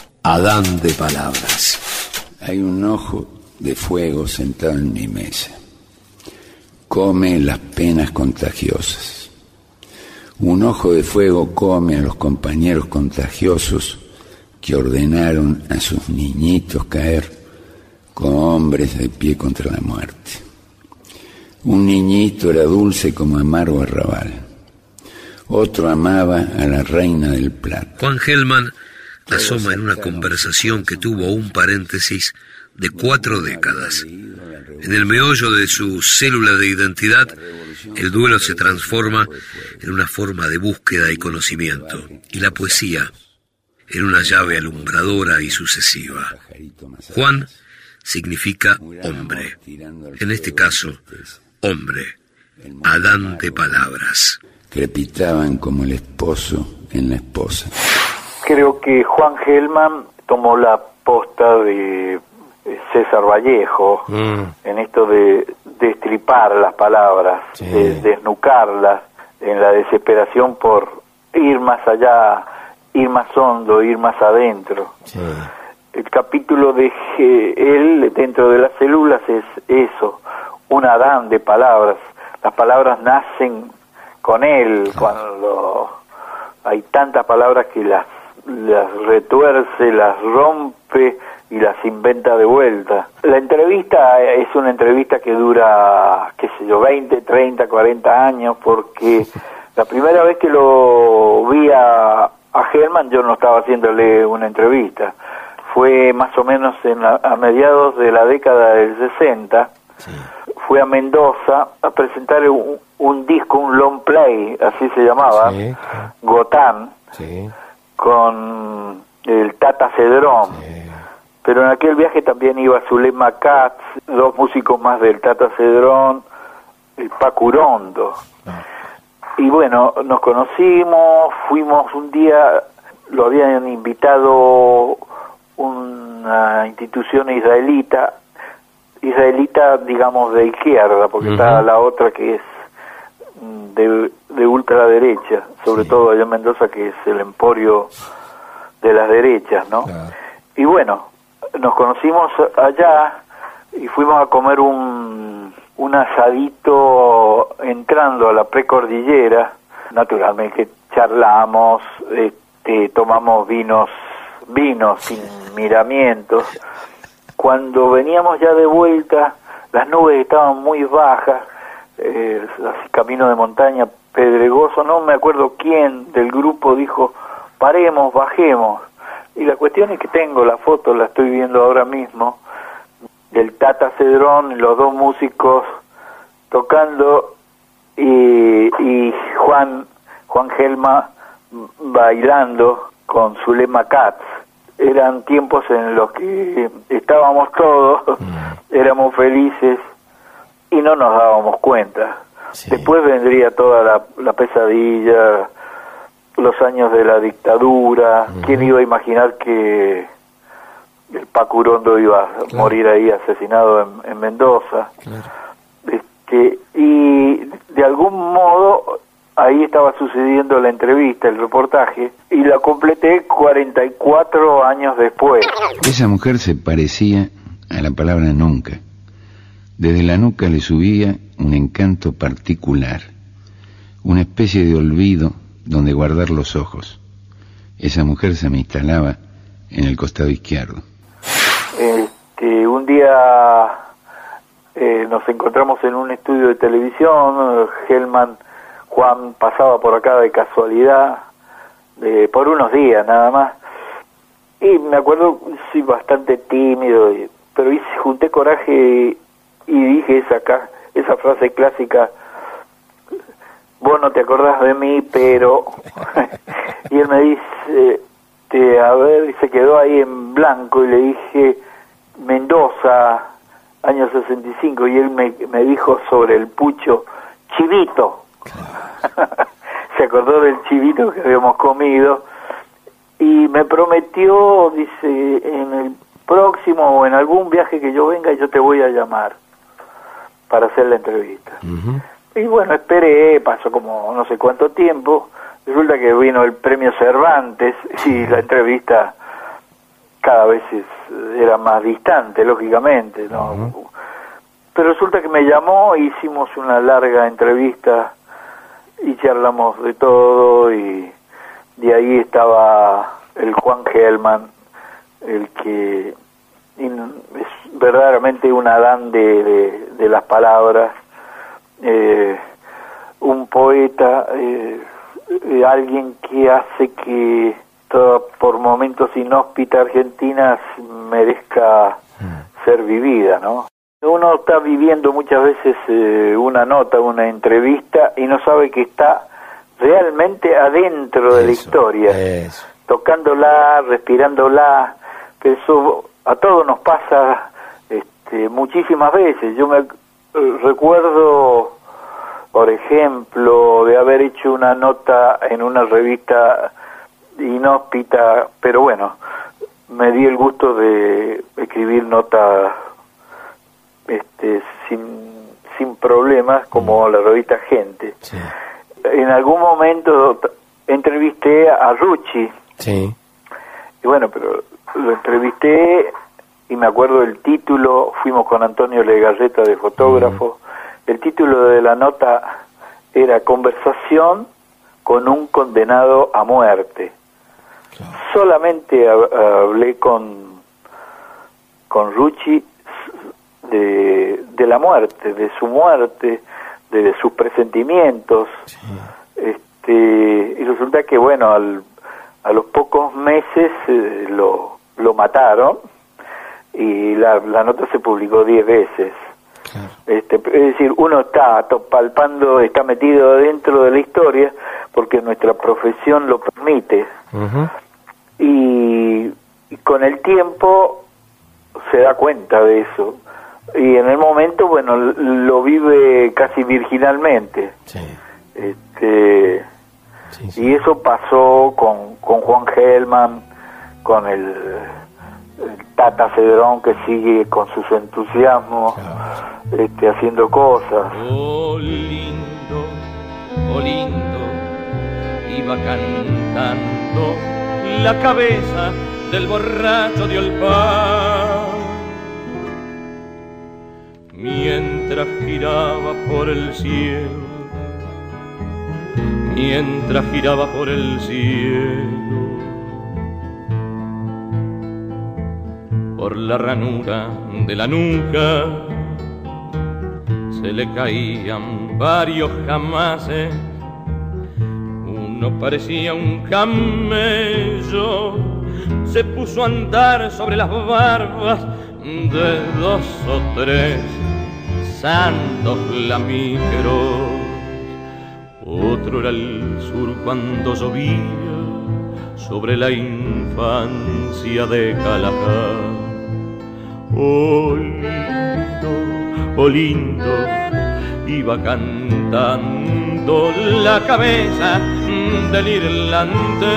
Adán de palabras. Hay un ojo de fuego sentado en mi mesa. Come las penas contagiosas. Un ojo de fuego come a los compañeros contagiosos que ordenaron a sus niñitos caer como hombres de pie contra la muerte. Un niñito era dulce como amargo arrabal. Otro amaba a la reina del Plata. Juan Gelman asoma en una conversación que tuvo un paréntesis de cuatro décadas. En el meollo de su célula de identidad, el duelo se transforma en una forma de búsqueda y conocimiento, y la poesía en una llave alumbradora y sucesiva. Juan significa hombre. En este caso, hombre, Adán de palabras. Crepitaban como el esposo en la esposa. Creo que Juan Gelman tomó la posta de César Vallejo mm. en esto de destripar las palabras, sí. de desnucarlas, en la desesperación por ir más allá, ir más hondo, ir más adentro. Sí. El capítulo de él dentro de las células es eso, un Adán de palabras. Las palabras nacen con él, cuando hay tantas palabras que las, las retuerce, las rompe y las inventa de vuelta. La entrevista es una entrevista que dura, qué sé yo, veinte, treinta, cuarenta años, porque la primera vez que lo vi a, a Gelman yo no estaba haciéndole una entrevista. Fue más o menos en la, a mediados de la década del sesenta. Sí. Fui a Mendoza a presentar un, un disco, un long play, así se llamaba, sí, claro. Gotán, sí. Con el Tata Cedrón. Sí. Pero en aquel viaje también iba Zulema Katz, dos músicos más del Tata Cedrón, el Paco Urondo. Ah. Y bueno, nos conocimos, fuimos un día, lo habían invitado una institución israelita, israelita digamos de izquierda, porque uh-huh. está la otra que es de, de ultraderecha, sobre sí. todo allá en Mendoza, que es el emporio de las derechas, ¿no? Claro. Y bueno, nos conocimos allá y fuimos a comer un, un asadito entrando a la precordillera. Naturalmente charlamos, este, tomamos vinos, vinos sin miramientos. Cuando veníamos ya de vuelta, las nubes estaban muy bajas, eh, así camino de montaña pedregoso, no me acuerdo quién del grupo dijo, paremos, bajemos. Y la cuestión es que tengo la foto, la estoy viendo ahora mismo, del Tata Cedrón y los dos músicos tocando y, y Juan, Juan Gelman bailando con Zulema Katz. Eran tiempos en los que estábamos todos, mm. éramos felices y no nos dábamos cuenta. Sí. Después vendría toda la, la pesadilla, los años de la dictadura. Uh-huh. ¿Quién iba a imaginar que el Paco Urondo iba a claro. morir ahí asesinado en, en Mendoza? Claro. Este, y de algún modo ahí estaba sucediendo la entrevista, el reportaje, y la completé cuarenta y cuatro años después. Esa mujer se parecía a la palabra nunca. Desde la nuca le subía un encanto particular, una especie de olvido donde guardar los ojos. Esa mujer se me instalaba en el costado izquierdo. Este, un día eh, nos encontramos en un estudio de televisión. Gelman, Juan pasaba por acá de casualidad, de, por unos días nada más, y me acuerdo, sí, bastante tímido, y, pero hice, junté coraje y, y dije esa, esa frase clásica, vos no te acordás de mí, pero... y él me dice, te, a ver, y se quedó ahí en blanco, y le dije, Mendoza, año sesenta y cinco, y él me, me dijo sobre el pucho, chivito. Se acordó del chivito que habíamos comido, y me prometió, dice, en el próximo o en algún viaje que yo venga, yo te voy a llamar para hacer la entrevista. Uh-huh. Y bueno, esperé, pasó como no sé cuánto tiempo, resulta que vino el premio Cervantes y la entrevista cada vez es, era más distante, lógicamente, ¿no? Uh-huh. Pero resulta que me llamó, hicimos una larga entrevista y charlamos de todo, y de ahí estaba el Juan Gelman, el que es verdaderamente un Adán de, de, de las palabras, eh, un poeta, eh, eh, alguien que hace que toda, por momentos inhóspita Argentina merezca mm. ser vivida, ¿no? Uno está viviendo muchas veces eh, una nota, una entrevista, y no sabe que está realmente adentro de eso, la historia, eso. Tocándola, respirándola, que eso a todos nos pasa este, muchísimas veces. Yo me eh, recuerdo, por ejemplo, de haber hecho una nota en una revista inhóspita, pero bueno, me di el gusto de escribir notas este, sin, sin problemas, como la revista Gente. Sí. en algún momento entrevisté a Rucci. Sí. Y bueno, pero lo entrevisté y me acuerdo del título, fuimos con Antonio Legarreta de fotógrafo, mm. el título de la nota era Conversación con un condenado a muerte. Claro. Solamente hablé con, con Rucci de, de la muerte, de su muerte, de, de sus presentimientos. Sí. Este, y resulta que, bueno, al, a los pocos meses eh, lo, lo mataron y la, la nota se publicó diez veces. Claro. Este, es decir, uno está palpando, está metido dentro de la historia porque nuestra profesión lo permite. Uh-huh. y, y con el tiempo se da cuenta de eso y en el momento, bueno, lo vive casi virginalmente. Sí. Este, sí, sí. Y eso pasó con, con Juan Gelman, con el, el Tata Cedrón, que sigue con sus entusiasmos, claro. este, haciendo cosas. Oh lindo, oh lindo, iba cantando la cabeza del borracho de Olpán, mientras giraba por el cielo, mientras giraba por el cielo, por la ranura de la nuca se le caían varios jamases. Uno parecía un camello, se puso a andar sobre las barbas de dos o tres santos flamígeros. Otro era el sur cuando llovía sobre la infancia de Calajá. Oh lindo, oh lindo, iba cantando la cabeza del irlandés.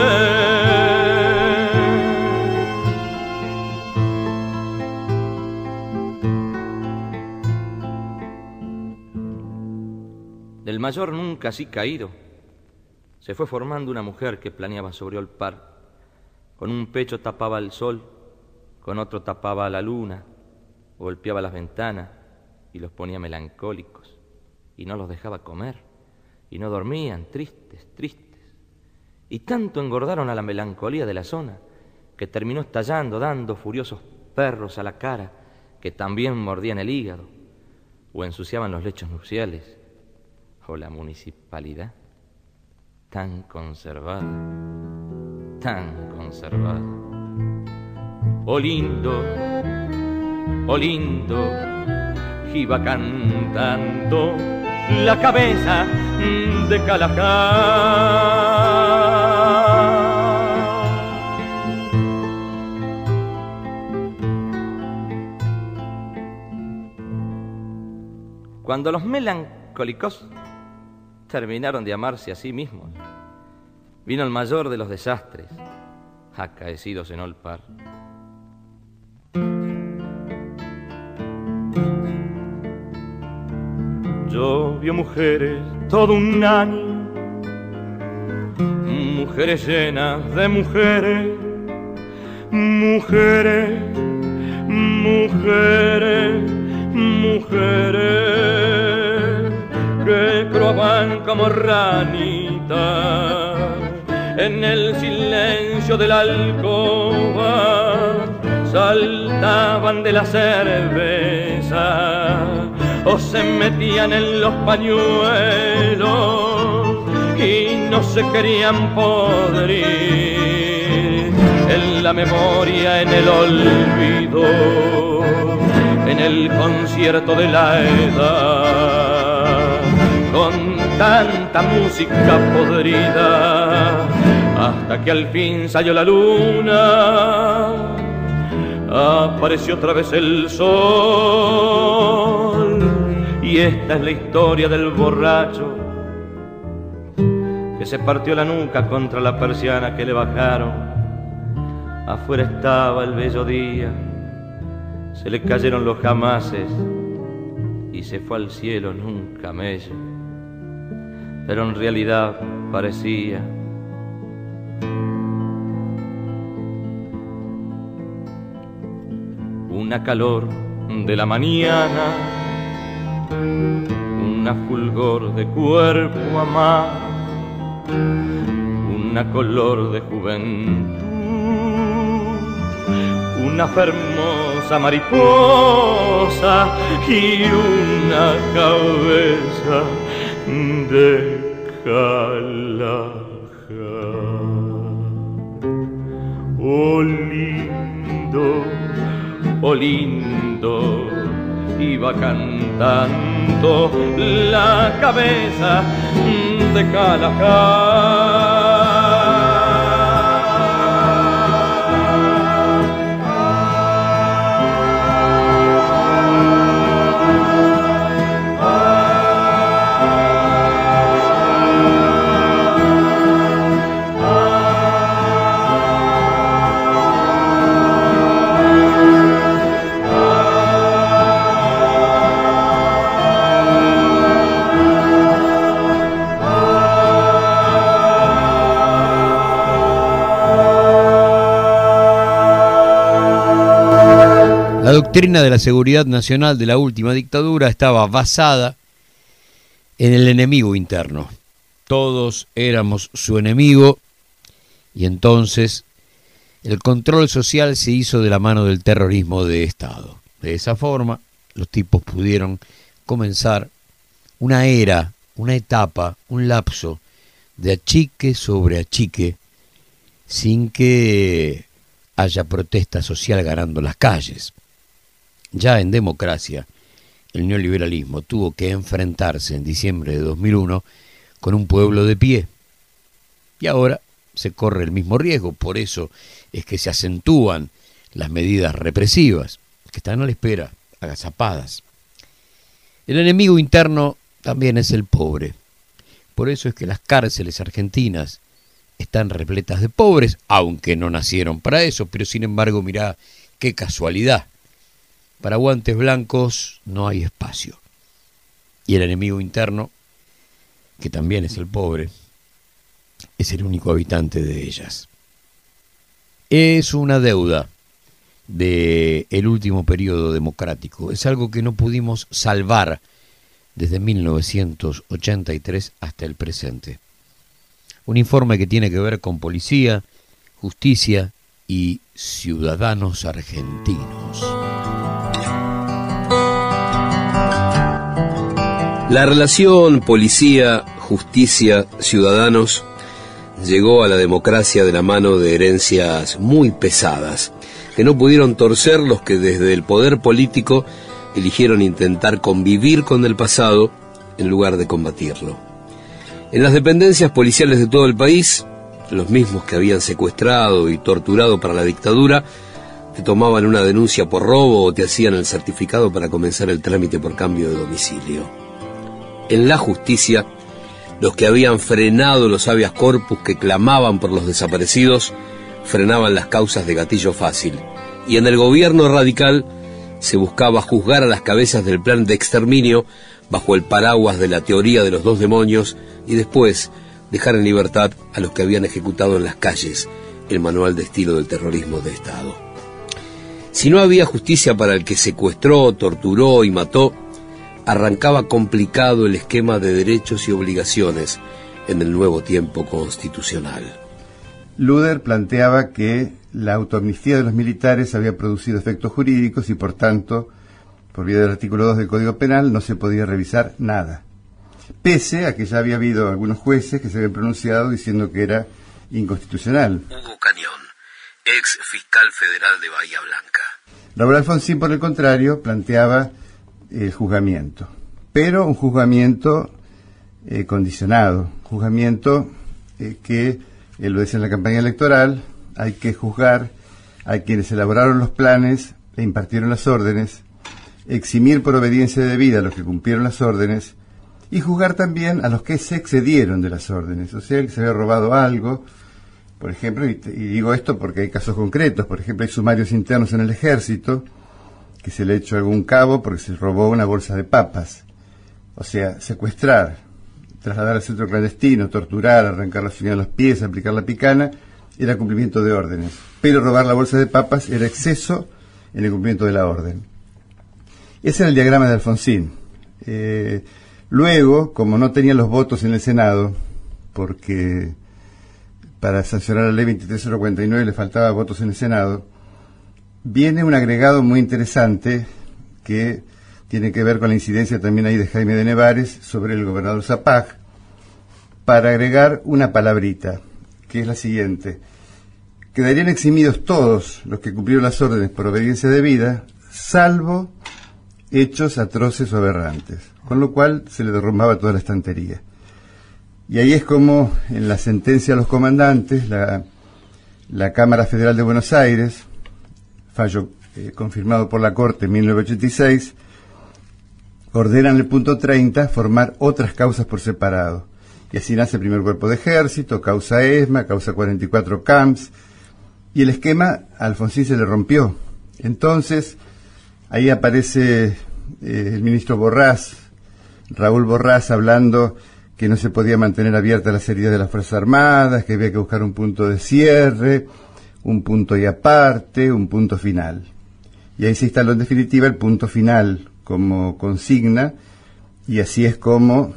Del mayor nunca así caído, se fue formando una mujer que planeaba sobre Olpar. Con un pecho tapaba el sol, con otro tapaba la luna, golpeaba las ventanas y los ponía melancólicos, y no los dejaba comer, y no dormían, tristes, tristes. Y tanto engordaron a la melancolía de la zona, que terminó estallando, dando furiosos perros a la cara, que también mordían el hígado, o ensuciaban los lechos nupciales, o la municipalidad, tan conservada, tan conservada. Oh lindo, oh lindo, iba cantando la cabeza de Calajá. Cuando los melancólicos terminaron de amarse a sí mismos, vino el mayor de los desastres acaecidos en Olpar. Llovió mujeres todo un año, mujeres llenas de mujeres, mujeres, mujeres, mujeres que croaban como ranitas en el silencio de la alcoba, saltaban de la cerveza o se metían en los pañuelos y no se querían podrir en la memoria, en el olvido, en el concierto de la edad, con tanta música podrida, hasta que al fin salió la luna, apareció otra vez el sol, y esta es la historia del borracho que se partió la nuca contra la persiana que le bajaron. Afuera estaba el bello día, se le cayeron los jamases y se fue al cielo en un camello. pero en realidad parecía. Una calor de la mañana, una fulgor de cuerpo amar, una color de juventud, una fermosa mariposa y una cabeza de calaja. Oh lindo, oh lindo, iba cantando la cabeza de Calaja. La doctrina de la seguridad nacional de la última dictadura estaba basada en el enemigo interno. Todos éramos su enemigo y entonces el control social se hizo de la mano del terrorismo de Estado. De esa forma, los tipos pudieron comenzar una era, una etapa, un lapso de achique sobre achique sin que haya protesta social ganando las calles. Ya en democracia, el neoliberalismo tuvo que enfrentarse en diciembre de dos mil uno con un pueblo de pie. Y ahora se corre el mismo riesgo, por eso es que se acentúan las medidas represivas, que están a la espera, agazapadas. El enemigo interno también es el pobre. Por eso es que las cárceles argentinas están repletas de pobres, aunque no nacieron para eso, pero sin embargo, mirá qué casualidad. Para guantes blancos no hay espacio. Y el enemigo interno, que también es el pobre, es el único habitante de ellas. Es una deuda del último periodo democrático. Es algo que no pudimos salvar desde mil novecientos ochenta y tres hasta el presente. Un informe que tiene que ver con policía, justicia y ciudadanos argentinos. La relación policía, justicia, ciudadanos llegó a la democracia de la mano de herencias muy pesadas, que no pudieron torcer los que desde el poder político eligieron intentar convivir con el pasado en lugar de combatirlo. En las dependencias policiales de todo el país, los mismos que habían secuestrado y torturado para la dictadura, te tomaban una denuncia por robo o te hacían el certificado para comenzar el trámite por cambio de domicilio. En la justicia, los que habían frenado los habeas corpus que clamaban por los desaparecidos, frenaban las causas de gatillo fácil. Y en el gobierno radical se buscaba juzgar a las cabezas del plan de exterminio bajo el paraguas de la teoría de los dos demonios y después dejar en libertad a los que habían ejecutado en las calles el manual de estilo del terrorismo de Estado. Si no había justicia para el que secuestró, torturó y mató, arrancaba complicado el esquema de derechos y obligaciones en el nuevo tiempo constitucional. Luder planteaba que la autoamnistía de los militares había producido efectos jurídicos y por tanto, por vía del artículo dos del Código Penal, no se podía revisar nada. Pese a que ya había habido algunos jueces que se habían pronunciado diciendo que era inconstitucional. Hugo Cañón, ex fiscal federal de Bahía Blanca. Raúl Alfonsín, por el contrario, planteaba el juzgamiento, pero un juzgamiento eh, condicionado, juzgamiento eh, que, él lo decía en la campaña electoral, hay que juzgar a quienes elaboraron los planes e impartieron las órdenes, eximir por obediencia debida a los que cumplieron las órdenes y juzgar también a los que se excedieron de las órdenes, o sea, que se había robado algo, por ejemplo, y, y digo esto porque hay casos concretos, por ejemplo, hay sumarios internos en el ejército, que se le ha hecho a algún cabo porque se robó una bolsa de papas. O sea, secuestrar, trasladar al centro clandestino, torturar, arrancar las uñas de los pies, aplicar la picana, era cumplimiento de órdenes. Pero robar la bolsa de papas era exceso en el cumplimiento de la orden. Ese era el diagrama de Alfonsín. Eh, luego, como no tenía los votos en el Senado, porque para sancionar la ley veintitrés mil cuarenta y nueve le faltaba votos en el Senado, viene un agregado muy interesante que tiene que ver con la incidencia también ahí de Jaime de Nevares sobre el gobernador Zapag, para agregar una palabrita, que es la siguiente: quedarían eximidos todos los que cumplieron las órdenes por obediencia debida, salvo hechos atroces o aberrantes, con lo cual se le derrumbaba toda la estantería. Y ahí es como en la sentencia a los comandantes, la, la Cámara Federal de Buenos Aires, fallo eh, confirmado por la Corte en mil novecientos ochenta y seis, ordenan el punto treinta formar otras causas por separado. Y así nace el primer cuerpo de ejército, causa ESMA, causa cuarenta y cuatro CAMPS, y el esquema a Alfonsín se le rompió. Entonces, ahí aparece eh, el ministro Borrás, Raúl Borrás, hablando que no se podía mantener abiertas las heridas de las Fuerzas Armadas, que había que buscar un punto de cierre, un punto y aparte, un punto final. Y ahí se instaló en definitiva el punto final como consigna, y así es como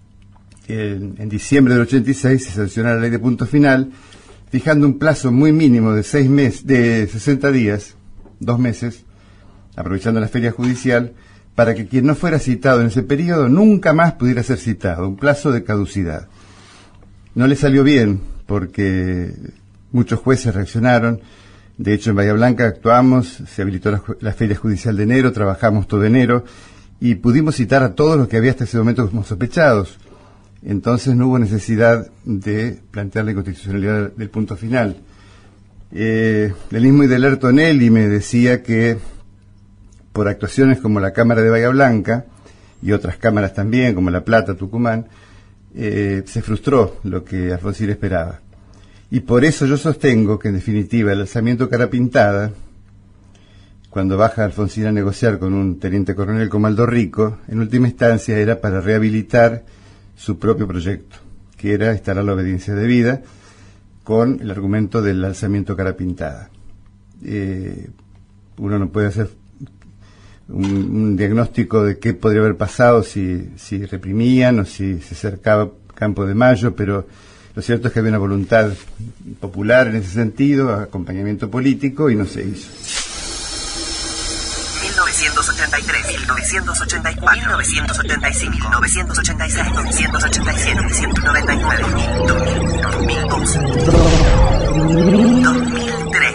en, en diciembre del ochenta y seis se sanciona la ley de punto final, fijando un plazo muy mínimo de seis meses, de sesenta días, dos meses, aprovechando la feria judicial, para que quien no fuera citado en ese periodo nunca más pudiera ser citado, un plazo de caducidad. No le salió bien, porque muchos jueces reaccionaron. De hecho, en Bahía Blanca actuamos, se habilitó la, la feria judicial de enero, trabajamos todo enero, y pudimos citar a todos los que había hasta ese momento como sospechados. Entonces no hubo necesidad de plantear la inconstitucionalidad del punto final. Eh, el mismo Ideler Tonelli me decía que por actuaciones como la Cámara de Bahía Blanca y otras cámaras también, como La Plata, Tucumán, eh, se frustró lo que Alfonsín esperaba. Y por eso yo sostengo que en definitiva el alzamiento cara pintada, cuando baja Alfonsín a negociar con un teniente coronel como Aldo Rico, en última instancia era para rehabilitar su propio proyecto, que era instalar la obediencia debida con el argumento del alzamiento cara pintada. Eh, uno no puede hacer un, un diagnóstico de qué podría haber pasado si, si reprimían o si se acercaba Campo de Mayo, pero lo cierto es que había una voluntad popular en ese sentido, acompañamiento político, y no se hizo. mil novecientos ochenta y tres, mil novecientos ochenta y cuatro, mil novecientos ochenta y cinco, mil novecientos ochenta y seis, mil novecientos ochenta y siete, mil novecientos noventa y nueve, dos mil, dos mil dos, dos mil tres.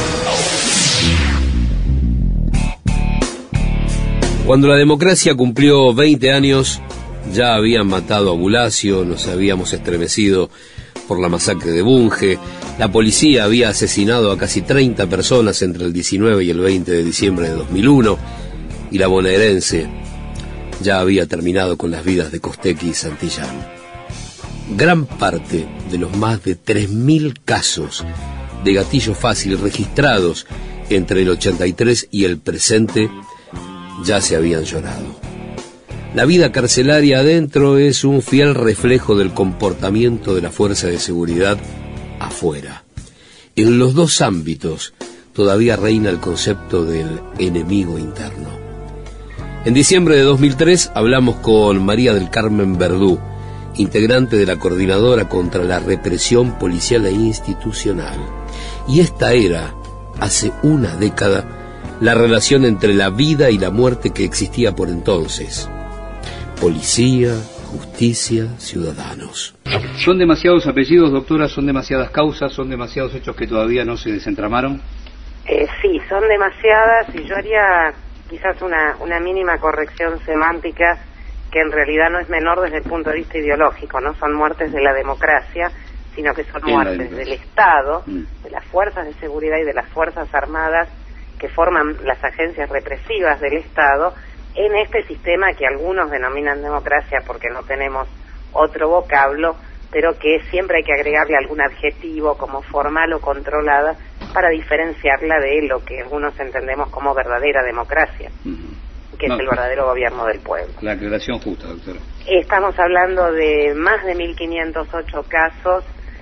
Cuando la democracia cumplió veinte años, ya habían matado a Bulacio, nos habíamos estremecido por la masacre de Bunge, la policía había asesinado a casi treinta personas entre el diecinueve y el veinte de diciembre de dos mil uno, y la bonaerense ya había terminado con las vidas de Costequi y Santillán. Gran parte de los más de tres mil casos de gatillo fácil registrados entre el ochenta y tres y el presente ya se habían llorado. La vida carcelaria adentro es un fiel reflejo del comportamiento de la fuerza de seguridad afuera. En los dos ámbitos todavía reina el concepto del enemigo interno. En diciembre de dos mil tres hablamos con María del Carmen Verdú, integrante de la Coordinadora contra la Represión Policial e Institucional. Y esta era, hace una década, la relación entre la vida y la muerte que existía por entonces. Policía, justicia, ciudadanos. ¿Son demasiados apellidos, doctora? ¿Son demasiadas causas? ¿Son demasiados hechos que todavía no se desentramaron? Eh, sí, son demasiadas, y yo haría quizás una, una mínima corrección semántica que en realidad no es menor desde el punto de vista ideológico. No son muertes de la democracia, sino que son muertes del Estado, mm. de las fuerzas de seguridad y de las fuerzas armadas que forman las agencias represivas del Estado en este sistema que algunos denominan democracia porque no tenemos otro vocablo, pero que siempre hay que agregarle algún adjetivo como formal o controlada para diferenciarla de lo que algunos entendemos como verdadera democracia. que no, es el verdadero gobierno del pueblo. La aclaración justa, doctora. Estamos hablando de más de mil quinientos ocho casos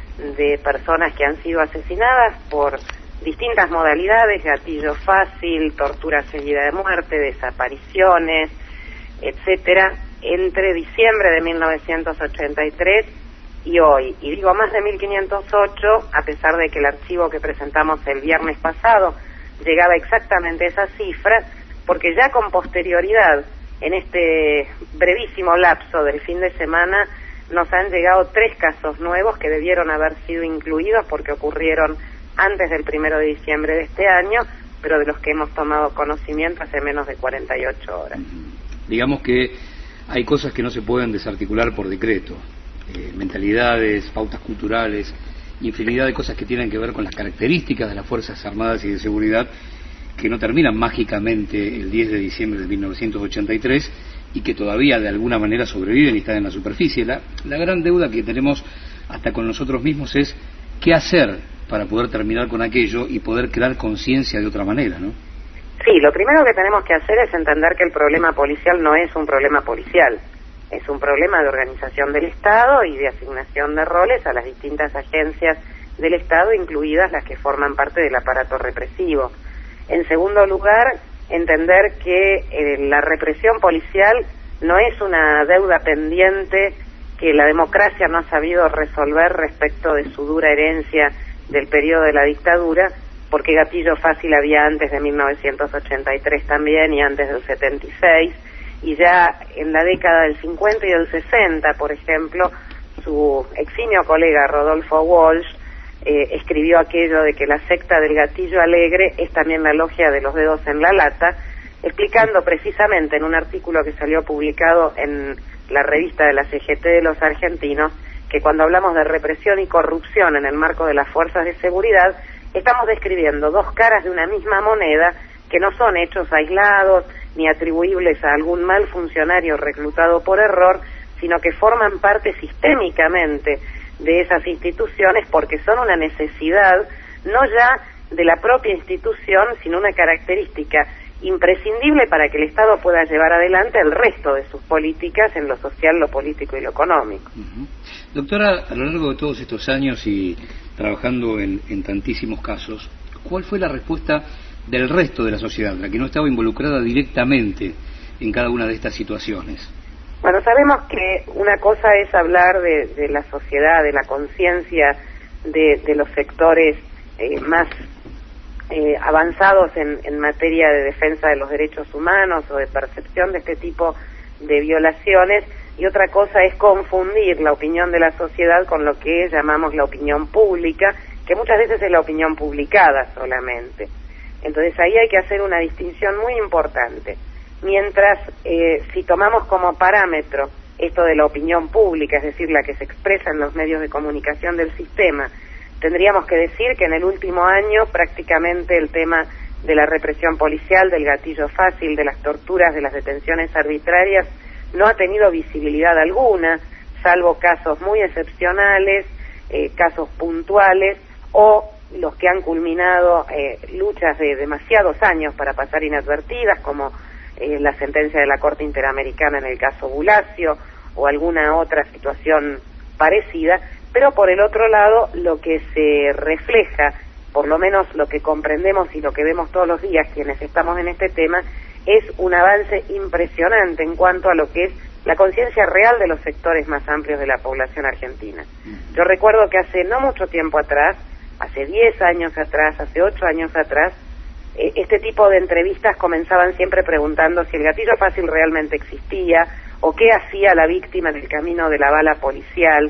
de personas que han sido asesinadas por distintas modalidades: gatillo fácil, tortura seguida de muerte, desapariciones, etcétera, entre diciembre de mil novecientos ochenta y tres y hoy. Y digo más de mil quinientos ocho, a pesar de que el archivo que presentamos el viernes pasado llegaba exactamente a esa cifra, porque ya con posterioridad, en este brevísimo lapso del fin de semana, nos han llegado tres casos nuevos que debieron haber sido incluidos porque ocurrieron antes del primero de diciembre de este año, pero de los que hemos tomado conocimiento hace menos de cuarenta y ocho horas. Digamos que hay cosas que no se pueden desarticular por decreto, eh, mentalidades, pautas culturales, infinidad de cosas que tienen que ver con las características de las Fuerzas Armadas y de Seguridad, que no terminan mágicamente el diez de diciembre de mil novecientos ochenta y tres y que todavía de alguna manera sobreviven y están en la superficie. La, la gran deuda que tenemos hasta con nosotros mismos es qué hacer para poder terminar con aquello y poder crear conciencia de otra manera, ¿no? Sí, lo primero que tenemos que hacer es entender que el problema policial no es un problema policial, es un problema de organización del Estado y de asignación de roles a las distintas agencias del Estado, incluidas las que forman parte del aparato represivo. En segundo lugar, entender que eh, la represión policial no es una deuda pendiente que la democracia no ha sabido resolver respecto de su dura herencia del periodo de la dictadura, porque gatillo fácil había antes de mil novecientos ochenta y tres también y antes del setenta y seis, y ya en la década del cincuenta y del sesenta, por ejemplo, su eximio colega Rodolfo Walsh eh, escribió aquello de que la secta del gatillo alegre es también la logia de los dedos en la lata, explicando precisamente en un artículo que salió publicado en la revista de la C G T de los argentinos, que cuando hablamos de represión y corrupción en el marco de las fuerzas de seguridad, estamos describiendo dos caras de una misma moneda que no son hechos aislados ni atribuibles a algún mal funcionario reclutado por error, sino que forman parte sistémicamente de esas instituciones porque son una necesidad no ya de la propia institución, sino una característica imprescindible para que el Estado pueda llevar adelante el resto de sus políticas en lo social, lo político y lo económico. Uh-huh. Doctora, a lo largo de todos estos años y trabajando en, en tantísimos casos, ¿cuál fue la respuesta del resto de la sociedad, la que no estaba involucrada directamente en cada una de estas situaciones? Bueno, sabemos que una cosa es hablar de, de la sociedad, de la conciencia de, de los sectores eh, más eh, avanzados en, en materia de defensa de los derechos humanos o de percepción de este tipo de violaciones, y otra cosa es confundir la opinión de la sociedad con lo que llamamos la opinión pública, que muchas veces es la opinión publicada solamente. Entonces ahí hay que hacer una distinción muy importante. Mientras, eh, si tomamos como parámetro esto de la opinión pública, es decir, la que se expresa en los medios de comunicación del sistema, tendríamos que decir que en el último año prácticamente el tema de la represión policial, del gatillo fácil, de las torturas, de las detenciones arbitrarias, no ha tenido visibilidad alguna, salvo casos muy excepcionales, eh, casos puntuales, o los que han culminado eh, luchas de demasiados años para pasar inadvertidas, como eh, la sentencia de la Corte Interamericana en el caso Bulacio, o alguna otra situación parecida. Pero por el otro lado, lo que se refleja, por lo menos lo que comprendemos y lo que vemos todos los días quienes estamos en este tema, es un avance impresionante en cuanto a lo que es la conciencia real de los sectores más amplios de la población argentina. Yo recuerdo que hace no mucho tiempo atrás, hace diez años atrás, hace ocho años atrás, eh, este tipo de entrevistas comenzaban siempre preguntando si el gatillo fácil realmente existía, o qué hacía la víctima en el camino de la bala policial,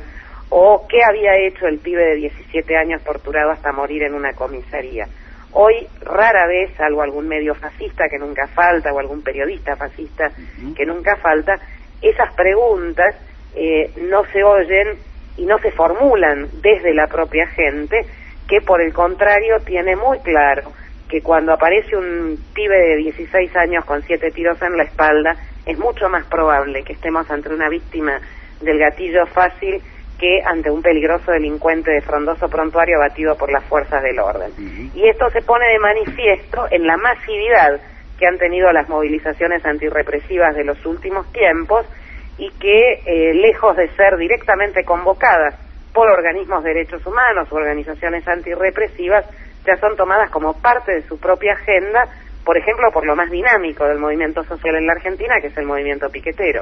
o qué había hecho el pibe de diecisiete años torturado hasta morir en una comisaría. Hoy, rara vez, salvo algún medio fascista que nunca falta, o algún periodista fascista que nunca falta, esas preguntas eh, no se oyen y no se formulan desde la propia gente, que por el contrario tiene muy claro que cuando aparece un pibe de dieciséis años con siete tiros en la espalda, es mucho más probable que estemos ante una víctima del gatillo fácil que ante un peligroso delincuente de frondoso prontuario abatido por las fuerzas del orden. Uh-huh. Y esto se pone de manifiesto en la masividad que han tenido las movilizaciones antirrepresivas de los últimos tiempos y que, eh, lejos de ser directamente convocadas por organismos de derechos humanos o organizaciones antirrepresivas, ya son tomadas como parte de su propia agenda, por ejemplo, por lo más dinámico del movimiento social en la Argentina, que es el movimiento piquetero.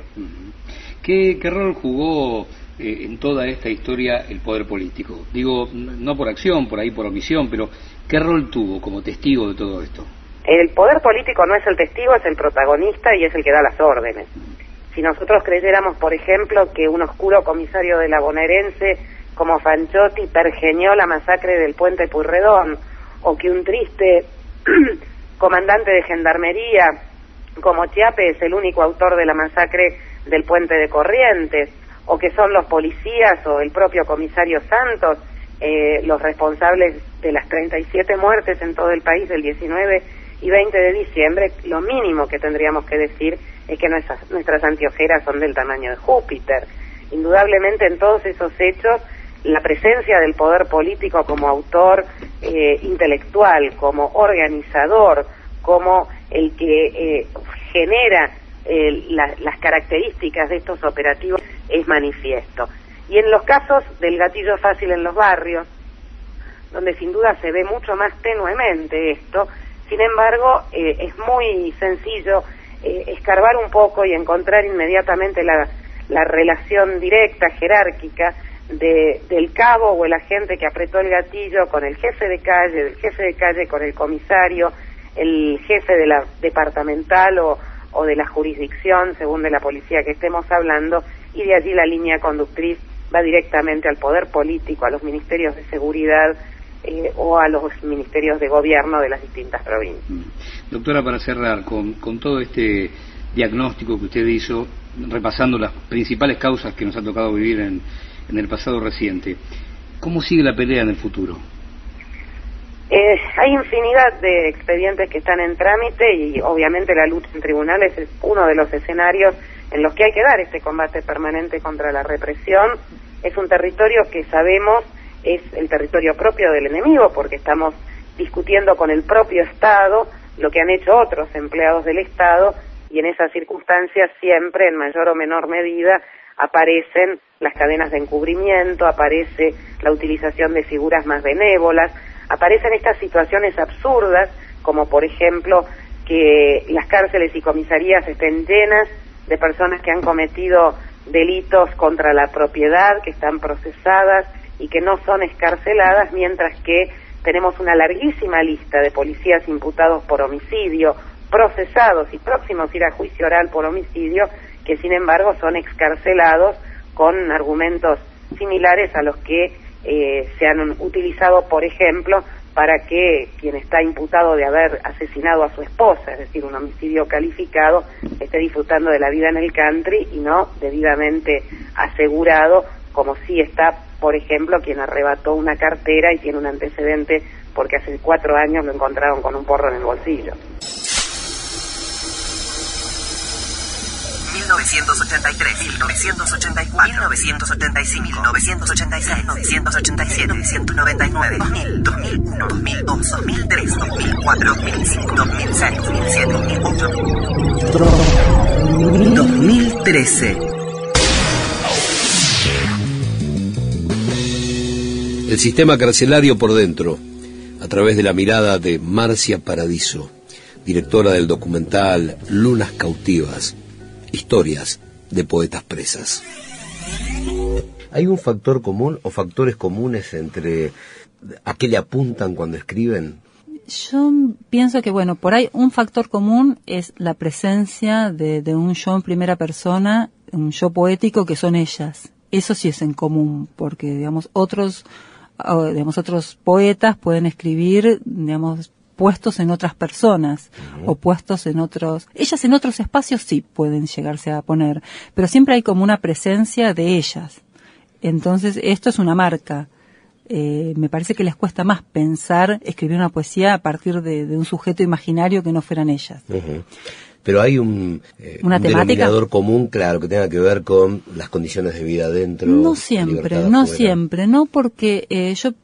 ¿Qué, qué rol jugó eh, en toda esta historia el poder político? Digo, no por acción, por ahí por omisión, pero ¿qué rol tuvo como testigo de todo esto? El poder político no es el testigo, es el protagonista y es el que da las órdenes. Si nosotros creyéramos, por ejemplo, que un oscuro comisario de la bonaerense como Fanchotti pergeñó la masacre del puente Pueyrredón, o que un triste comandante de gendarmería como Chiappe es el único autor de la masacre del puente de Corrientes, o que son los policías o el propio comisario Santos eh, los responsables de las treinta y siete muertes en todo el país del diecinueve y veinte de diciembre, lo mínimo que tendríamos que decir es que nuestras, nuestras anteojeras son del tamaño de Júpiter. Indudablemente en todos esos hechos la presencia del poder político como autor eh, intelectual, como organizador, como el que eh, genera eh, la, las características de estos operativos es manifiesto. Y en los casos del gatillo fácil en los barrios, donde sin duda se ve mucho más tenuemente esto, sin embargo eh, es muy sencillo eh, escarbar un poco y encontrar inmediatamente la, la relación directa, jerárquica, De, del cabo o el agente que apretó el gatillo con el jefe de calle, del jefe de calle con el comisario, el jefe de la departamental o, o de la jurisdicción, según de la policía que estemos hablando, y de allí la línea conductriz va directamente al poder político, a los ministerios de seguridad eh, o a los ministerios de gobierno de las distintas provincias. Doctora, para cerrar, con, con todo este diagnóstico que usted hizo, repasando las principales causas que nos ha tocado vivir en en el pasado reciente, ¿cómo sigue la pelea en el futuro? Eh, hay infinidad de expedientes que están en trámite y obviamente la lucha en tribunales es uno de los escenarios en los que hay que dar este combate permanente contra la represión. Es un territorio que sabemos es el territorio propio del enemigo, porque estamos discutiendo con el propio Estado lo que han hecho otros empleados del Estado, y en esas circunstancias siempre, en mayor o menor medida, aparecen las cadenas de encubrimiento, aparece la utilización de figuras más benévolas, aparecen estas situaciones absurdas, como por ejemplo que las cárceles y comisarías estén llenas de personas que han cometido delitos contra la propiedad, que están procesadas y que no son excarceladas, mientras que tenemos una larguísima lista de policías imputados por homicidio, procesados y próximos a ir a juicio oral por homicidio, que sin embargo son excarcelados con argumentos similares a los que eh, se han utilizado, por ejemplo, para que quien está imputado de haber asesinado a su esposa, es decir, un homicidio calificado, esté disfrutando de la vida en el country y no debidamente asegurado, como sí está, por ejemplo, quien arrebató una cartera y tiene un antecedente porque hace cuatro años lo encontraron con un porro en el bolsillo. mil novecientos ochenta y tres, mil novecientos ochenta y cuatro, mil novecientos ochenta y cinco, mil novecientos ochenta y seis, mil novecientos ochenta y siete, mil novecientos noventa y nueve, dos mil, dos mil uno, dos mil dos, dos mil tres, dos mil cuatro, dos mil cinco, dos mil seis, dos mil siete, dos mil ocho, dos mil trece. El sistema carcelario por dentro, a través de la mirada de Marcia Paradiso, directora del documental Lunas Cautivas, historias de poetas presas. ¿Hay un factor común o factores comunes entre a qué le apuntan cuando escriben? Yo pienso que, bueno, por ahí un factor común es la presencia de, de un yo en primera persona, un yo poético que son ellas. Eso sí es en común, porque, digamos, otros, digamos, otros poetas pueden escribir, digamos, puestos en otras personas, uh-huh. o puestos en otros... Ellas en otros espacios sí pueden llegarse a poner, pero siempre hay como una presencia de ellas. Entonces, esto es una marca. Eh, me parece que les cuesta más pensar, escribir una poesía a partir de, de un sujeto imaginario que no fueran ellas. Uh-huh. Pero hay un, eh, ¿Una un temática? denominador común, claro, que tenga que ver con las condiciones de vida dentro. No siempre, no fuera. siempre, no porque eh, yo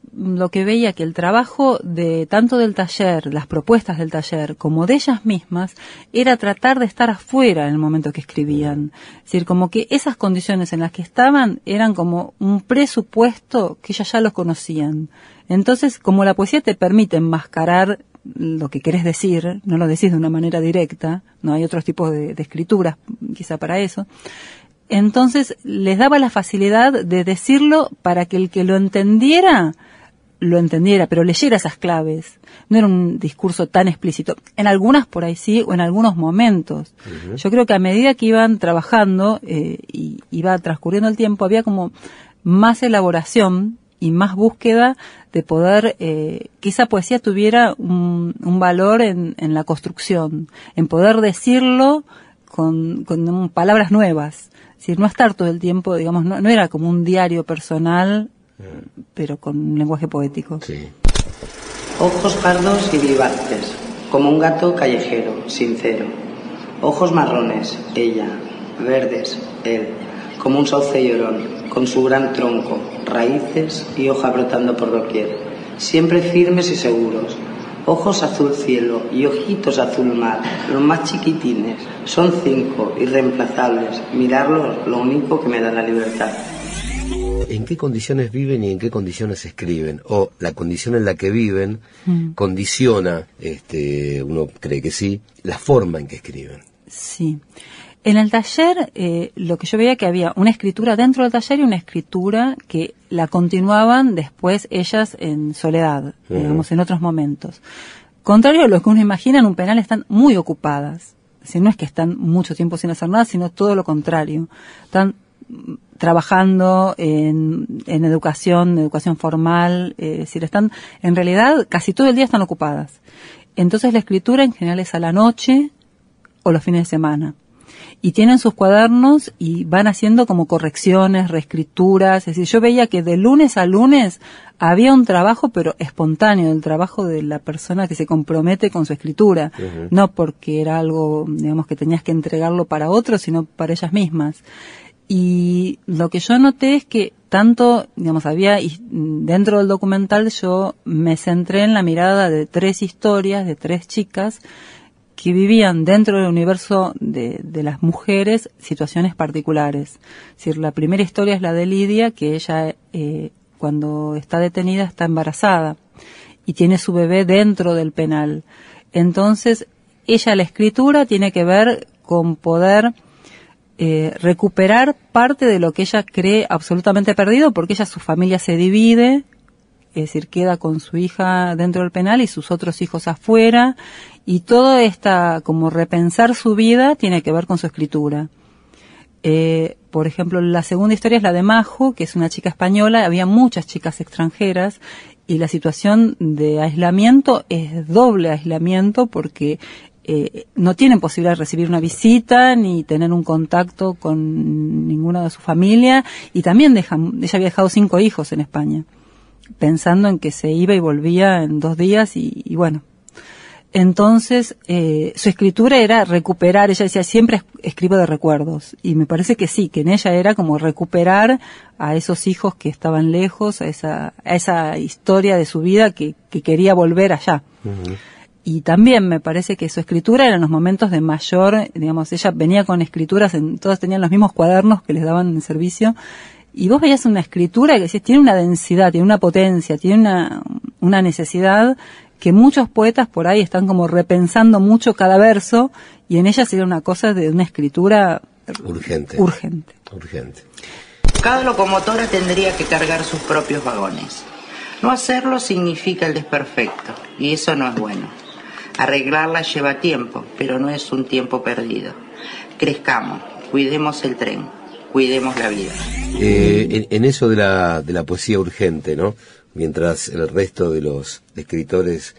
lo que veía que el trabajo de tanto del taller, las propuestas del taller, como de ellas mismas, era tratar de estar afuera en el momento que escribían. Es decir, como que esas condiciones en las que estaban eran como un presupuesto que ellas ya los conocían. Entonces, como la poesía te permite enmascarar lo que querés decir, no lo decís de una manera directa, no hay otros tipos de, de escrituras quizá para eso, entonces les daba la facilidad de decirlo para que el que lo entendiera, lo entendiera, pero leyera esas claves. No era un discurso tan explícito. En algunas por ahí sí, o en algunos momentos. Uh-huh. Yo creo que a medida que iban trabajando eh, y iba transcurriendo el tiempo, había como más elaboración y más búsqueda de poder eh, que esa poesía tuviera un, un valor en, en la construcción, en poder decirlo con, con palabras nuevas. Es decir, no estar todo el tiempo, digamos, no, no era como un diario personal, mm. pero con un lenguaje poético. Sí. Ojos pardos y vivaces, como un gato callejero, sincero. Ojos marrones, ella, verdes, él, como un sauce llorón, con su gran tronco, raíces y hoja brotando por doquier, siempre firmes y seguros. Ojos azul cielo y ojitos azul mar, los más chiquitines, son cinco, irreemplazables. Mirarlos, lo único que me da la libertad. ¿En qué condiciones viven y en qué condiciones escriben? O la condición en la que viven mm. condiciona, este, uno cree que sí, la forma en que escriben. Sí. En el taller, eh, lo que yo veía que había una escritura dentro del taller y una escritura que la continuaban después ellas en soledad, uh-huh. digamos, en otros momentos. Contrario a lo que uno imagina, en un penal están muy ocupadas. Es decir, no es que están mucho tiempo sin hacer nada, sino todo lo contrario. Están trabajando en, en educación, educación formal, eh, es decir, están, en realidad, casi todo el día están ocupadas. Entonces la escritura en general es a la noche o los fines de semana. Y tienen sus cuadernos y van haciendo como correcciones, reescrituras. Es decir, yo veía que de lunes a lunes había un trabajo, pero espontáneo, el trabajo de la persona que se compromete con su escritura. Uh-huh. No porque era algo, digamos, que tenías que entregarlo para otros, sino para ellas mismas. Y lo que yo noté es que tanto, digamos, había, y dentro del documental yo me centré en la mirada de tres historias, de tres chicas, que vivían dentro del universo de, de las mujeres situaciones particulares. Es decir, la primera historia es la de Lidia, que ella eh, cuando está detenida está embarazada y tiene su bebé dentro del penal. Entonces, ella, la escritura tiene que ver con poder eh, recuperar parte de lo que ella cree absolutamente perdido, porque ella, su familia se divide, es decir, queda con su hija dentro del penal y sus otros hijos afuera, y toda esta, como repensar su vida, tiene que ver con su escritura. Eh, por ejemplo, la segunda historia es la de Majo, que es una chica española, había muchas chicas extranjeras, y la situación de aislamiento es doble aislamiento, porque eh, no tienen posibilidad de recibir una visita, ni tener un contacto con ninguna de su familia, y también dejan, ella había dejado cinco hijos en España, pensando en que se iba y volvía en dos días y, y bueno. Entonces, eh, su escritura era recuperar, ella decía, siempre escribo de recuerdos, y me parece que sí, que en ella era como recuperar a esos hijos que estaban lejos, a esa, a esa historia de su vida que, que quería volver allá. Uh-huh. Y también me parece que su escritura era en los momentos de mayor, digamos, ella venía con escrituras, en, todas tenían los mismos cuadernos que les daban en servicio, y vos veías una escritura que decías, tiene una densidad, tiene una potencia, tiene una, una necesidad que muchos poetas por ahí están como repensando mucho cada verso, y en ella sería una cosa de una escritura urgente. Urgente. Urgente. Cada locomotora tendría que cargar sus propios vagones. No hacerlo significa el desperfecto, y eso no es bueno. Arreglarla lleva tiempo, pero no es un tiempo perdido. Crezcamos, cuidemos el tren, cuidemos la vida. Eh, en, en eso de la, de la poesía urgente, ¿no? Mientras el resto de los escritores,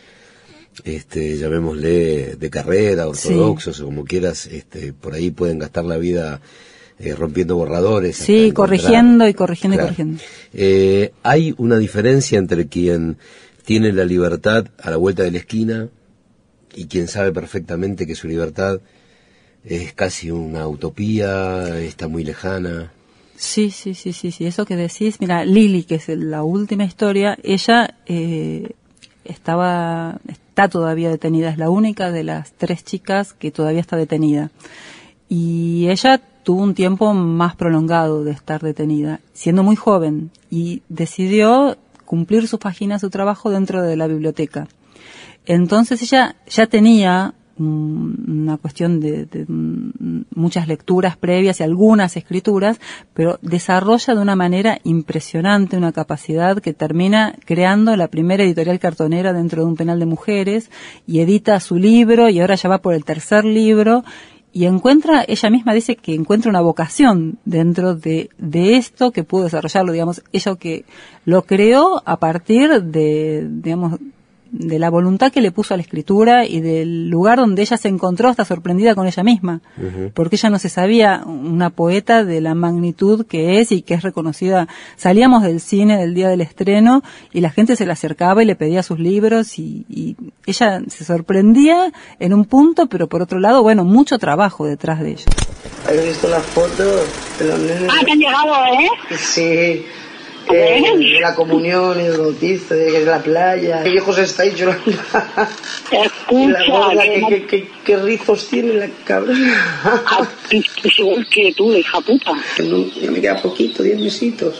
este, llamémosle de carrera, ortodoxos, sí, o como quieras, este, por ahí pueden gastar la vida eh, rompiendo borradores. Sí, corrigiendo y corrigiendo, claro, y corrigiendo. Eh, hay una diferencia entre quien tiene la libertad a la vuelta de la esquina y quien sabe perfectamente que su libertad es casi una utopía, está muy lejana. Sí, sí, sí, sí, sí, eso que decís, mira, Lili, que es la última historia, ella eh, estaba, está todavía detenida, es la única de las tres chicas que todavía está detenida. Y ella tuvo un tiempo más prolongado de estar detenida, siendo muy joven, y decidió cumplir su página, su trabajo dentro de la biblioteca. Entonces ella ya tenía una cuestión de, de muchas lecturas previas y algunas escrituras, pero desarrolla de una manera impresionante una capacidad que termina creando la primera editorial cartonera dentro de un penal de mujeres, y edita su libro, y ahora ya va por el tercer libro, y encuentra, ella misma dice que encuentra una vocación dentro de, de esto, que pudo desarrollarlo, digamos, ella que lo creó a partir de, digamos, de la voluntad que le puso a la escritura y del lugar donde ella se encontró, hasta sorprendida con ella misma, uh-huh. porque ella no se sabía una poeta de la magnitud que es y que es reconocida. Salíamos del cine del día del estreno y la gente se le acercaba y le pedía sus libros, y, y ella se sorprendía en un punto, pero por otro lado, bueno, mucho trabajo detrás de ella. ¿Has visto las fotos de los nenes? Ah, que han llegado, ¿eh? Sí. Eh, de la comunión y el bautizo, de la playa. ¿Qué viejos estáis llorando? Escucha, la gorda, ¿qué, qué, qué, qué rizos tiene la cabra? Ah, igual que tú, hija puta. Que no, ya me queda poquito, diez mesitos.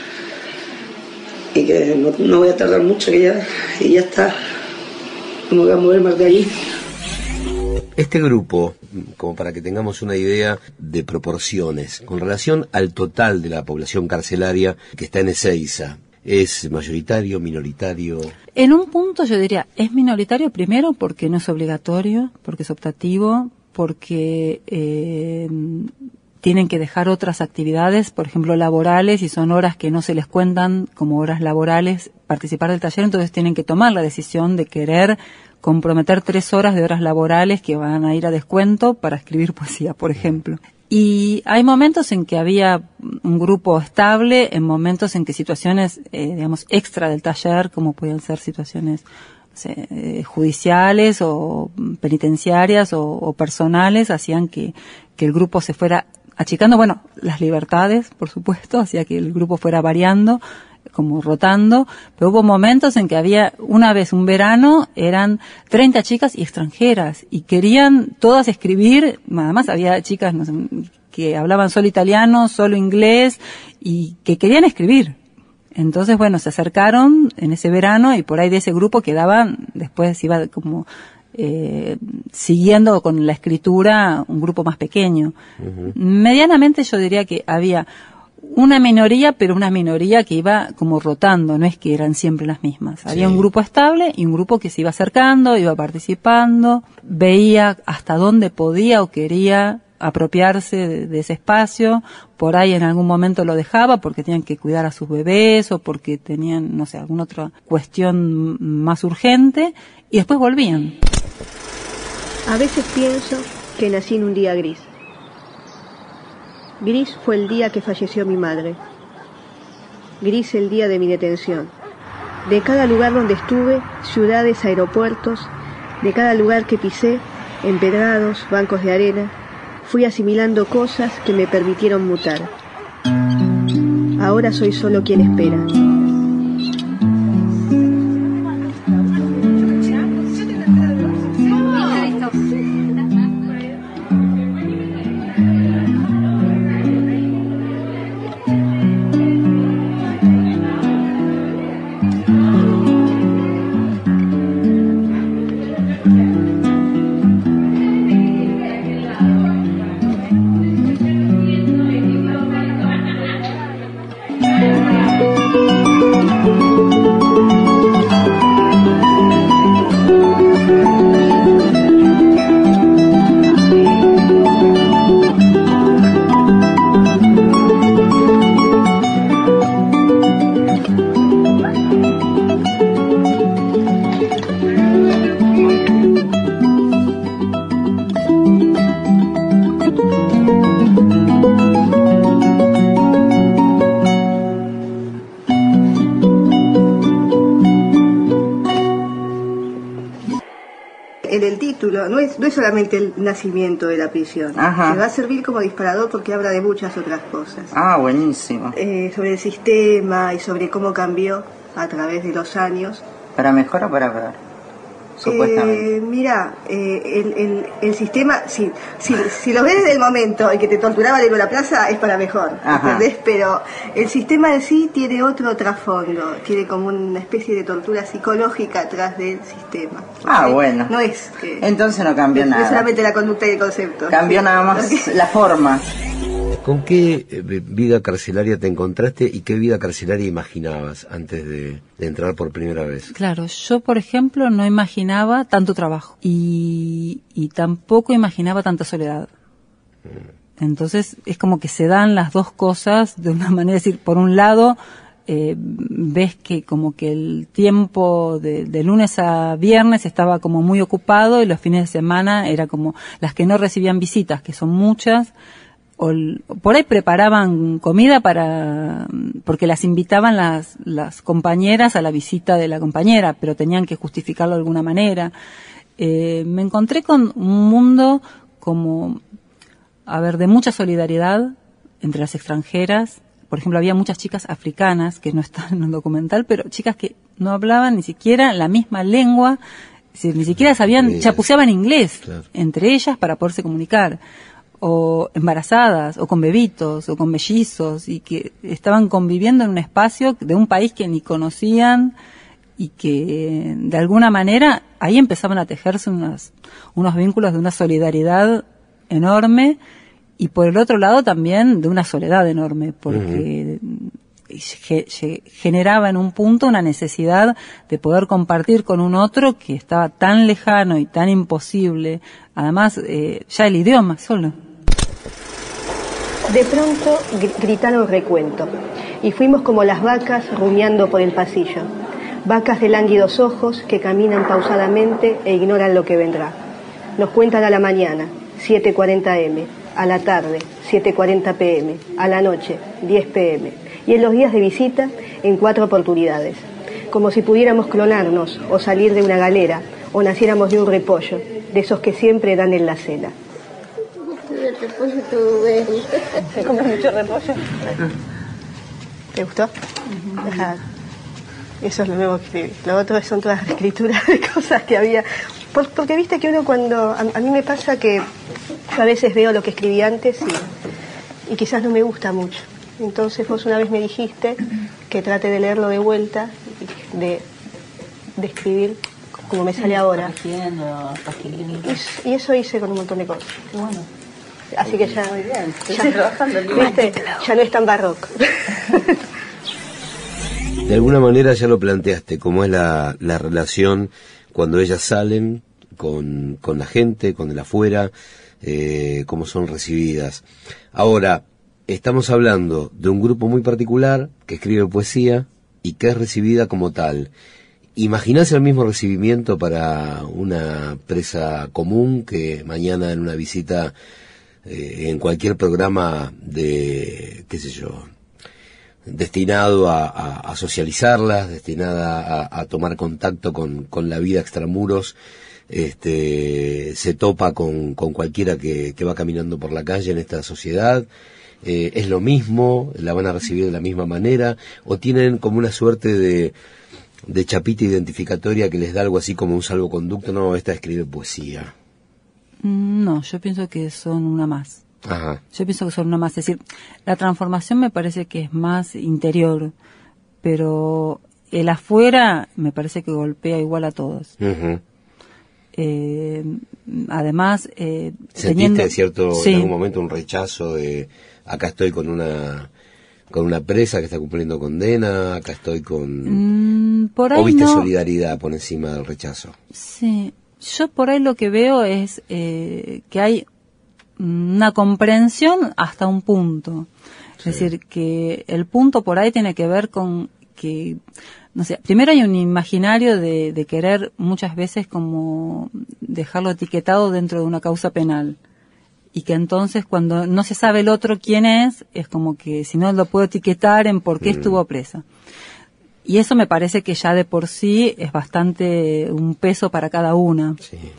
Y que no, no voy a tardar mucho, que ya, y ya está. No me voy a mover más de allí. Este grupo, como para que tengamos una idea de proporciones, con relación al total de la población carcelaria que está en Ezeiza, ¿es mayoritario, minoritario? En un punto yo diría, es minoritario primero porque no es obligatorio, porque es optativo, porque eh, tienen que dejar otras actividades, por ejemplo laborales, y son horas que no se les cuentan como horas laborales, participar del taller, entonces tienen que tomar la decisión de querer comprometer tres horas de horas laborales que van a ir a descuento para escribir poesía, por ejemplo. Y hay momentos en que había un grupo estable, en momentos en que situaciones, eh, digamos, extra del taller, como pueden ser situaciones no sé, eh, judiciales o penitenciarias o, o personales, hacían que, que el grupo se fuera achicando. Bueno, las libertades, por supuesto, hacía que el grupo fuera variando, como rotando, pero hubo momentos en que había, una vez un verano, eran treinta chicas y extranjeras, y querían todas escribir, además había chicas no sé, que hablaban solo italiano, solo inglés, y que querían escribir. Entonces, bueno, se acercaron en ese verano, y por ahí de ese grupo quedaban, después iba como eh, siguiendo con la escritura un grupo más pequeño. Uh-huh. Medianamente yo diría que había una minoría, pero una minoría que iba como rotando, no es que eran siempre las mismas. Sí. Había un grupo estable y un grupo que se iba acercando, iba participando, veía hasta dónde podía o quería apropiarse de, de ese espacio. Por ahí en algún momento lo dejaba porque tenían que cuidar a sus bebés o porque tenían, no sé, alguna otra cuestión más urgente, y después volvían. A veces pienso que nací en un día gris. Gris fue el día que falleció mi madre. Gris el día de mi detención. De cada lugar donde estuve, ciudades, aeropuertos, de cada lugar que pisé, empedrados, bancos de arena, fui asimilando cosas que me permitieron mutar. Ahora soy solo quien espera. en el título, no es, no es solamente el nacimiento de la prisión. Ajá. Me va a servir como disparador porque habla de muchas otras cosas. Ah, buenísimo. Eh, sobre el sistema y sobre cómo cambió a través de los años. ¿Para mejor o para peor? Supuestamente. Eh, mira, eh, el, el, el sistema, si, si, si lo ves desde el momento en que te torturaban en la plaza, es para mejor, ¿entendés? Pero el sistema en sí tiene otro trasfondo, tiene como una especie de tortura psicológica atrás del sistema. Ah, bueno. No es que... Entonces no cambió no, nada. No solamente la conducta y el concepto. Cambió nada más la forma. ¿Con qué vida carcelaria te encontraste y qué vida carcelaria imaginabas antes de, de entrar por primera vez? Claro, yo por ejemplo no imaginaba tanto trabajo y, y tampoco imaginaba tanta soledad. Entonces es como que se dan las dos cosas de una manera, es decir, por un lado eh, ves que como que el tiempo de, de lunes a viernes estaba como muy ocupado y los fines de semana era como las que no recibían visitas, que son muchas, o por ahí preparaban comida para porque las invitaban las las compañeras a la visita de la compañera, pero tenían que justificarlo de alguna manera. Eh, me encontré con un mundo como, a ver, de mucha solidaridad entre las extranjeras. Por ejemplo, había muchas chicas africanas que no están en el documental, pero chicas que no hablaban ni siquiera la misma lengua, es decir, ni siquiera sabían, sí, chapuceaban inglés, claro, entre ellas para poderse comunicar. O embarazadas, o con bebitos, o con mellizos, y que estaban conviviendo en un espacio de un país que ni conocían, y que de alguna manera ahí empezaban a tejerse unos, unos vínculos de una solidaridad enorme, y por el otro lado también de una soledad enorme, porque uh-huh. ge, ge, generaba en un punto una necesidad de poder compartir con un otro que estaba tan lejano y tan imposible, además eh, ya el idioma solo. De pronto gritaron recuento, y fuimos como las vacas rumiando por el pasillo, vacas de lánguidos ojos que caminan pausadamente e ignoran lo que vendrá. Nos cuentan a la mañana, siete cuarenta eme, a la tarde, siete cuarenta pe eme, a la noche, diez pe eme, y en los días de visita, en cuatro oportunidades, como si pudiéramos clonarnos o salir de una galera, o naciéramos de un repollo, de esos que siempre dan en la cena. El repollo estuvo bueno. ¿Te comes mucho repollo? ¿Te gustó? Uh-huh. Ajá. Eso es lo nuevo que escribí. Lo otro son todas reescrituras de cosas que había. Por, porque viste que uno cuando... A, a mí me pasa que yo a veces veo lo que escribí antes y, y quizás no me gusta mucho. Entonces vos una vez me dijiste que trate de leerlo de vuelta, de, de escribir como me sale ahora. Y, y eso hice con un montón de cosas. Qué bueno. Así que ya, muy bien. ya, ¿viste? Ya no es tan barroco. De alguna manera ya lo planteaste, cómo es la, la relación cuando ellas salen con, con la gente, con el afuera, eh, cómo son recibidas. Ahora, estamos hablando de un grupo muy particular que escribe poesía y que es recibida como tal. ¿Imaginás el mismo recibimiento para una presa común que mañana en una visita eh, en cualquier programa de, qué sé yo, destinado a, a, a socializarlas, destinada a, a tomar contacto con, con la vida extramuros, este, se topa con, con cualquiera que, que va caminando por la calle en esta sociedad? Eh, ¿Es lo mismo? ¿La van a recibir de la misma manera? ¿O tienen como una suerte de, de chapita identificatoria que les da algo así como un salvoconducto? No, esta escribe poesía. No, yo pienso que son una más. Ajá. Yo pienso que son una más. Es decir, la transformación me parece que es más interior, pero el afuera me parece que golpea igual a todos. Uh-huh. Eh, además, eh, ¿sentiste teniendo, cierto, sí, en algún momento un rechazo de acá estoy con una con una presa que está cumpliendo condena, acá estoy con... Mm, por ahí ¿O viste no, solidaridad por encima del rechazo? Sí, yo por ahí lo que veo es eh, que hay una comprensión hasta un punto. Sí. Es decir, que el punto por ahí tiene que ver con que, no sé, primero hay un imaginario de, de querer muchas veces como dejarlo etiquetado dentro de una causa penal. Y que entonces cuando no se sabe el otro quién es, es como que si no lo puedo etiquetar en por qué mm. estuvo presa. Y eso me parece que ya de por sí es bastante un peso para cada una. Sí.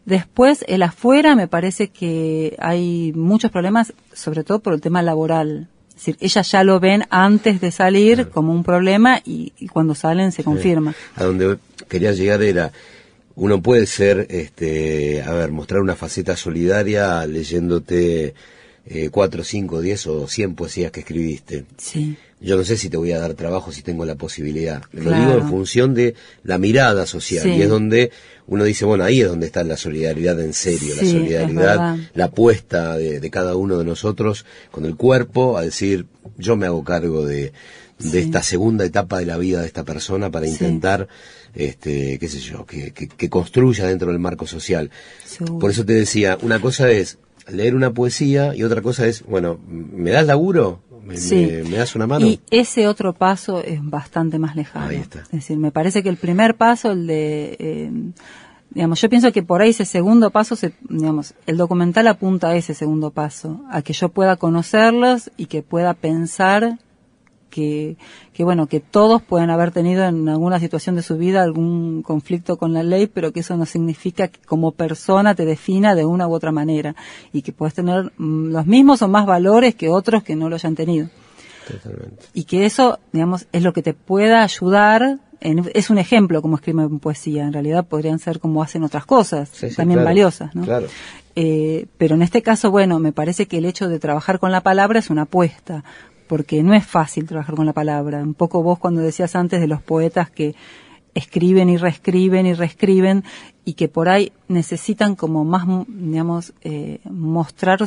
Después, el afuera, me parece que hay muchos problemas, sobre todo por el tema laboral. Es decir, ellas ya lo ven antes de salir claro. como un problema y, y cuando salen se confirma. A donde quería llegar era, uno puede ser, este, a ver, mostrar una faceta solidaria leyéndote eh, cuatro, cinco, diez o cien poesías que escribiste. Sí. Yo no sé si te voy a dar trabajo si tengo la posibilidad. Lo Claro. digo en función de la mirada social. Sí. Y es donde uno dice, bueno, ahí es donde está la solidaridad en serio. Sí, la solidaridad, es la apuesta de, de cada uno de nosotros con el cuerpo a decir, yo me hago cargo de, de Sí. esta segunda etapa de la vida de esta persona para Sí. intentar, este, qué sé yo, que, que, que construya dentro del marco social. Seguro. Por eso te decía, una cosa es leer una poesía y otra cosa es, bueno, ¿me das laburo? ¿Me, Sí. me, me das una mano? Y ese otro paso es bastante más lejano. Ahí está. Es decir, me parece que el primer paso, el de, eh, digamos, yo pienso que por ahí ese segundo paso, se, digamos, el documental apunta a ese segundo paso, a que yo pueda conocerlos y que pueda pensar que, que bueno, que todos pueden haber tenido en alguna situación de su vida algún conflicto con la ley, pero que eso no significa que como persona te defina de una u otra manera y que puedes tener mm, los mismos o más valores que otros que no lo hayan tenido. Totalmente. Y que eso, digamos, es lo que te pueda ayudar. En, es un ejemplo como escriben poesía. En realidad podrían ser como hacen otras cosas, Sí, sí, también claro, valiosas, ¿no? Claro. Eh, pero en este caso, bueno, me parece que el hecho de trabajar con la palabra es una apuesta, porque no es fácil trabajar con la palabra. Un poco vos cuando decías antes de los poetas que escriben y reescriben y reescriben y que por ahí necesitan como más, digamos, eh, mostrar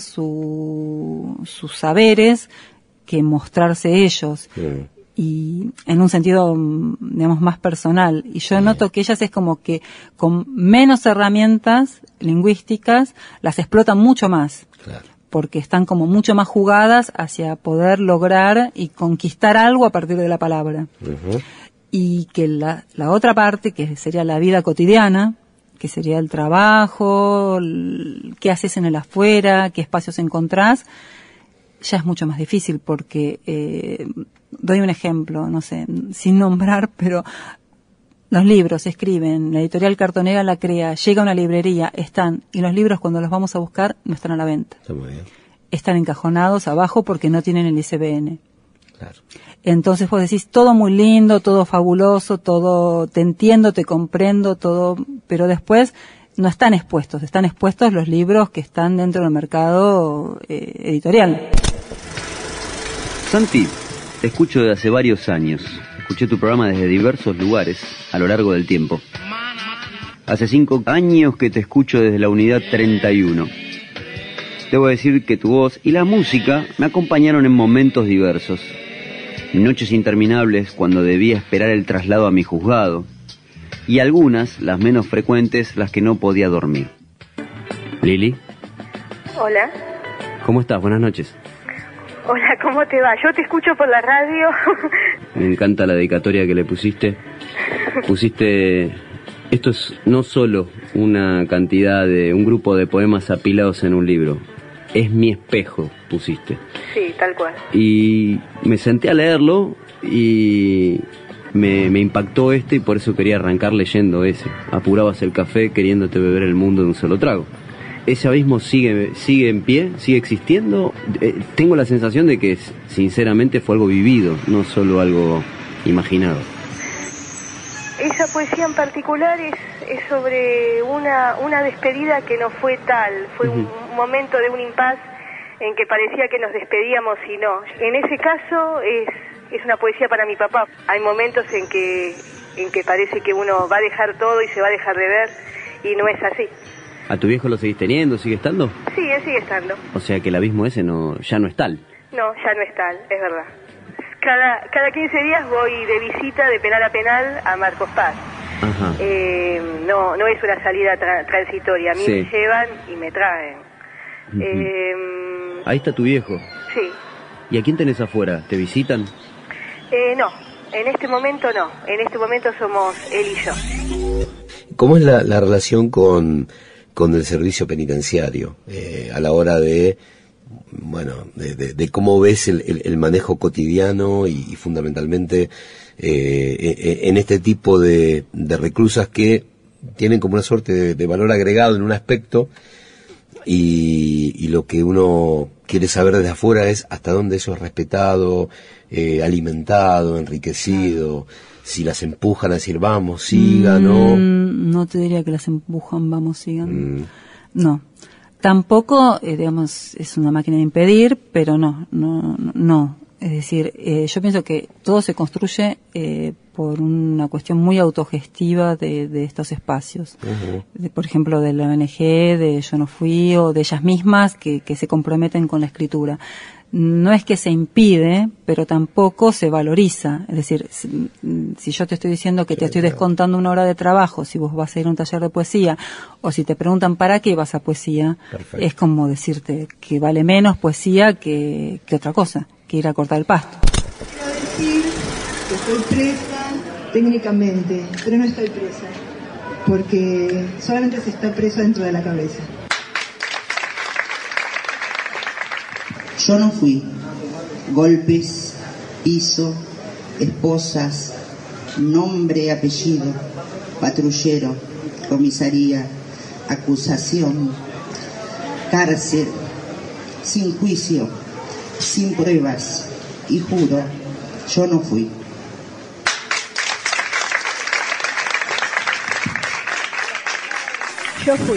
su, sus saberes que mostrarse ellos. Sí. Y en un sentido, digamos, más personal. Y yo noto que ellas es como que con menos herramientas lingüísticas las explotan mucho más. Claro. Porque están como mucho más jugadas hacia poder lograr y conquistar algo a partir de la palabra. Uh-huh. Y que la, la otra parte, que sería la vida cotidiana, que sería el trabajo, el, qué haces en el afuera, qué espacios encontrás, ya es mucho más difícil porque, eh, doy un ejemplo, no sé, sin nombrar, pero los libros se escriben, la editorial Cartonera la crea, llega a una librería, están, y los libros cuando los vamos a buscar no están a la venta. Está muy bien. Están encajonados abajo porque no tienen el I S B N. Claro. Entonces vos decís, todo muy lindo, todo fabuloso, todo, te entiendo, te comprendo, todo, pero después no están expuestos, están expuestos los libros que están dentro del mercado eh, editorial. Santi, te escucho desde hace varios años. Escuché tu programa desde diversos lugares a lo largo del tiempo. Hace cinco años que te escucho desde la unidad treinta y uno. Debo decir que tu voz y la música me acompañaron en momentos diversos. Noches interminables cuando debía esperar el traslado a mi juzgado. Y algunas, las menos frecuentes, las que no podía dormir. Lili, Hola. ¿cómo estás? Buenas noches. Hola, ¿cómo te va? Yo te escucho por la radio. Me encanta la dedicatoria que le pusiste. Pusiste... Esto es no solo una cantidad de... un grupo de poemas apilados en un libro. Es mi espejo, pusiste. Sí, tal cual. Y me senté a leerlo y me, me impactó este y por eso quería arrancar leyendo ese. Apurabas el café queriéndote beber el mundo de un solo trago. ¿Ese abismo sigue, sigue en pie? ¿Sigue existiendo? Eh, tengo la sensación de que sinceramente fue algo vivido, no solo algo imaginado. Esa poesía en particular es, es sobre una, una despedida que no fue tal. Fue un, un momento de un impas en que parecía que nos despedíamos y no. En ese caso es, es una poesía para mi papá. Hay momentos en que, en que parece que uno va a dejar todo y se va a dejar de ver y no es así. ¿A tu viejo lo seguís teniendo? ¿Sigue estando? Sí, él sigue estando. O sea que el abismo ese no ya no es tal. No, ya no es tal, es verdad. Cada, cada quince días voy de visita de penal a penal a Marcos Paz. Ajá. Eh, no, no es una salida tra transitoria. A mí Sí. me llevan y me traen. Ujú. eh, Ahí está tu viejo. sí. ¿Y a quién tenés afuera? ¿Te visitan? Eh, no, en este momento no. En este momento somos él y yo. ¿Cómo es la, la relación con, con el servicio penitenciario eh, a la hora de, bueno, de, de, de cómo ves el, el, el manejo cotidiano y, y fundamentalmente eh, en este tipo de, de reclusas que tienen como una suerte de, de valor agregado en un aspecto, y, y lo que uno quiere saber desde afuera es hasta dónde eso es respetado, eh, alimentado, enriquecido, si las empujan a decir vamos, sigan, ¿no? Mm, no te diría que las empujan, vamos, sigan. Mm. No. Tampoco, eh, digamos, es una máquina de impedir, pero no, no, no. Es decir, eh, yo pienso que todo se construye eh, por una cuestión muy autogestiva de, de estos espacios. Uh-huh. De, por ejemplo, de la O N G, de Yo No Fui, o de ellas mismas que, que se comprometen con la escritura. No es que se impide, pero tampoco se valoriza. Es decir, si, si yo te estoy diciendo que sí, te estoy claro. descontando una hora de trabajo, si vos vas a ir a un taller de poesía, o si te preguntan para qué vas a poesía, perfecto. Es como decirte que vale menos poesía que, que otra cosa, que ir a cortar el pasto. Quiero decir que estoy presa técnicamente, pero no estoy presa, porque solamente se está preso dentro de la cabeza. Yo no fui. Golpes, piso, esposas, nombre, apellido, patrullero, comisaría, acusación, cárcel, sin juicio, sin pruebas, y juro, yo no fui. Yo fui.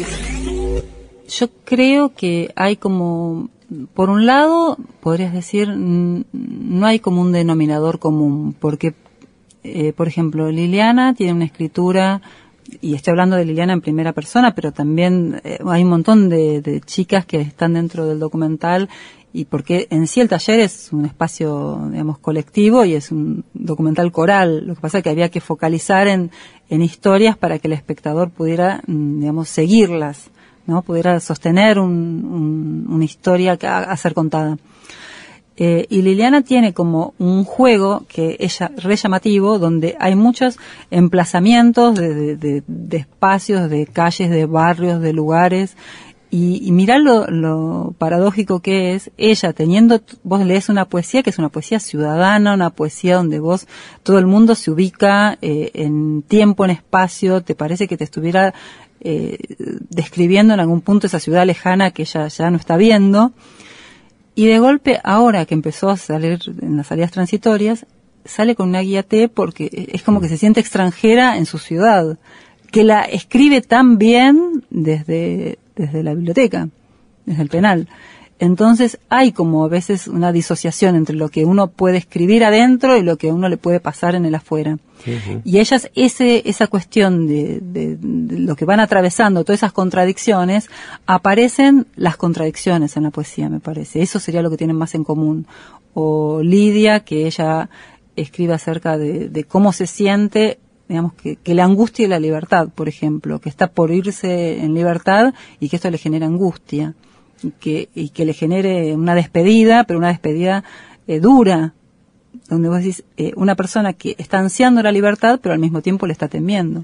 Yo creo que hay como, por un lado, podrías decir, no hay como un denominador común, porque, eh, por ejemplo, Liliana tiene una escritura, y estoy hablando de Liliana en primera persona, pero también eh, hay un montón de, de chicas que están dentro del documental, y porque en sí el taller es un espacio, digamos, colectivo y es un documental coral. Lo que pasa es que había que focalizar en, en historias para que el espectador pudiera, digamos, seguirlas, ¿no? Pudiera sostener un, un, una historia a, a ser contada. Eh, y Liliana tiene como un juego que ella re llamativo, donde hay muchos emplazamientos de, de, de, de espacios, de calles, de barrios, de lugares. Y, y mirá lo, lo paradójico que es ella teniendo, vos lees una poesía que es una poesía ciudadana, una poesía donde vos, todo el mundo se ubica eh, en tiempo, en espacio, te parece que te estuviera eh, describiendo en algún punto esa ciudad lejana que ella ya no está viendo. Y de golpe, ahora que empezó a salir en las salidas transitorias, sale con una guía T porque es como que se siente extranjera en su ciudad, que la escribe tan bien desde, desde la biblioteca, desde el penal. Entonces hay como a veces una disociación entre lo que uno puede escribir adentro y lo que a uno le puede pasar en el afuera. Uh-huh. Y ellas, ese, esa cuestión de, de, de lo que van atravesando, todas esas contradicciones, aparecen las contradicciones en la poesía, me parece. Eso sería lo que tienen más en común. O Lidia, que ella escribe acerca de, de cómo se siente, digamos, que, que la angustia y la libertad, por ejemplo, que está por irse en libertad y que esto le genera angustia. Y que, y que le genere una despedida, pero una despedida eh, dura, donde vos decís, eh, una persona que está ansiando la libertad, pero al mismo tiempo le está temiendo.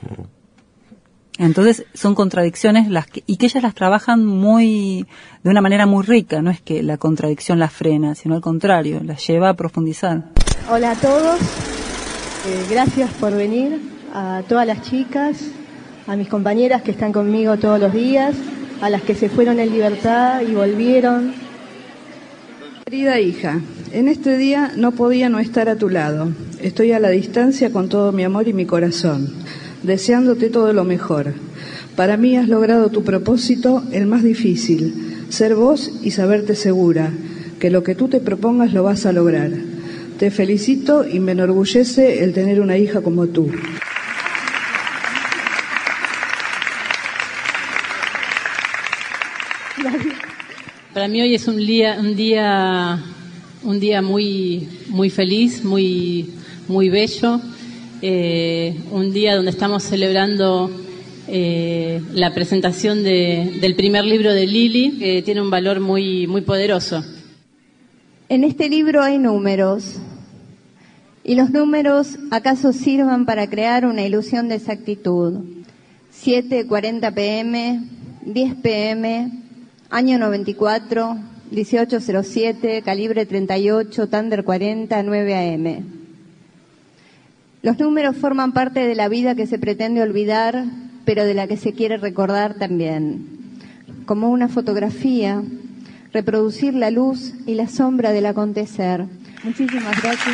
Entonces son contradicciones las que, y que ellas las trabajan muy, de una manera muy rica, no es que la contradicción la frena, sino al contrario, la lleva a profundizar. Hola a todos, eh, gracias por venir, a todas las chicas, a mis compañeras que están conmigo todos los días, a las que se fueron en libertad y volvieron. Querida hija, en este día no podía no estar a tu lado. Estoy a la distancia con todo mi amor y mi corazón, deseándote todo lo mejor. Para mí has logrado tu propósito, el más difícil, ser vos y saberte segura, que lo que tú te propongas lo vas a lograr. Te felicito y me enorgullece el tener una hija como tú. Para mí hoy es un día, un día, un día muy, muy feliz, muy, muy bello, eh, un día donde estamos celebrando eh, la presentación de, del primer libro de Lili, que tiene un valor muy, muy poderoso. En este libro hay números, y los números acaso sirvan para crear una ilusión de exactitud. siete cuarenta pm, diez pm, año noventa y cuatro, dieciocho cero siete, calibre treinta y ocho, Thunder cuarenta, nueve a eme. Los números forman parte de la vida que se pretende olvidar pero de la que se quiere recordar también. Como una fotografía, reproducir la luz y la sombra del acontecer. Muchísimas gracias.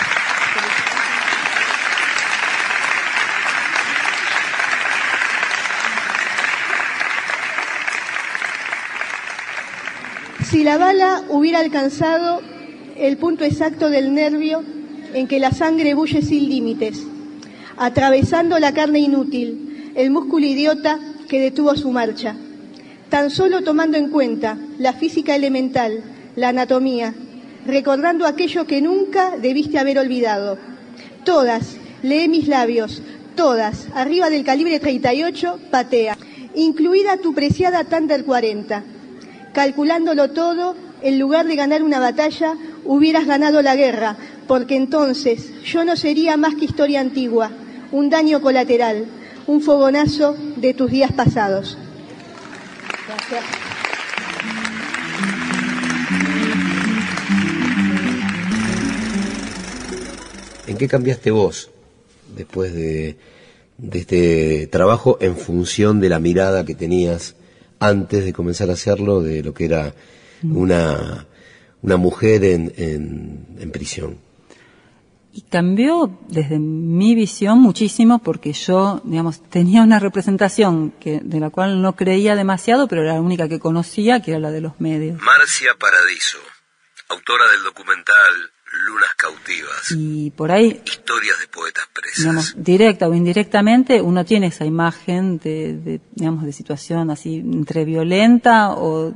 Si la bala hubiera alcanzado el punto exacto del nervio en que la sangre bulle sin límites, atravesando la carne inútil, el músculo idiota que detuvo su marcha, tan solo tomando en cuenta la física elemental, la anatomía, recordando aquello que nunca debiste haber olvidado. Todas, lee mis labios, todas, arriba del calibre treinta y ocho, patea, incluida tu preciada Thunder cuarenta. Calculándolo todo, en lugar de ganar una batalla, hubieras ganado la guerra, porque entonces yo no sería más que historia antigua, un daño colateral, un fogonazo de tus días pasados. Gracias. ¿En qué cambiaste vos después de, de este trabajo en función de la mirada que tenías antes de comenzar a hacerlo, de lo que era una, una mujer en, en, en prisión? Y cambió desde mi visión muchísimo, porque yo, digamos, tenía una representación que de la cual no creía demasiado, pero era la única que conocía, que era la de los medios. Marcia Paradiso, autora del documental Lunas Cautivas. Y por ahí, historias de poetas presas. Digamos, directa o indirectamente, uno tiene esa imagen de, de digamos, de situación así entre violenta o,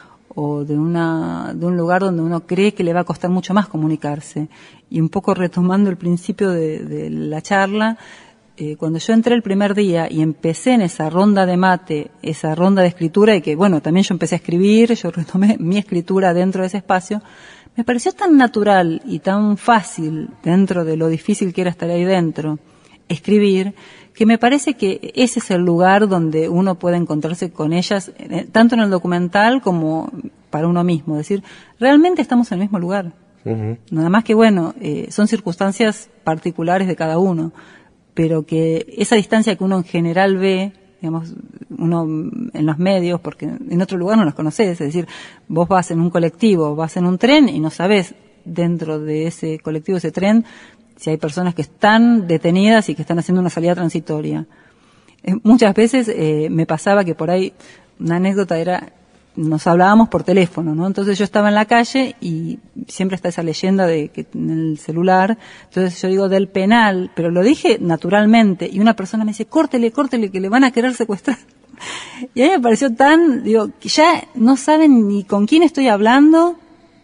o de una, de un lugar donde uno cree que le va a costar mucho más comunicarse. Y un poco retomando el principio de, de la charla, eh, cuando yo entré el primer día y empecé en esa ronda de mate, esa ronda de escritura, y que bueno, también yo empecé a escribir, yo retomé mi escritura dentro de ese espacio, me pareció tan natural y tan fácil, dentro de lo difícil que era estar ahí dentro, escribir, que me parece que ese es el lugar donde uno puede encontrarse con ellas, tanto en el documental como para uno mismo. Es decir, realmente estamos en el mismo lugar. Uh-huh. Nada más que, bueno, eh, son circunstancias particulares de cada uno, pero que esa distancia que uno en general ve, digamos, uno en los medios, porque en otro lugar no los conoces, es decir, vos vas en un colectivo, vas en un tren y no sabés dentro de ese colectivo, ese tren, si hay personas que están detenidas y que están haciendo una salida transitoria. Eh, muchas veces eh, me pasaba que por ahí, una anécdota era, nos hablábamos por teléfono, ¿no? Entonces yo estaba en la calle y siempre está esa leyenda de que en el celular, entonces yo digo del penal, pero lo dije naturalmente, y una persona me dice, córtele, córtele, que le van a querer secuestrar. Y a mí me pareció tan, digo, que ya no saben ni con quién estoy hablando,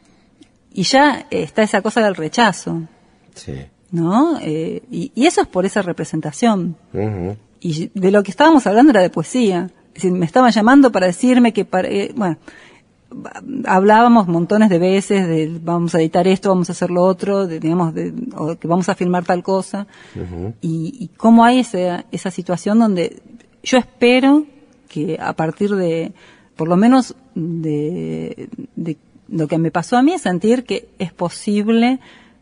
y ya está esa cosa del rechazo. Sí. ¿No? Eh, y, y eso es por esa representación. Uh-huh. Y de lo que estábamos hablando era de poesía. Es decir, me estaban llamando para decirme que, para, eh, bueno, hablábamos montones de veces de vamos a editar esto, vamos a hacer lo otro, de, digamos, de, o que vamos a filmar tal cosa. Uh-huh. Y, y cómo hay esa, esa situación donde yo espero que a partir de, por lo menos de, de lo que me pasó a mí, es sentir que es posible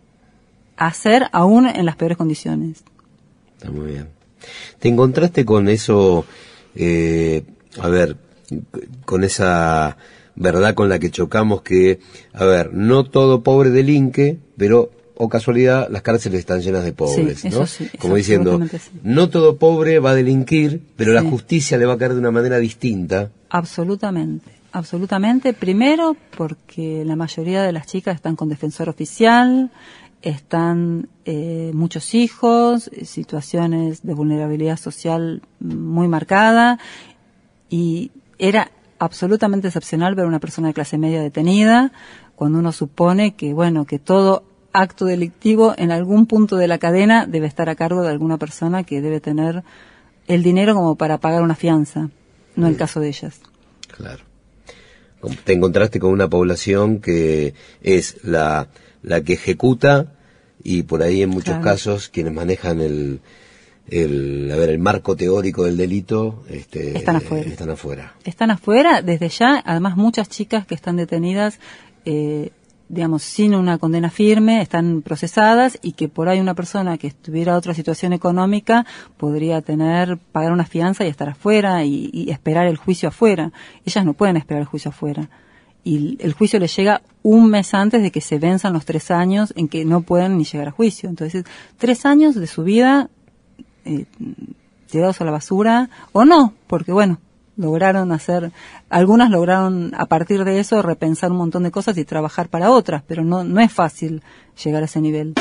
hacer aún en las peores condiciones. Está muy bien. ¿Te encontraste con eso, eh, a ver, con esa verdad con la que chocamos que, a ver, no todo pobre delinque, pero, o casualidad, las cárceles están llenas de pobres, sí, ¿no? Sí, como diciendo, sí. No todo pobre va a delinquir, pero sí, la justicia le va a caer de una manera distinta. Absolutamente. Absolutamente. Primero, porque la mayoría de las chicas están con defensor oficial, están eh, muchos hijos, situaciones de vulnerabilidad social muy marcada, y era absolutamente excepcional ver a una persona de clase media detenida, cuando uno supone que, bueno, que todo acto delictivo en algún punto de la cadena debe estar a cargo de alguna persona que debe tener el dinero como para pagar una fianza, no el caso de ellas. Claro. Te encontraste con una población que es la la que ejecuta, y por ahí en muchos claro. casos quienes manejan el el a ver el marco teórico del delito este, están afuera. Eh, están afuera. Están afuera desde ya. Además, muchas chicas que están detenidas eh, digamos, sin una condena firme, están procesadas y que por ahí una persona que estuviera en otra situación económica podría tener, pagar una fianza y estar afuera y, y esperar el juicio afuera. Ellas no pueden esperar el juicio afuera. Y el juicio les llega un mes antes de que se venzan los tres años en que no pueden ni llegar a juicio. Entonces, tres años de su vida eh, tirados a la basura, o no, porque bueno, lograron hacer, algunas lograron a partir de eso repensar un montón de cosas y trabajar para otras, pero no, no es fácil llegar a ese nivel.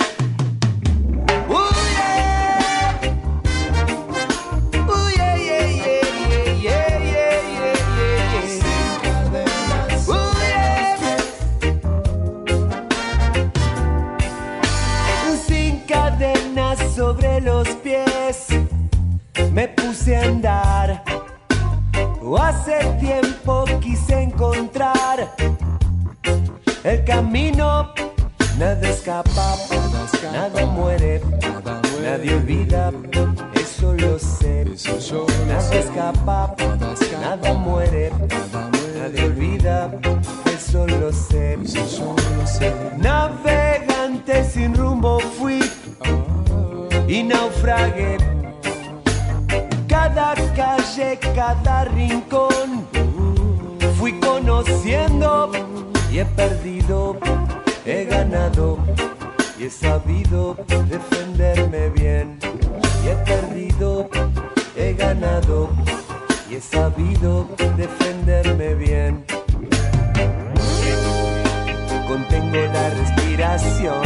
Sin cadenas sobre los pies, me puse a andar. Hace tiempo quise encontrar el camino. Nada escapa, nada muere, nadie olvida, eso lo sé. Nada escapa, nada muere, nadie olvida, eso lo sé. Navegante sin rumbo fui y naufragué. Cada calle, cada rincón, fui conociendo y he perdido, he ganado y he sabido defenderme bien. Y he perdido, he ganado y he sabido defenderme bien. Contengo la respiración,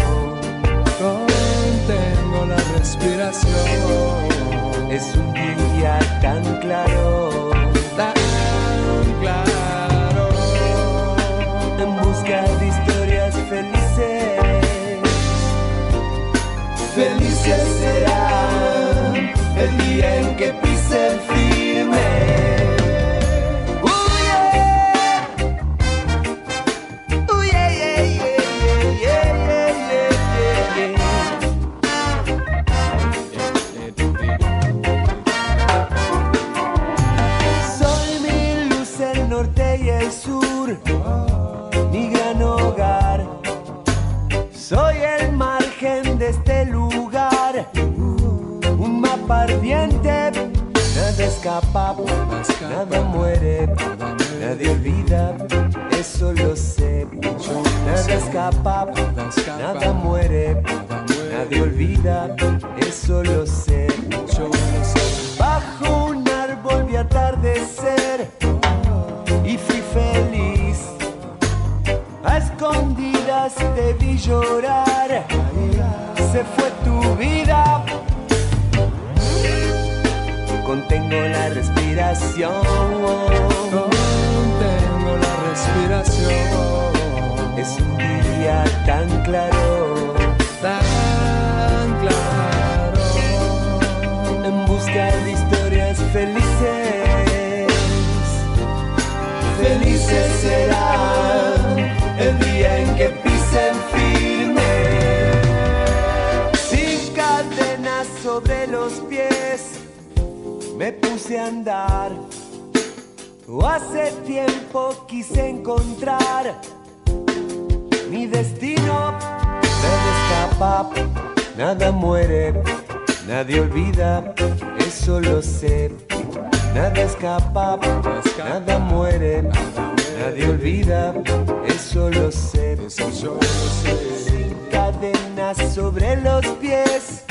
contengo la respiración. Es un día tan claro, tan claro, en busca de historias felices. Felices será el día en que pisen firme. Y el sur, mi gran hogar. Soy el margen de este lugar, un mapa ardiente. Nada escapa, nada muere, nadie olvida, eso lo sé. Nada escapa, nada muere, nadie olvida, eso lo sé. Bajo un árbol vi atardecer y fui feliz. A escondidas te vi llorar, se fue tu vida. Contengo la respiración, contengo la respiración. Es un día tan claro, tan claro, en busca de historias felices. Felices será el día en que pisen firme. Sin cadenas sobre los pies, me puse a andar. Hace tiempo quise encontrar mi destino. Nada escapa, nada muere, nadie olvida, eso lo sé. Nada escapa, nada muere, nadie olvida, eso lo sé. Sin cadenas sobre los pies,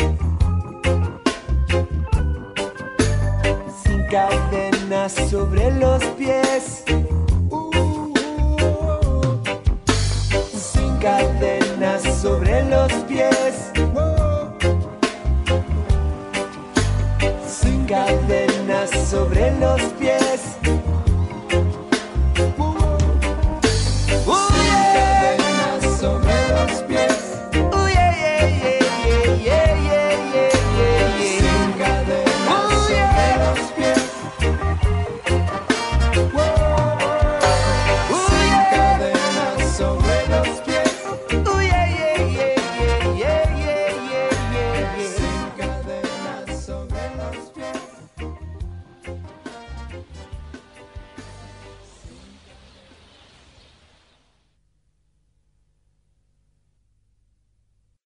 sin cadenas sobre los pies, sin cadenas sobre los pies.